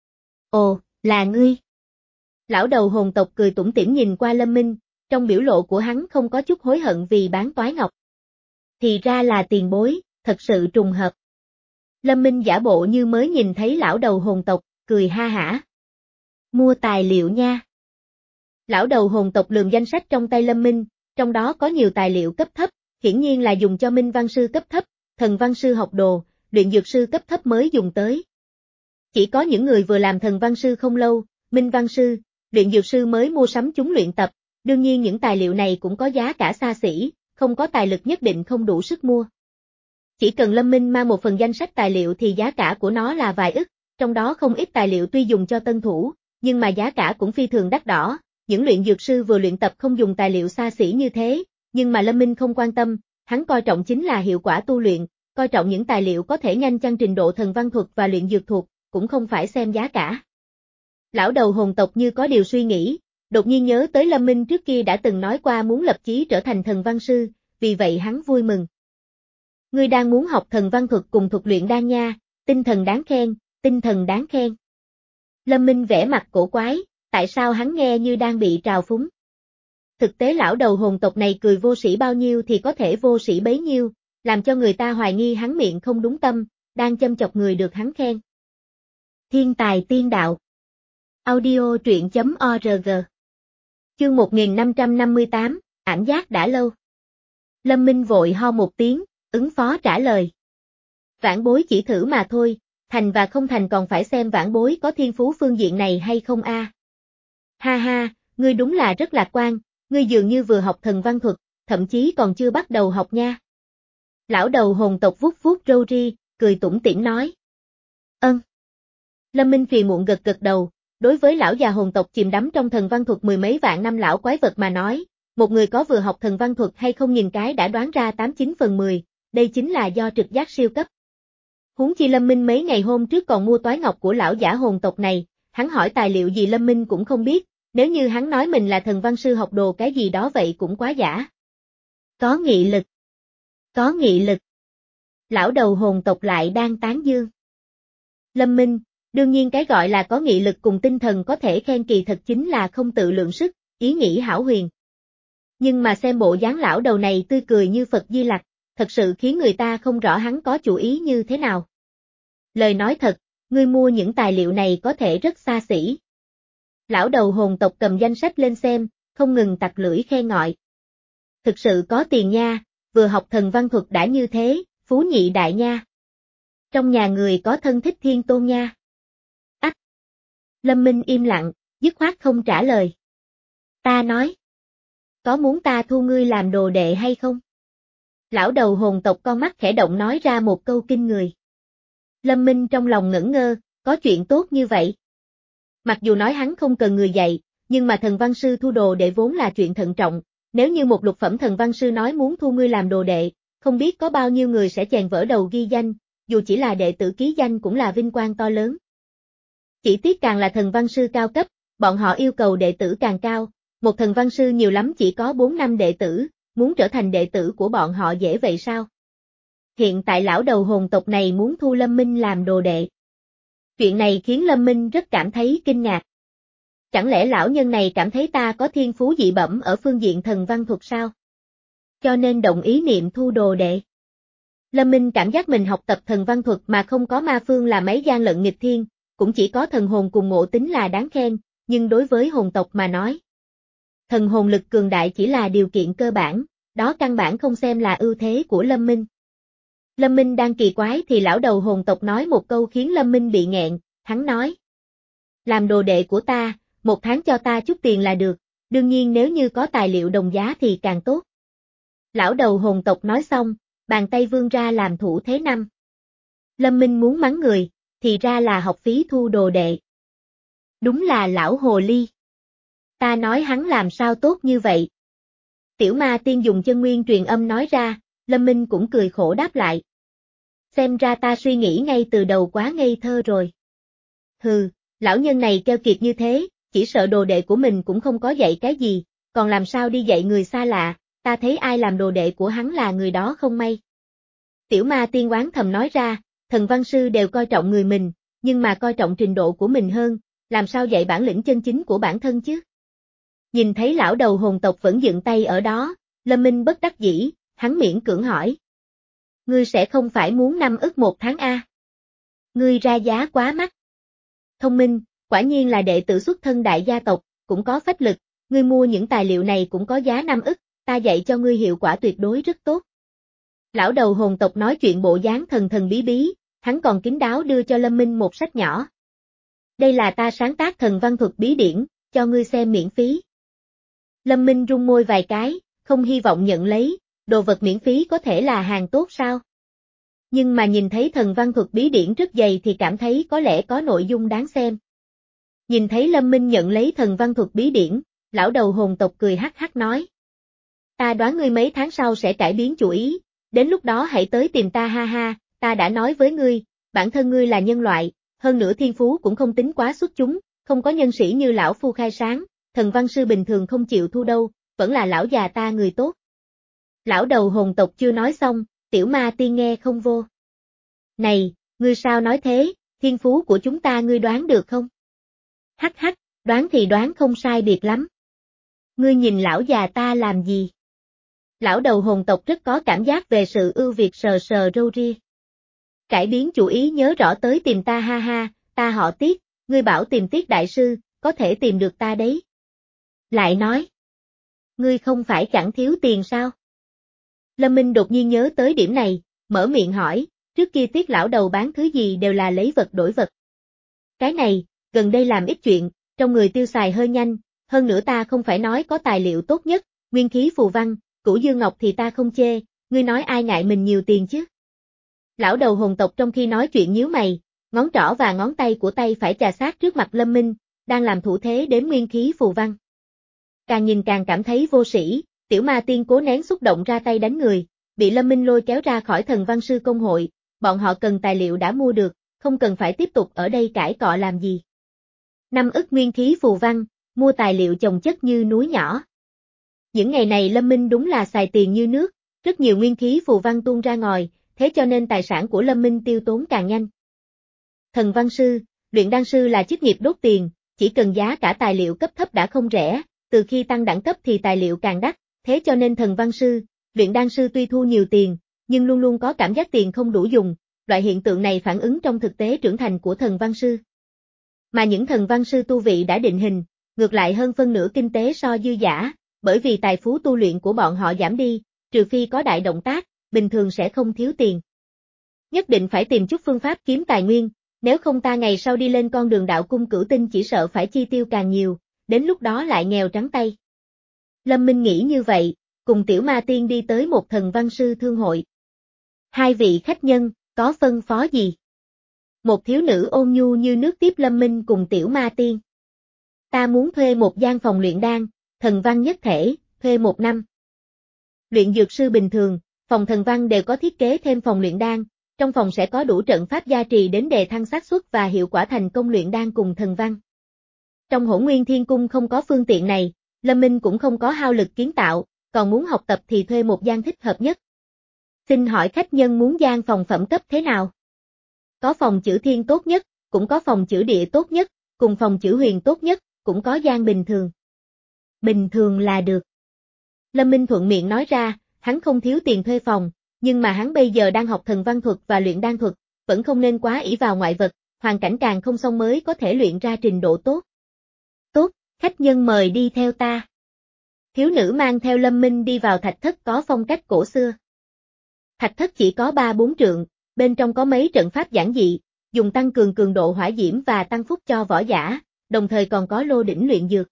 Ồ, là ngươi. Lão đầu hồn tộc cười tủm tỉm nhìn qua Lâm Minh, trong biểu lộ của hắn không có chút hối hận vì bán toái ngọc. Thì ra là tiền bối, thật sự trùng hợp. Lâm Minh giả bộ như mới nhìn thấy lão đầu hồn tộc, cười ha hả. Mua tài liệu nha. Lão đầu hồn tộc lườm danh sách trong tay Lâm Minh, trong đó có nhiều tài liệu cấp thấp, hiển nhiên là dùng cho minh văn sư cấp thấp, thần văn sư học đồ, luyện dược sư cấp thấp mới dùng tới. Chỉ có những người vừa làm thần văn sư không lâu, minh văn sư, luyện dược sư mới mua sắm chúng luyện tập, đương nhiên những tài liệu này cũng có giá cả xa xỉ, không có tài lực nhất định không đủ sức mua. Chỉ cần Lâm Minh mang một phần danh sách tài liệu thì giá cả của nó là vài ức, trong đó không ít tài liệu tuy dùng cho tân thủ, nhưng mà giá cả cũng phi thường đắt đỏ, những luyện dược sư vừa luyện tập không dùng tài liệu xa xỉ như thế, nhưng mà Lâm Minh không quan tâm, hắn coi trọng chính là hiệu quả tu luyện, coi trọng những tài liệu có thể nhanh tăng trình độ thần văn thuật và luyện dược thuật, cũng không phải xem giá cả. Lão đầu hồn tộc như có điều suy nghĩ, đột nhiên nhớ tới Lâm Minh trước kia đã từng nói qua muốn lập chí trở thành thần văn sư, vì vậy hắn vui mừng. Ngươi đang muốn học thần văn thuật cùng thuật luyện đan nha, tinh thần đáng khen, tinh thần đáng khen. Lâm Minh vẽ mặt cổ quái, tại sao hắn nghe như đang bị trào phúng. Thực tế lão đầu hồn tộc này cười vô sĩ bao nhiêu thì có thể vô sĩ bấy nhiêu, làm cho người ta hoài nghi hắn miệng không đúng tâm, đang châm chọc người được hắn khen. Thiên tài tiên đạo. Audio truyện chấm org. Chương một nghìn năm trăm năm mươi tám, ảm giác đã lâu. Lâm Minh vội ho một tiếng, ứng phó trả lời. Vãn bối chỉ thử mà thôi, thành và không thành còn phải xem vãn bối có thiên phú phương diện này hay không a. À. Ha ha, ngươi đúng là rất lạc quan, ngươi dường như vừa học thần văn thuật, thậm chí còn chưa bắt đầu học nha. Lão đầu hồn tộc vuốt vuốt râu ri, cười tủm tỉm nói. Ân. Lâm Minh phiền muộn gật gật đầu, đối với lão già hồn tộc chìm đắm trong thần văn thuật mười mấy vạn năm lão quái vật mà nói, một người có vừa học thần văn thuật hay không nhìn cái đã đoán ra tám chín phần mười, đây chính là do trực giác siêu cấp. Huống chi Lâm Minh mấy ngày hôm trước còn mua toái ngọc của lão giả hồn tộc này, hắn hỏi tài liệu gì Lâm Minh cũng không biết, nếu như hắn nói mình là thần văn sư học đồ cái gì đó vậy cũng quá giả. Có nghị lực. Có nghị lực. Lão đầu hồn tộc lại đang tán dương. Lâm Minh, đương nhiên cái gọi là có nghị lực cùng tinh thần có thể khen kỳ thật chính là không tự lượng sức, ý nghĩ hão huyền. Nhưng mà xem bộ dáng lão đầu này tươi cười như Phật Di Lặc, thật sự khiến người ta không rõ hắn có chủ ý như thế nào. Lời nói thật, ngươi mua những tài liệu này có thể rất xa xỉ. Lão đầu hồn tộc cầm danh sách lên xem, không ngừng tặc lưỡi khen ngợi. Thực sự có tiền nha, vừa học thần văn thuật đã như thế, phú nhị đại nha. Trong nhà người có thân thích thiên tôn nha. Ách! Lâm Minh im lặng, dứt khoát không trả lời. Ta nói. Có muốn ta thu ngươi làm đồ đệ hay không? Lão đầu hồn tộc con mắt khẽ động nói ra một câu kinh người. Lâm Minh trong lòng ngẩn ngơ, có chuyện tốt như vậy. Mặc dù nói hắn không cần người dạy, nhưng mà thần văn sư thu đồ đệ vốn là chuyện thận trọng, nếu như một lục phẩm thần văn sư nói muốn thu ngươi làm đồ đệ, không biết có bao nhiêu người sẽ chèn vỡ đầu ghi danh, dù chỉ là đệ tử ký danh cũng là vinh quang to lớn. Chỉ tiếc càng là thần văn sư cao cấp, bọn họ yêu cầu đệ tử càng cao, một thần văn sư nhiều lắm chỉ có bốn năm đệ tử, muốn trở thành đệ tử của bọn họ dễ vậy sao? Hiện tại lão đầu hồn tộc này muốn thu Lâm Minh làm đồ đệ. Chuyện này khiến Lâm Minh rất cảm thấy kinh ngạc. Chẳng lẽ lão nhân này cảm thấy ta có thiên phú dị bẩm ở phương diện thần văn thuật sao? Cho nên đồng ý niệm thu đồ đệ. Lâm Minh cảm giác mình học tập thần văn thuật mà không có ma phương là mấy gian lận nghịch thiên, cũng chỉ có thần hồn cùng ngộ tính là đáng khen, nhưng đối với hồn tộc mà nói. Thần hồn lực cường đại chỉ là điều kiện cơ bản, đó căn bản không xem là ưu thế của Lâm Minh. Lâm Minh đang kỳ quái thì lão đầu hồn tộc nói một câu khiến Lâm Minh bị nghẹn, hắn nói. Làm đồ đệ của ta, một tháng cho ta chút tiền là được, đương nhiên nếu như có tài liệu đồng giá thì càng tốt. Lão đầu hồn tộc nói xong, bàn tay vươn ra làm thủ thế năm. Lâm Minh muốn mắng người, thì ra là học phí thu đồ đệ. Đúng là lão hồ ly. Ta nói hắn làm sao tốt như vậy. Tiểu ma tiên dùng chân nguyên truyền âm nói ra, Lâm Minh cũng cười khổ đáp lại. Xem ra ta suy nghĩ ngay từ đầu quá ngây thơ rồi. Hừ, lão nhân này keo kiệt như thế, chỉ sợ đồ đệ của mình cũng không có dạy cái gì, còn làm sao đi dạy người xa lạ, ta thấy ai làm đồ đệ của hắn là người đó không may. Tiểu ma tiên oán thầm nói ra, thần văn sư đều coi trọng người mình, nhưng mà coi trọng trình độ của mình hơn, làm sao dạy bản lĩnh chân chính của bản thân chứ? Nhìn thấy lão đầu hồn tộc vẫn dựng tay ở đó, Lâm Minh bất đắc dĩ, hắn miễn cưỡng hỏi. Ngươi sẽ không phải muốn năm ức một tháng a? Ngươi ra giá quá mắc. Thông minh, quả nhiên là đệ tử xuất thân đại gia tộc, cũng có phách lực, ngươi mua những tài liệu này cũng có giá năm ức, ta dạy cho ngươi hiệu quả tuyệt đối rất tốt. Lão đầu hồn tộc nói chuyện bộ dáng thần thần bí bí, hắn còn kín đáo đưa cho Lâm Minh một sách nhỏ. Đây là ta sáng tác thần văn thuật bí điển, cho ngươi xem miễn phí. Lâm Minh rung môi vài cái, không hy vọng nhận lấy, đồ vật miễn phí có thể là hàng tốt sao? Nhưng mà nhìn thấy thần văn thuật bí điển rất dày thì cảm thấy có lẽ có nội dung đáng xem. Nhìn thấy Lâm Minh nhận lấy thần văn thuật bí điển, lão đầu hồn tộc cười hắc hắc nói. Ta đoán ngươi mấy tháng sau sẽ cải biến chủ ý, đến lúc đó hãy tới tìm ta ha ha, ta đã nói với ngươi, bản thân ngươi là nhân loại, hơn nữa thiên phú cũng không tính quá xuất chúng, không có nhân sĩ như lão phu khai sáng, thần văn sư bình thường không chịu thu đâu, vẫn là lão già ta người tốt. Lão đầu hồn tộc chưa nói xong, tiểu ma tiên nghe không vô. Này, ngươi sao nói thế, thiên phú của chúng ta ngươi đoán được không? Hắc hắc, đoán thì đoán không sai biệt lắm. Ngươi nhìn lão già ta làm gì? Lão đầu hồn tộc rất có cảm giác về sự ưu việt sờ sờ râu ria. Cải biến chủ ý nhớ rõ tới tìm ta ha ha, ta họ Tiết, ngươi bảo tìm Tiết đại sư, có thể tìm được ta đấy. Lại nói, ngươi không phải chẳng thiếu tiền sao? Lâm Minh đột nhiên nhớ tới điểm này, mở miệng hỏi, trước kia Tiết lão đầu bán thứ gì đều là lấy vật đổi vật. Cái này, gần đây làm ít chuyện, trong người tiêu xài hơi nhanh, hơn nữa ta không phải nói có tài liệu tốt nhất, nguyên khí phù văn, cửu dương ngọc thì ta không chê, ngươi nói ai ngại mình nhiều tiền chứ? Lão đầu hồn tộc trong khi nói chuyện nhíu mày, ngón trỏ và ngón tay của tay phải chà sát trước mặt Lâm Minh, đang làm thủ thế đếm nguyên khí phù văn. Càng nhìn càng cảm thấy vô sĩ, tiểu ma tiên cố nén xúc động ra tay đánh người, bị Lâm Minh lôi kéo ra khỏi thần văn sư công hội, bọn họ cần tài liệu đã mua được, không cần phải tiếp tục ở đây cãi cọ làm gì. Năm ức nguyên khí phù văn, mua tài liệu chồng chất như núi nhỏ. Những ngày này Lâm Minh đúng là xài tiền như nước, rất nhiều nguyên khí phù văn tuôn ra ngoài, thế cho nên tài sản của Lâm Minh tiêu tốn càng nhanh. Thần văn sư, luyện đan sư là chức nghiệp đốt tiền, chỉ cần giá cả tài liệu cấp thấp đã không rẻ, từ khi tăng đẳng cấp thì tài liệu càng đắt, thế cho nên thần văn sư, luyện đan sư tuy thu nhiều tiền, nhưng luôn luôn có cảm giác tiền không đủ dùng, loại hiện tượng này phản ứng trong thực tế trưởng thành của thần văn sư. Mà những thần văn sư tu vị đã định hình, ngược lại hơn phân nửa kinh tế so dư giả, bởi vì tài phú tu luyện của bọn họ giảm đi, trừ phi có đại động tác, bình thường sẽ không thiếu tiền. Nhất định phải tìm chút phương pháp kiếm tài nguyên, nếu không ta ngày sau đi lên con đường đạo cung cửu tinh chỉ sợ phải chi tiêu càng nhiều, đến lúc đó lại nghèo trắng tay. Lâm Minh nghĩ như vậy, cùng tiểu ma tiên đi tới một thần văn sư thương hội. Hai vị khách nhân, có phân phó gì? Một thiếu nữ ôn nhu như nước tiếp Lâm Minh cùng tiểu ma tiên. Ta muốn thuê một gian phòng luyện đan, thần văn nhất thể, thuê một năm. Luyện dược sư bình thường, phòng thần văn đều có thiết kế thêm phòng luyện đan, trong phòng sẽ có đủ trận pháp gia trì đến đề thăng xác suất và hiệu quả thành công luyện đan cùng thần văn. Trong Hỗn Nguyên Thiên Cung không có phương tiện này, Lâm Minh cũng không có hao lực kiến tạo, còn muốn học tập thì thuê một gian thích hợp nhất. Xin hỏi khách nhân muốn gian phòng phẩm cấp thế nào? Có phòng chữ thiên tốt nhất, cũng có phòng chữ địa tốt nhất, cùng phòng chữ huyền tốt nhất, cũng có gian bình thường. Bình thường là được. Lâm Minh thuận miệng nói ra, hắn không thiếu tiền thuê phòng, nhưng mà hắn bây giờ đang học thần văn thuật và luyện đan thuật, vẫn không nên quá ỷ vào ngoại vật, hoàn cảnh càng không xong mới có thể luyện ra trình độ tốt. Tốt, khách nhân mời đi theo ta. Thiếu nữ mang theo Lâm Minh đi vào thạch thất có phong cách cổ xưa. Thạch thất chỉ có ba bốn trượng, bên trong có mấy trận pháp giản dị, dùng tăng cường cường độ hỏa diễm và tăng phúc cho võ giả, đồng thời còn có lô đỉnh luyện dược.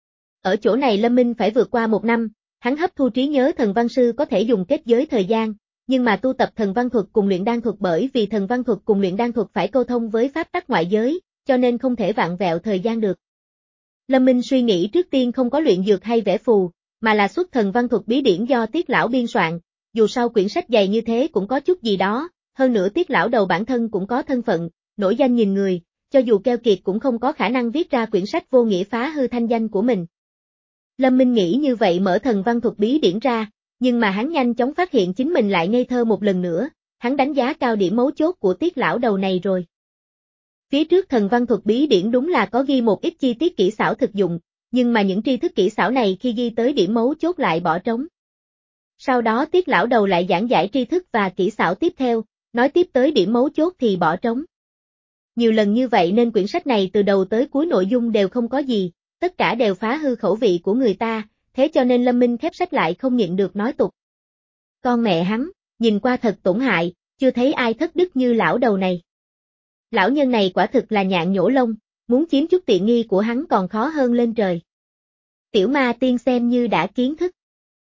Ở chỗ này Lâm Minh phải vượt qua một năm, hắn hấp thu trí nhớ thần văn sư có thể dùng kết giới thời gian, nhưng mà tu tập thần văn thuật cùng luyện đan thuật bởi vì thần văn thuật cùng luyện đan thuật phải câu thông với pháp tắc ngoại giới, cho nên không thể vặn vẹo thời gian được. Lâm Minh suy nghĩ trước tiên không có luyện dược hay vẽ phù, mà là xuất thần văn thuật bí điển do Tiết lão biên soạn, dù sao quyển sách dày như thế cũng có chút gì đó, hơn nữa Tiết lão đầu bản thân cũng có thân phận, nổi danh nghìn người, cho dù keo kiệt cũng không có khả năng viết ra quyển sách vô nghĩa phá hư thanh danh của mình. Lâm Minh nghĩ như vậy mở thần văn thuật bí điển ra, nhưng mà hắn nhanh chóng phát hiện chính mình lại ngây thơ một lần nữa, hắn đánh giá cao điểm mấu chốt của Tiết lão đầu này rồi. Phía trước thần văn thuật bí điển đúng là có ghi một ít chi tiết kỹ xảo thực dụng, nhưng mà những tri thức kỹ xảo này khi ghi tới điểm mấu chốt lại bỏ trống. Sau đó Tiết lão đầu lại giảng giải tri thức và kỹ xảo tiếp theo, nói tiếp tới điểm mấu chốt thì bỏ trống. Nhiều lần như vậy nên quyển sách này từ đầu tới cuối nội dung đều không có gì, tất cả đều phá hư khẩu vị của người ta, thế cho nên Lâm Minh khép sách lại không nhịn được nói tục. Con mẹ hắn, nhìn qua thật tổn hại, chưa thấy ai thất đức như lão đầu này. Lão nhân này quả thực là nhạn nhổ lông, muốn chiếm chút tiện nghi của hắn còn khó hơn lên trời. Tiểu ma tiên xem như đã kiến thức.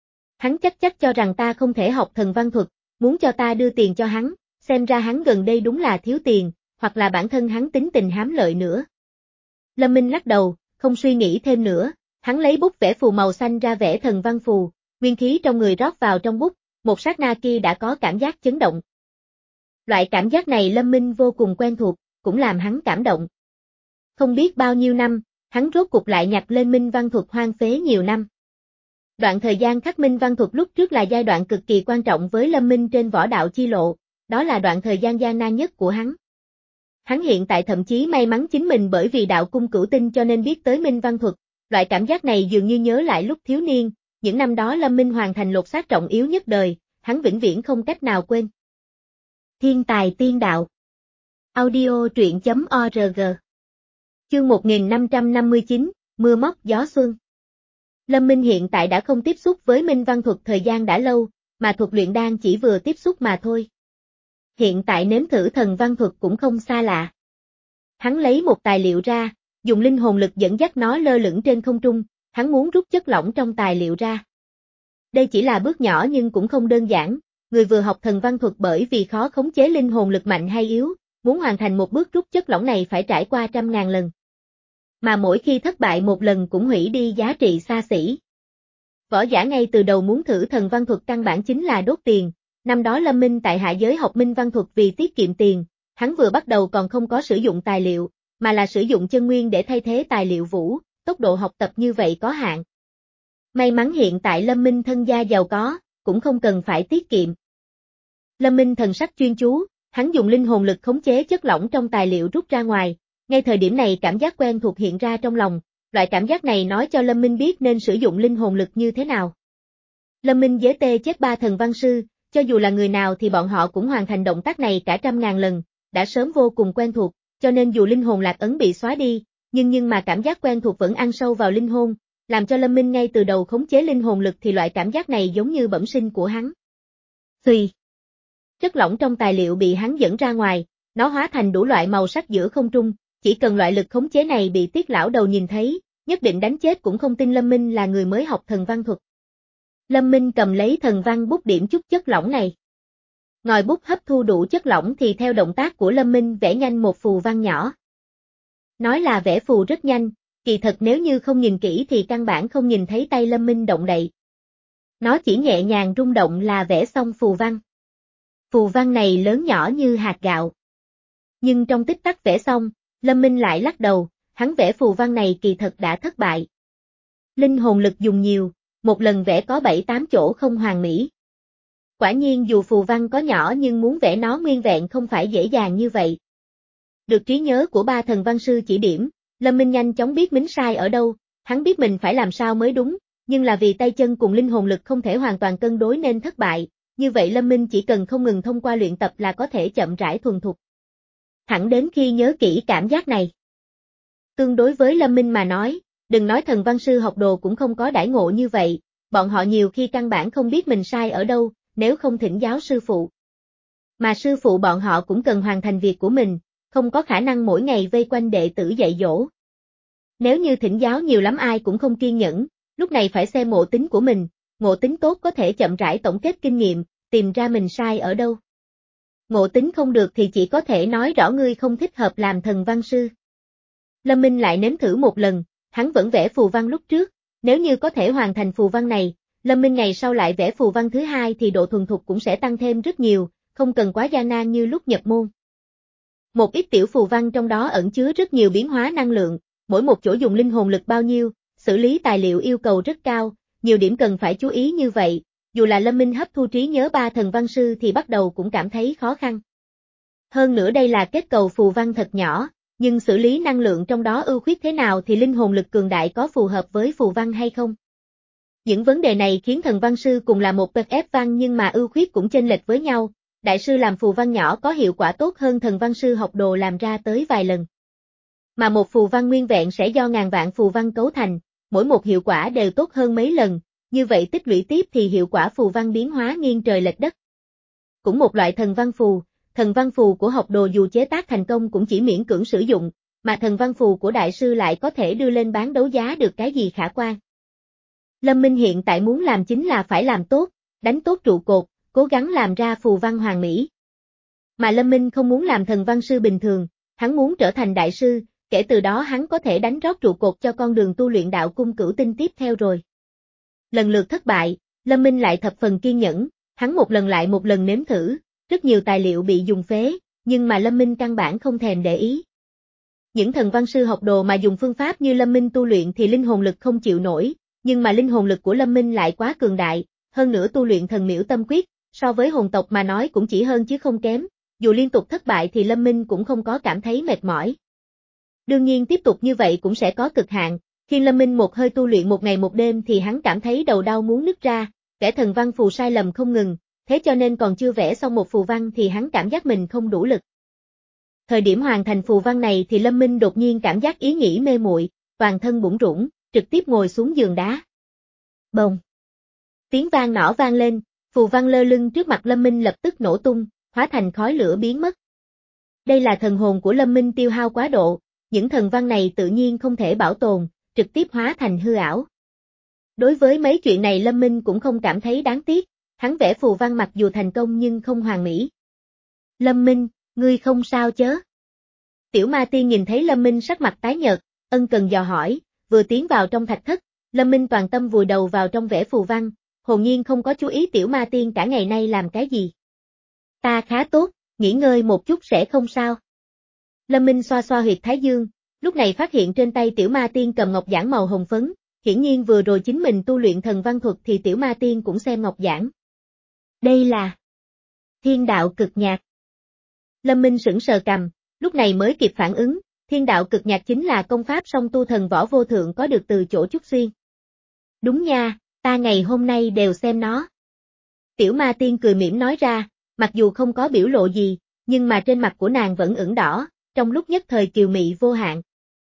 Hắn chắc chắc cho rằng ta không thể học thần văn thuật, muốn cho ta đưa tiền cho hắn, xem ra hắn gần đây đúng là thiếu tiền, hoặc là bản thân hắn tính tình hám lợi nữa. Lâm Minh lắc đầu, không suy nghĩ thêm nữa, hắn lấy bút vẽ phù màu xanh ra vẽ thần văn phù, nguyên khí trong người rót vào trong bút, một sát na kia đã có cảm giác chấn động. Loại cảm giác này Lâm Minh vô cùng quen thuộc, cũng làm hắn cảm động. Không biết bao nhiêu năm, hắn rốt cục lại nhặt lên minh văn thuật hoang phế nhiều năm. Đoạn thời gian khắc minh văn thuật lúc trước là giai đoạn cực kỳ quan trọng với Lâm Minh trên võ đạo chi lộ, đó là đoạn thời gian gian nan nhất của hắn. Hắn hiện tại thậm chí may mắn chính mình bởi vì đạo cung cửu tinh cho nên biết tới minh văn thuật, loại cảm giác này dường như nhớ lại lúc thiếu niên, những năm đó Lâm Minh hoàn thành lột xác trọng yếu nhất đời, hắn vĩnh viễn không cách nào quên. Thiên tài tiên đạo. Audio truyện chấm org. Chương một nghìn năm trăm năm mươi chín, Mưa móc gió xuân. Lâm Minh hiện tại đã không tiếp xúc với minh văn thuật thời gian đã lâu, mà thuật luyện đan chỉ vừa tiếp xúc mà thôi. Hiện tại nếm thử thần văn thuật cũng không xa lạ. Hắn lấy một tài liệu ra, dùng linh hồn lực dẫn dắt nó lơ lửng trên không trung, hắn muốn rút chất lỏng trong tài liệu ra. Đây chỉ là bước nhỏ nhưng cũng không đơn giản, người vừa học thần văn thuật bởi vì khó khống chế linh hồn lực mạnh hay yếu, muốn hoàn thành một bước rút chất lỏng này phải trải qua trăm ngàn lần. Mà mỗi khi thất bại một lần cũng hủy đi giá trị xa xỉ. Võ giả ngay từ đầu muốn thử thần văn thuật căn bản chính là đốt tiền, năm đó Lâm Minh tại hạ giới học minh văn thuật vì tiết kiệm tiền, hắn vừa bắt đầu còn không có sử dụng tài liệu, mà là sử dụng chân nguyên để thay thế tài liệu vũ, tốc độ học tập như vậy có hạn. May mắn hiện tại Lâm Minh thân gia giàu có, cũng không cần phải tiết kiệm. Lâm Minh thần sắc chuyên chú, hắn dùng linh hồn lực khống chế chất lỏng trong tài liệu rút ra ngoài, ngay thời điểm này cảm giác quen thuộc hiện ra trong lòng, loại cảm giác này nói cho Lâm Minh biết nên sử dụng linh hồn lực như thế nào. Lâm Minh giới tê chết ba thần văn sư, cho dù là người nào thì bọn họ cũng hoàn thành động tác này cả trăm ngàn lần, đã sớm vô cùng quen thuộc, cho nên dù linh hồn lạc ấn bị xóa đi, nhưng nhưng mà cảm giác quen thuộc vẫn ăn sâu vào linh hồn, làm cho Lâm Minh ngay từ đầu khống chế linh hồn lực thì loại cảm giác này giống như bẩm sinh của hắn. Xuy. Chất lỏng trong tài liệu bị hắn dẫn ra ngoài, nó hóa thành đủ loại màu sắc giữa không trung, chỉ cần loại lực khống chế này bị Tiết lão đầu nhìn thấy, nhất định đánh chết cũng không tin Lâm Minh là người mới học thần văn thuật. Lâm Minh cầm lấy thần văn bút điểm chút chất lỏng này. Ngòi bút hấp thu đủ chất lỏng thì theo động tác của Lâm Minh vẽ nhanh một phù văn nhỏ. Nói là vẽ phù rất nhanh, kỳ thật nếu như không nhìn kỹ thì căn bản không nhìn thấy tay Lâm Minh động đậy. Nó chỉ nhẹ nhàng rung động là vẽ xong phù văn. Phù văn này lớn nhỏ như hạt gạo. Nhưng trong tích tắc vẽ xong, Lâm Minh lại lắc đầu, hắn vẽ phù văn này kỳ thật đã thất bại. Linh hồn lực dùng nhiều, một lần vẽ có bảy tám chỗ không hoàn mỹ. Quả nhiên dù phù văn có nhỏ nhưng muốn vẽ nó nguyên vẹn không phải dễ dàng như vậy. Được trí nhớ của ba thần văn sư chỉ điểm, Lâm Minh nhanh chóng biết mình sai ở đâu, hắn biết mình phải làm sao mới đúng, nhưng là vì tay chân cùng linh hồn lực không thể hoàn toàn cân đối nên thất bại, như vậy Lâm Minh chỉ cần không ngừng thông qua luyện tập là có thể chậm rãi thuần thục. Thẳng đến khi nhớ kỹ cảm giác này. Tương đối với Lâm Minh mà nói, đừng nói thần văn sư học đồ cũng không có đãi ngộ như vậy, bọn họ nhiều khi căn bản không biết mình sai ở đâu, nếu không thỉnh giáo sư phụ. Mà sư phụ bọn họ cũng cần hoàn thành việc của mình, không có khả năng mỗi ngày vây quanh đệ tử dạy dỗ. Nếu như thỉnh giáo nhiều lắm ai cũng không kiên nhẫn, lúc này phải xem ngộ tính của mình, ngộ tính tốt có thể chậm rãi tổng kết kinh nghiệm, tìm ra mình sai ở đâu. Ngộ tính không được thì chỉ có thể nói rõ ngươi không thích hợp làm thần văn sư. Lâm Minh lại nếm thử một lần, hắn vẫn vẽ phù văn lúc trước, nếu như có thể hoàn thành phù văn này, Lâm Minh ngày sau lại vẽ phù văn thứ hai thì độ thuần thục cũng sẽ tăng thêm rất nhiều, không cần quá gian nan như lúc nhập môn. Một ít tiểu phù văn trong đó ẩn chứa rất nhiều biến hóa năng lượng, mỗi một chỗ dùng linh hồn lực bao nhiêu, xử lý tài liệu yêu cầu rất cao, nhiều điểm cần phải chú ý như vậy, dù là Lâm Minh hấp thu trí nhớ ba thần văn sư thì bắt đầu cũng cảm thấy khó khăn. Hơn nữa đây là kết cầu phù văn thật nhỏ, nhưng xử lý năng lượng trong đó ưu khuyết thế nào thì linh hồn lực cường đại có phù hợp với phù văn hay không? Những vấn đề này khiến thần văn sư cùng là một bậc ép văn nhưng mà ưu khuyết cũng chênh lệch với nhau, đại sư làm phù văn nhỏ có hiệu quả tốt hơn thần văn sư học đồ làm ra tới vài lần. Mà một phù văn nguyên vẹn sẽ do ngàn vạn phù văn cấu thành, mỗi một hiệu quả đều tốt hơn mấy lần, như vậy tích lũy tiếp thì hiệu quả phù văn biến hóa nghiêng trời lệch đất. Cũng một loại thần văn phù, thần văn phù của học đồ dù chế tác thành công cũng chỉ miễn cưỡng sử dụng, mà thần văn phù của đại sư lại có thể đưa lên bán đấu giá được cái gì khả quan. Lâm Minh hiện tại muốn làm chính là phải làm tốt, đánh tốt trụ cột, cố gắng làm ra phù văn hoàn mỹ. Mà Lâm Minh không muốn làm thần văn sư bình thường, hắn muốn trở thành đại sư, kể từ đó hắn có thể đánh rót trụ cột cho con đường tu luyện đạo cung cửu tinh tiếp theo rồi. Lần lượt thất bại, Lâm Minh lại thập phần kiên nhẫn, hắn một lần lại một lần nếm thử, rất nhiều tài liệu bị dùng phế, nhưng mà Lâm Minh căn bản không thèm để ý. Những thần văn sư học đồ mà dùng phương pháp như Lâm Minh tu luyện thì linh hồn lực không chịu nổi, nhưng mà linh hồn lực của Lâm Minh lại quá cường đại, hơn nữa tu luyện thần miễu tâm quyết, so với hồn tộc mà nói cũng chỉ hơn chứ không kém, dù liên tục thất bại thì Lâm Minh cũng không có cảm thấy mệt mỏi. Đương nhiên tiếp tục như vậy cũng sẽ có cực hạn, khi Lâm Minh một hơi tu luyện một ngày một đêm thì hắn cảm thấy đầu đau muốn nứt ra, vẽ thần văn phù sai lầm không ngừng, thế cho nên còn chưa vẽ xong một phù văn thì hắn cảm giác mình không đủ lực. Thời điểm hoàn thành phù văn này thì Lâm Minh đột nhiên cảm giác ý nghĩ mê muội, toàn thân bủn rủn, trực tiếp ngồi xuống giường đá. Bồng! Tiếng vang nỏ vang lên, phù văn lơ lưng trước mặt Lâm Minh lập tức nổ tung, hóa thành khói lửa biến mất. Đây là thần hồn của Lâm Minh tiêu hao quá độ, những thần văn này tự nhiên không thể bảo tồn, trực tiếp hóa thành hư ảo. Đối với mấy chuyện này Lâm Minh cũng không cảm thấy đáng tiếc, hắn vẽ phù văn mặc dù thành công nhưng không hoàn mỹ. Lâm Minh, ngươi không sao chớ? Tiểu Ma Tiên nhìn thấy Lâm Minh sắc mặt tái nhợt, ân cần dò hỏi, vừa tiến vào trong thạch thất, Lâm Minh toàn tâm vùi đầu vào trong vẽ phù văn, hồn nhiên không có chú ý Tiểu Ma Tiên cả ngày nay làm cái gì. Ta khá tốt, nghỉ ngơi một chút sẽ không sao. Lâm Minh xoa xoa huyệt thái dương, lúc này phát hiện trên tay Tiểu Ma Tiên cầm ngọc giản màu hồng phấn, hiển nhiên vừa rồi chính mình tu luyện thần văn thuật thì Tiểu Ma Tiên cũng xem ngọc giản. Đây là Thiên đạo cực nhạc. Lâm Minh sững sờ cằm, lúc này mới kịp phản ứng, Thiên đạo cực nhạc chính là công pháp song tu thần võ vô thượng có được từ chỗ Trúc Xuyên. Đúng nha, ta ngày hôm nay đều xem nó. Tiểu Ma Tiên cười mỉm nói ra, mặc dù không có biểu lộ gì, nhưng mà trên mặt của nàng vẫn ửng đỏ, trong lúc nhất thời kiều mị vô hạn.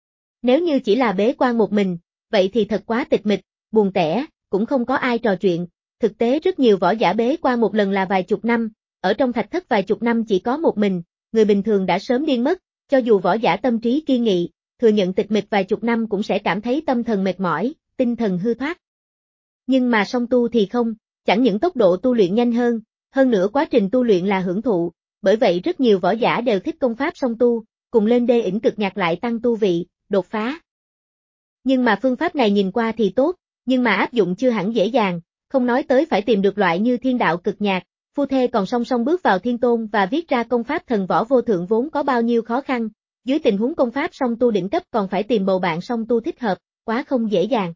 Nếu như chỉ là bế quan một mình, vậy thì thật quá tịch mịch, buồn tẻ, cũng không có ai trò chuyện, thực tế rất nhiều võ giả bế quan một lần là vài chục năm, ở trong thạch thất vài chục năm chỉ có một mình, người bình thường đã sớm điên mất, cho dù võ giả tâm trí kiên nghị, thừa nhận tịch mịch vài chục năm cũng sẽ cảm thấy tâm thần mệt mỏi, tinh thần hư thoát. Nhưng mà song tu thì không, chẳng những tốc độ tu luyện nhanh hơn, hơn nữa quá trình tu luyện là hưởng thụ, bởi vậy rất nhiều võ giả đều thích công pháp song tu, cùng lên đê ỉnh cực nhạc lại tăng tu vị, đột phá. Nhưng mà phương pháp này nhìn qua thì tốt, nhưng mà áp dụng chưa hẳn dễ dàng, không nói tới phải tìm được loại như thiên đạo cực nhạc, phu thê còn song song bước vào thiên tôn và viết ra công pháp thần võ vô thượng vốn có bao nhiêu khó khăn, dưới tình huống công pháp song tu đỉnh cấp còn phải tìm bầu bạn song tu thích hợp, quá không dễ dàng.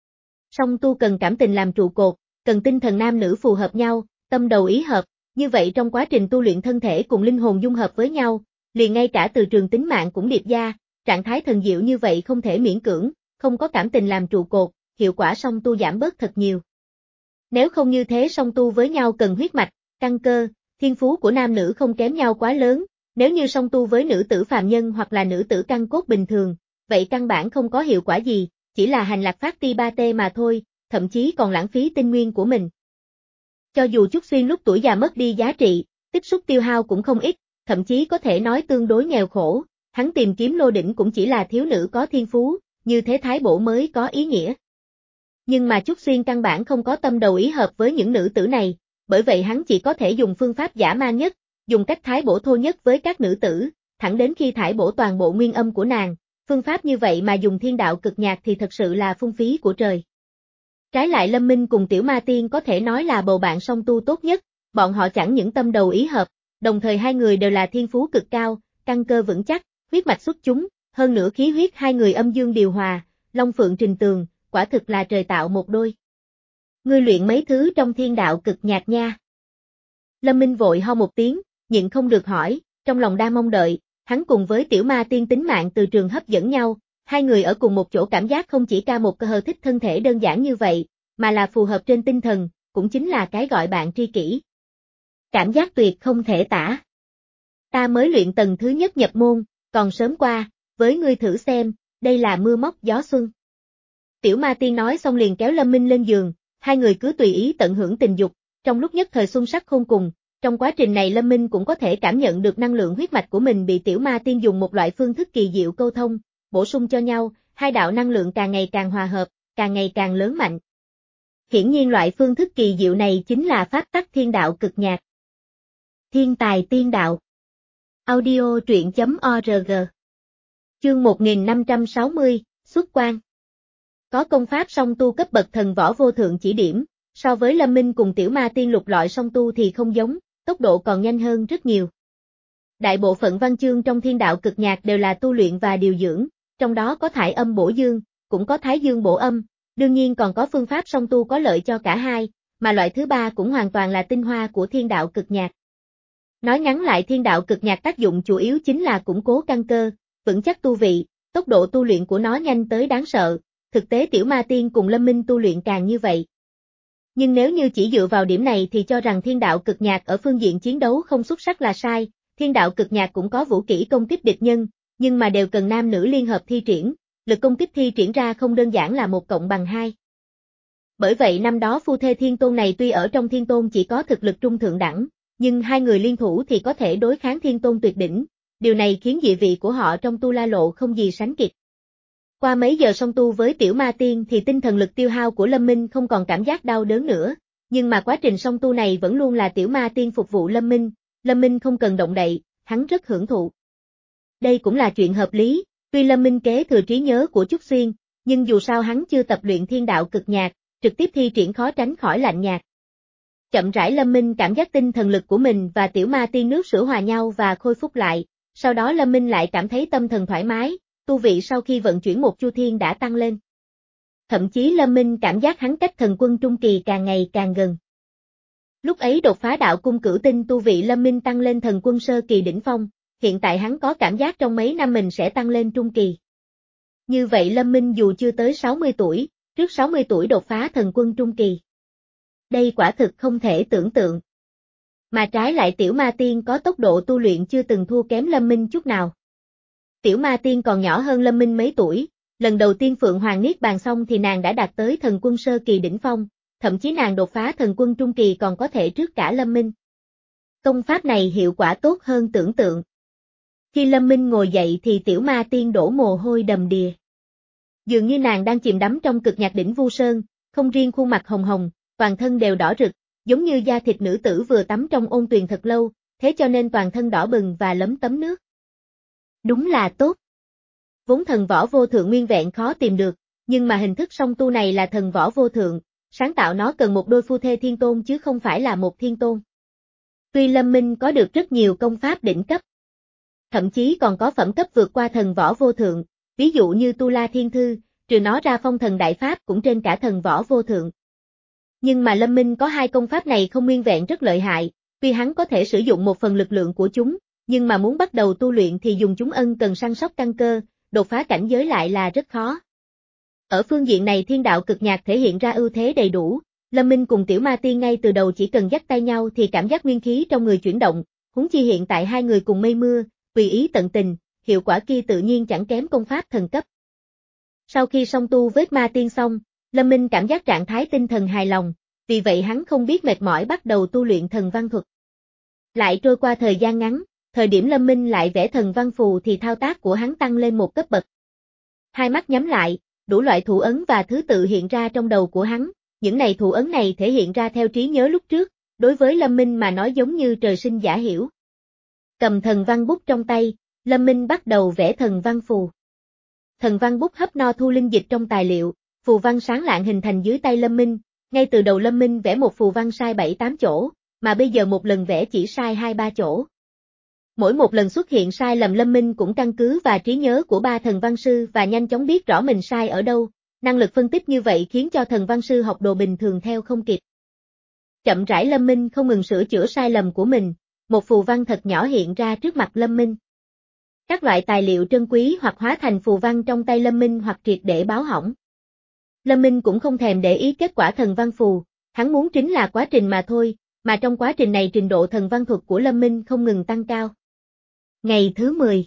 Song tu cần cảm tình làm trụ cột, cần tinh thần nam nữ phù hợp nhau, tâm đầu ý hợp, như vậy trong quá trình tu luyện thân thể cùng linh hồn dung hợp với nhau, liền ngay cả từ trường tính mạng cũng điệp gia, trạng thái thần diệu như vậy không thể miễn cưỡng, không có cảm tình làm trụ cột, hiệu quả song tu giảm bớt thật nhiều. Nếu không như thế song tu với nhau cần huyết mạch, căn cơ, thiên phú của nam nữ không kém nhau quá lớn, nếu như song tu với nữ tử phàm nhân hoặc là nữ tử căn cốt bình thường, vậy căn bản không có hiệu quả gì, chỉ là hành lạc phát ti ba tê mà thôi, thậm chí còn lãng phí tinh nguyên của mình. Cho dù Trúc Xuyên lúc tuổi già mất đi giá trị, tích xúc tiêu hao cũng không ít, thậm chí có thể nói tương đối nghèo khổ, hắn tìm kiếm lô đỉnh cũng chỉ là thiếu nữ có thiên phú, như thế thái bổ mới có ý nghĩa. Nhưng mà Trúc Xuyên căn bản không có tâm đầu ý hợp với những nữ tử này, bởi vậy hắn chỉ có thể dùng phương pháp giả man nhất, dùng cách thái bổ thô nhất với các nữ tử, thẳng đến khi thải bổ toàn bộ nguyên âm của nàng, phương pháp như vậy mà dùng thiên đạo cực nhạc thì thật sự là phung phí của trời. Trái lại Lâm Minh cùng Tiểu Ma Tiên có thể nói là bầu bạn song tu tốt nhất, bọn họ chẳng những tâm đầu ý hợp, đồng thời hai người đều là thiên phú cực cao, căn cơ vững chắc, huyết mạch xuất chúng, hơn nữa khí huyết hai người âm dương điều hòa, long phượng trình tường, quả thực là trời tạo một đôi. Ngươi luyện mấy thứ trong thiên đạo cực nhạc nha. Lâm Minh vội ho một tiếng, nhịn không được hỏi, trong lòng đang mong đợi, hắn cùng với Tiểu Ma Tiên tính mạng từ trường hấp dẫn nhau, hai người ở cùng một chỗ cảm giác không chỉ ca một cơ hờ thích thân thể đơn giản như vậy, mà là phù hợp trên tinh thần, cũng chính là cái gọi bạn tri kỷ. Cảm giác tuyệt không thể tả. Ta mới luyện tầng thứ nhất nhập môn, còn sớm qua, với ngươi thử xem, đây là mưa móc gió xuân. Tiểu Ma Tiên nói xong liền kéo Lâm Minh lên giường, hai người cứ tùy ý tận hưởng tình dục, trong lúc nhất thời xuân sắc khôn cùng, trong quá trình này Lâm Minh cũng có thể cảm nhận được năng lượng huyết mạch của mình bị Tiểu Ma Tiên dùng một loại phương thức kỳ diệu câu thông, bổ sung cho nhau, hai đạo năng lượng càng ngày càng hòa hợp, càng ngày càng lớn mạnh. Hiển nhiên loại phương thức kỳ diệu này chính là pháp tắc thiên đạo cực nhạc. Thiên tài tiên đạo. Audio truyện chấm org. Chương một nghìn năm trăm sáu mươi, xuất quan. Có công pháp song tu cấp bậc thần võ vô thượng chỉ điểm, So với Lâm Minh cùng Tiểu Ma Tiên lục lọi song tu thì không giống, tốc độ còn nhanh hơn rất nhiều. Đại bộ phận văn chương trong thiên đạo cực nhạc đều là tu luyện và điều dưỡng, trong đó có thải âm bổ dương, cũng có thái dương bổ âm, đương nhiên còn có phương pháp song tu có lợi cho cả hai, mà loại thứ ba cũng hoàn toàn là tinh hoa của thiên đạo cực nhạc. Nói ngắn lại, thiên đạo cực nhạc tác dụng chủ yếu chính là củng cố căn cơ, vững chắc tu vị, tốc độ tu luyện của nó nhanh tới đáng sợ, thực tế Tiểu Ma Tiên cùng Lâm Minh tu luyện càng như vậy. Nhưng nếu như chỉ dựa vào điểm này thì cho rằng thiên đạo cực nhạc ở phương diện chiến đấu không xuất sắc là sai, thiên đạo cực nhạc cũng có vũ kỹ công kích địch nhân, nhưng mà đều cần nam nữ liên hợp thi triển, lực công kích thi triển ra không đơn giản là một cộng bằng hai. Bởi vậy năm đó phu thê thiên tôn này tuy ở trong thiên tôn chỉ có thực lực trung thượng đẳng, nhưng hai người liên thủ thì có thể đối kháng thiên tôn tuyệt đỉnh, điều này khiến địa vị của họ trong tu la lộ không gì sánh kịp. Qua mấy giờ song tu với Tiểu Ma Tiên thì tinh thần lực tiêu hao của Lâm Minh không còn cảm giác đau đớn nữa, nhưng mà quá trình song tu này vẫn luôn là Tiểu Ma Tiên phục vụ Lâm Minh, Lâm Minh không cần động đậy, hắn rất hưởng thụ. Đây cũng là chuyện hợp lý, tuy Lâm Minh kế thừa trí nhớ của Trúc Xuyên, nhưng dù sao hắn chưa tập luyện thiên đạo cực nhạc, trực tiếp thi triển khó tránh khỏi lạnh nhạt. Chậm rãi Lâm Minh cảm giác tinh thần lực của mình và Tiểu Ma Tiên nước sữa hòa nhau và khôi phục lại, sau đó Lâm Minh lại cảm thấy tâm thần thoải mái, tu vị sau khi vận chuyển một chu thiên đã tăng lên. Thậm chí Lâm Minh cảm giác hắn cách thần quân trung kỳ càng ngày càng gần. Lúc ấy đột phá đạo cung cửu tinh tu vị Lâm Minh tăng lên thần quân sơ kỳ đỉnh phong, hiện tại hắn có cảm giác trong mấy năm mình sẽ tăng lên trung kỳ. Như vậy Lâm Minh dù chưa tới sáu mươi tuổi, trước sáu mươi tuổi đột phá thần quân trung kỳ. Đây quả thực không thể tưởng tượng. Mà trái lại Tiểu Ma Tiên có tốc độ tu luyện chưa từng thua kém Lâm Minh chút nào. Tiểu Ma Tiên còn nhỏ hơn Lâm Minh mấy tuổi, lần đầu tiên Phượng Hoàng Niết Bàn xong thì nàng đã đạt tới thần quân sơ kỳ đỉnh phong, thậm chí nàng đột phá thần quân trung kỳ còn có thể trước cả Lâm Minh. Công pháp này hiệu quả tốt hơn tưởng tượng. Khi Lâm Minh ngồi dậy thì Tiểu Ma Tiên đổ mồ hôi đầm đìa. Dường như nàng đang chìm đắm trong cực nhạc đỉnh Vu Sơn, không riêng khuôn mặt hồng hồng, toàn thân đều đỏ rực, giống như da thịt nữ tử vừa tắm trong ôn tuyền thật lâu, thế cho nên toàn thân đỏ bừng và lấm tấm nước. Đúng là tốt. Vốn thần võ vô thượng nguyên vẹn khó tìm được, nhưng mà hình thức song tu này là thần võ vô thượng, sáng tạo nó cần một đôi phu thê thiên tôn chứ không phải là một thiên tôn. Tuy Lâm Minh có được rất nhiều công pháp đỉnh cấp, thậm chí còn có phẩm cấp vượt qua thần võ vô thượng, ví dụ như Tu La Thiên Thư, trừ nó ra phong thần đại pháp cũng trên cả thần võ vô thượng. Nhưng mà Lâm Minh có hai công pháp này không nguyên vẹn rất lợi hại, tuy hắn có thể sử dụng một phần lực lượng của chúng, nhưng mà muốn bắt đầu tu luyện thì dùng chúng ân cần săn sóc căn cơ, đột phá cảnh giới lại là rất khó. Ở phương diện này thiên đạo cực nhạc thể hiện ra ưu thế đầy đủ, Lâm Minh cùng Tiểu Ma Tiên ngay từ đầu chỉ cần dắt tay nhau thì cảm giác nguyên khí trong người chuyển động, huống chi hiện tại hai người cùng mây mưa, tùy ý tận tình, hiệu quả kia tự nhiên chẳng kém công pháp thần cấp. Sau khi song tu với Ma Tiên xong, Lâm Minh cảm giác trạng thái tinh thần hài lòng, vì vậy hắn không biết mệt mỏi bắt đầu tu luyện thần văn thuật. Lại trôi qua thời gian ngắn, thời điểm Lâm Minh lại vẽ thần văn phù thì thao tác của hắn tăng lên một cấp bậc. Hai mắt nhắm lại, đủ loại thủ ấn và thứ tự hiện ra trong đầu của hắn, những này thủ ấn này thể hiện ra theo trí nhớ lúc trước, đối với Lâm Minh mà nói giống như trời sinh giả hiểu. Cầm thần văn bút trong tay, Lâm Minh bắt đầu vẽ thần văn phù. Thần văn bút hấp no thu linh dịch trong tài liệu, phù văn sáng lạng hình thành dưới tay Lâm Minh, ngay từ đầu Lâm Minh vẽ một phù văn sai bảy tám chỗ, mà bây giờ một lần vẽ chỉ sai hai ba chỗ. Mỗi một lần xuất hiện sai lầm Lâm Minh cũng căn cứ vào trí nhớ của ba thần văn sư và nhanh chóng biết rõ mình sai ở đâu, năng lực phân tích như vậy khiến cho thần văn sư học đồ bình thường theo không kịp. Chậm rãi Lâm Minh không ngừng sửa chữa sai lầm của mình, một phù văn thật nhỏ hiện ra trước mặt Lâm Minh. Các loại tài liệu trân quý hoặc hóa thành phù văn trong tay Lâm Minh hoặc triệt để báo hỏng. Lâm Minh cũng không thèm để ý kết quả thần văn phù, hắn muốn chính là quá trình mà thôi, mà trong quá trình này trình độ thần văn thuật của Lâm Minh không ngừng tăng cao. Ngày thứ mười.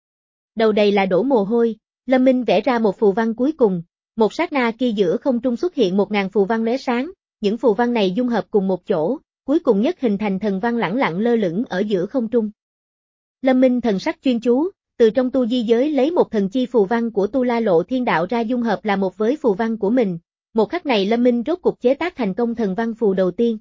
Đầu đầy là đổ mồ hôi, Lâm Minh vẽ ra một phù văn cuối cùng, một sát na kia giữa không trung xuất hiện một ngàn phù văn lóe sáng, những phù văn này dung hợp cùng một chỗ, cuối cùng nhất hình thành thần văn lẳng lặng lơ lửng ở giữa không trung. Lâm Minh thần sắc chuyên chú, từ trong tu di giới lấy một thần chi phù văn của Tu La Lộ Thiên Đạo ra dung hợp là một với phù văn của mình, một khắc này Lâm Minh rốt cục chế tác thành công thần văn phù đầu tiên.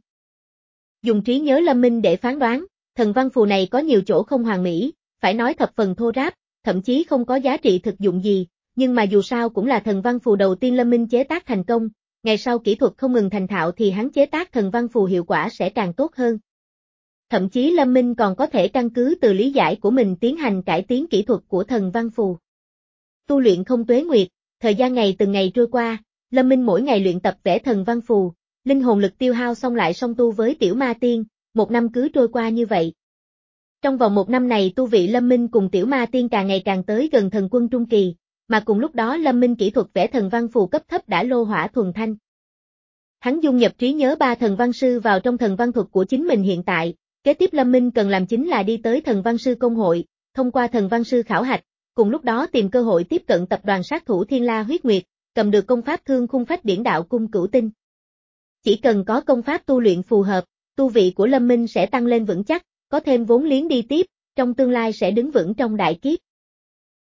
Dùng trí nhớ Lâm Minh để phán đoán, thần văn phù này có nhiều chỗ không hoàn mỹ, phải nói thập phần thô ráp, thậm chí không có giá trị thực dụng gì, nhưng mà dù sao cũng là thần văn phù đầu tiên Lâm Minh chế tác thành công, ngày sau kỹ thuật không ngừng thành thạo thì hắn chế tác thần văn phù hiệu quả sẽ càng tốt hơn. Thậm chí Lâm Minh còn có thể căn cứ từ lý giải của mình tiến hành cải tiến kỹ thuật của thần văn phù. Tu luyện không tuế nguyệt, thời gian ngày từng ngày trôi qua, Lâm Minh mỗi ngày luyện tập vẽ thần văn phù, linh hồn lực tiêu hao xong lại song tu với Tiểu Ma Tiên, một năm cứ trôi qua như vậy. Trong vòng một năm này tu vị Lâm Minh cùng Tiểu Ma Tiên càng ngày càng tới gần thần quân trung kỳ, mà cùng lúc đó Lâm Minh kỹ thuật vẽ thần văn phù cấp thấp đã lô hỏa thuần thanh. Hắn dung nhập trí nhớ ba thần văn sư vào trong thần văn thuật của chính mình hiện tại, kế tiếp Lâm Minh cần làm chính là đi tới thần văn sư công hội, thông qua thần văn sư khảo hạch, cùng lúc đó tìm cơ hội tiếp cận tập đoàn sát thủ Thiên La Huyết Nguyệt, cầm được công pháp Thương Khung Phách Điển Đạo Cung Cửu Tinh. Chỉ cần có công pháp tu luyện phù hợp, tu vị của Lâm Minh sẽ tăng lên vững chắc, có thêm vốn liếng đi tiếp, trong tương lai sẽ đứng vững trong đại kiếp.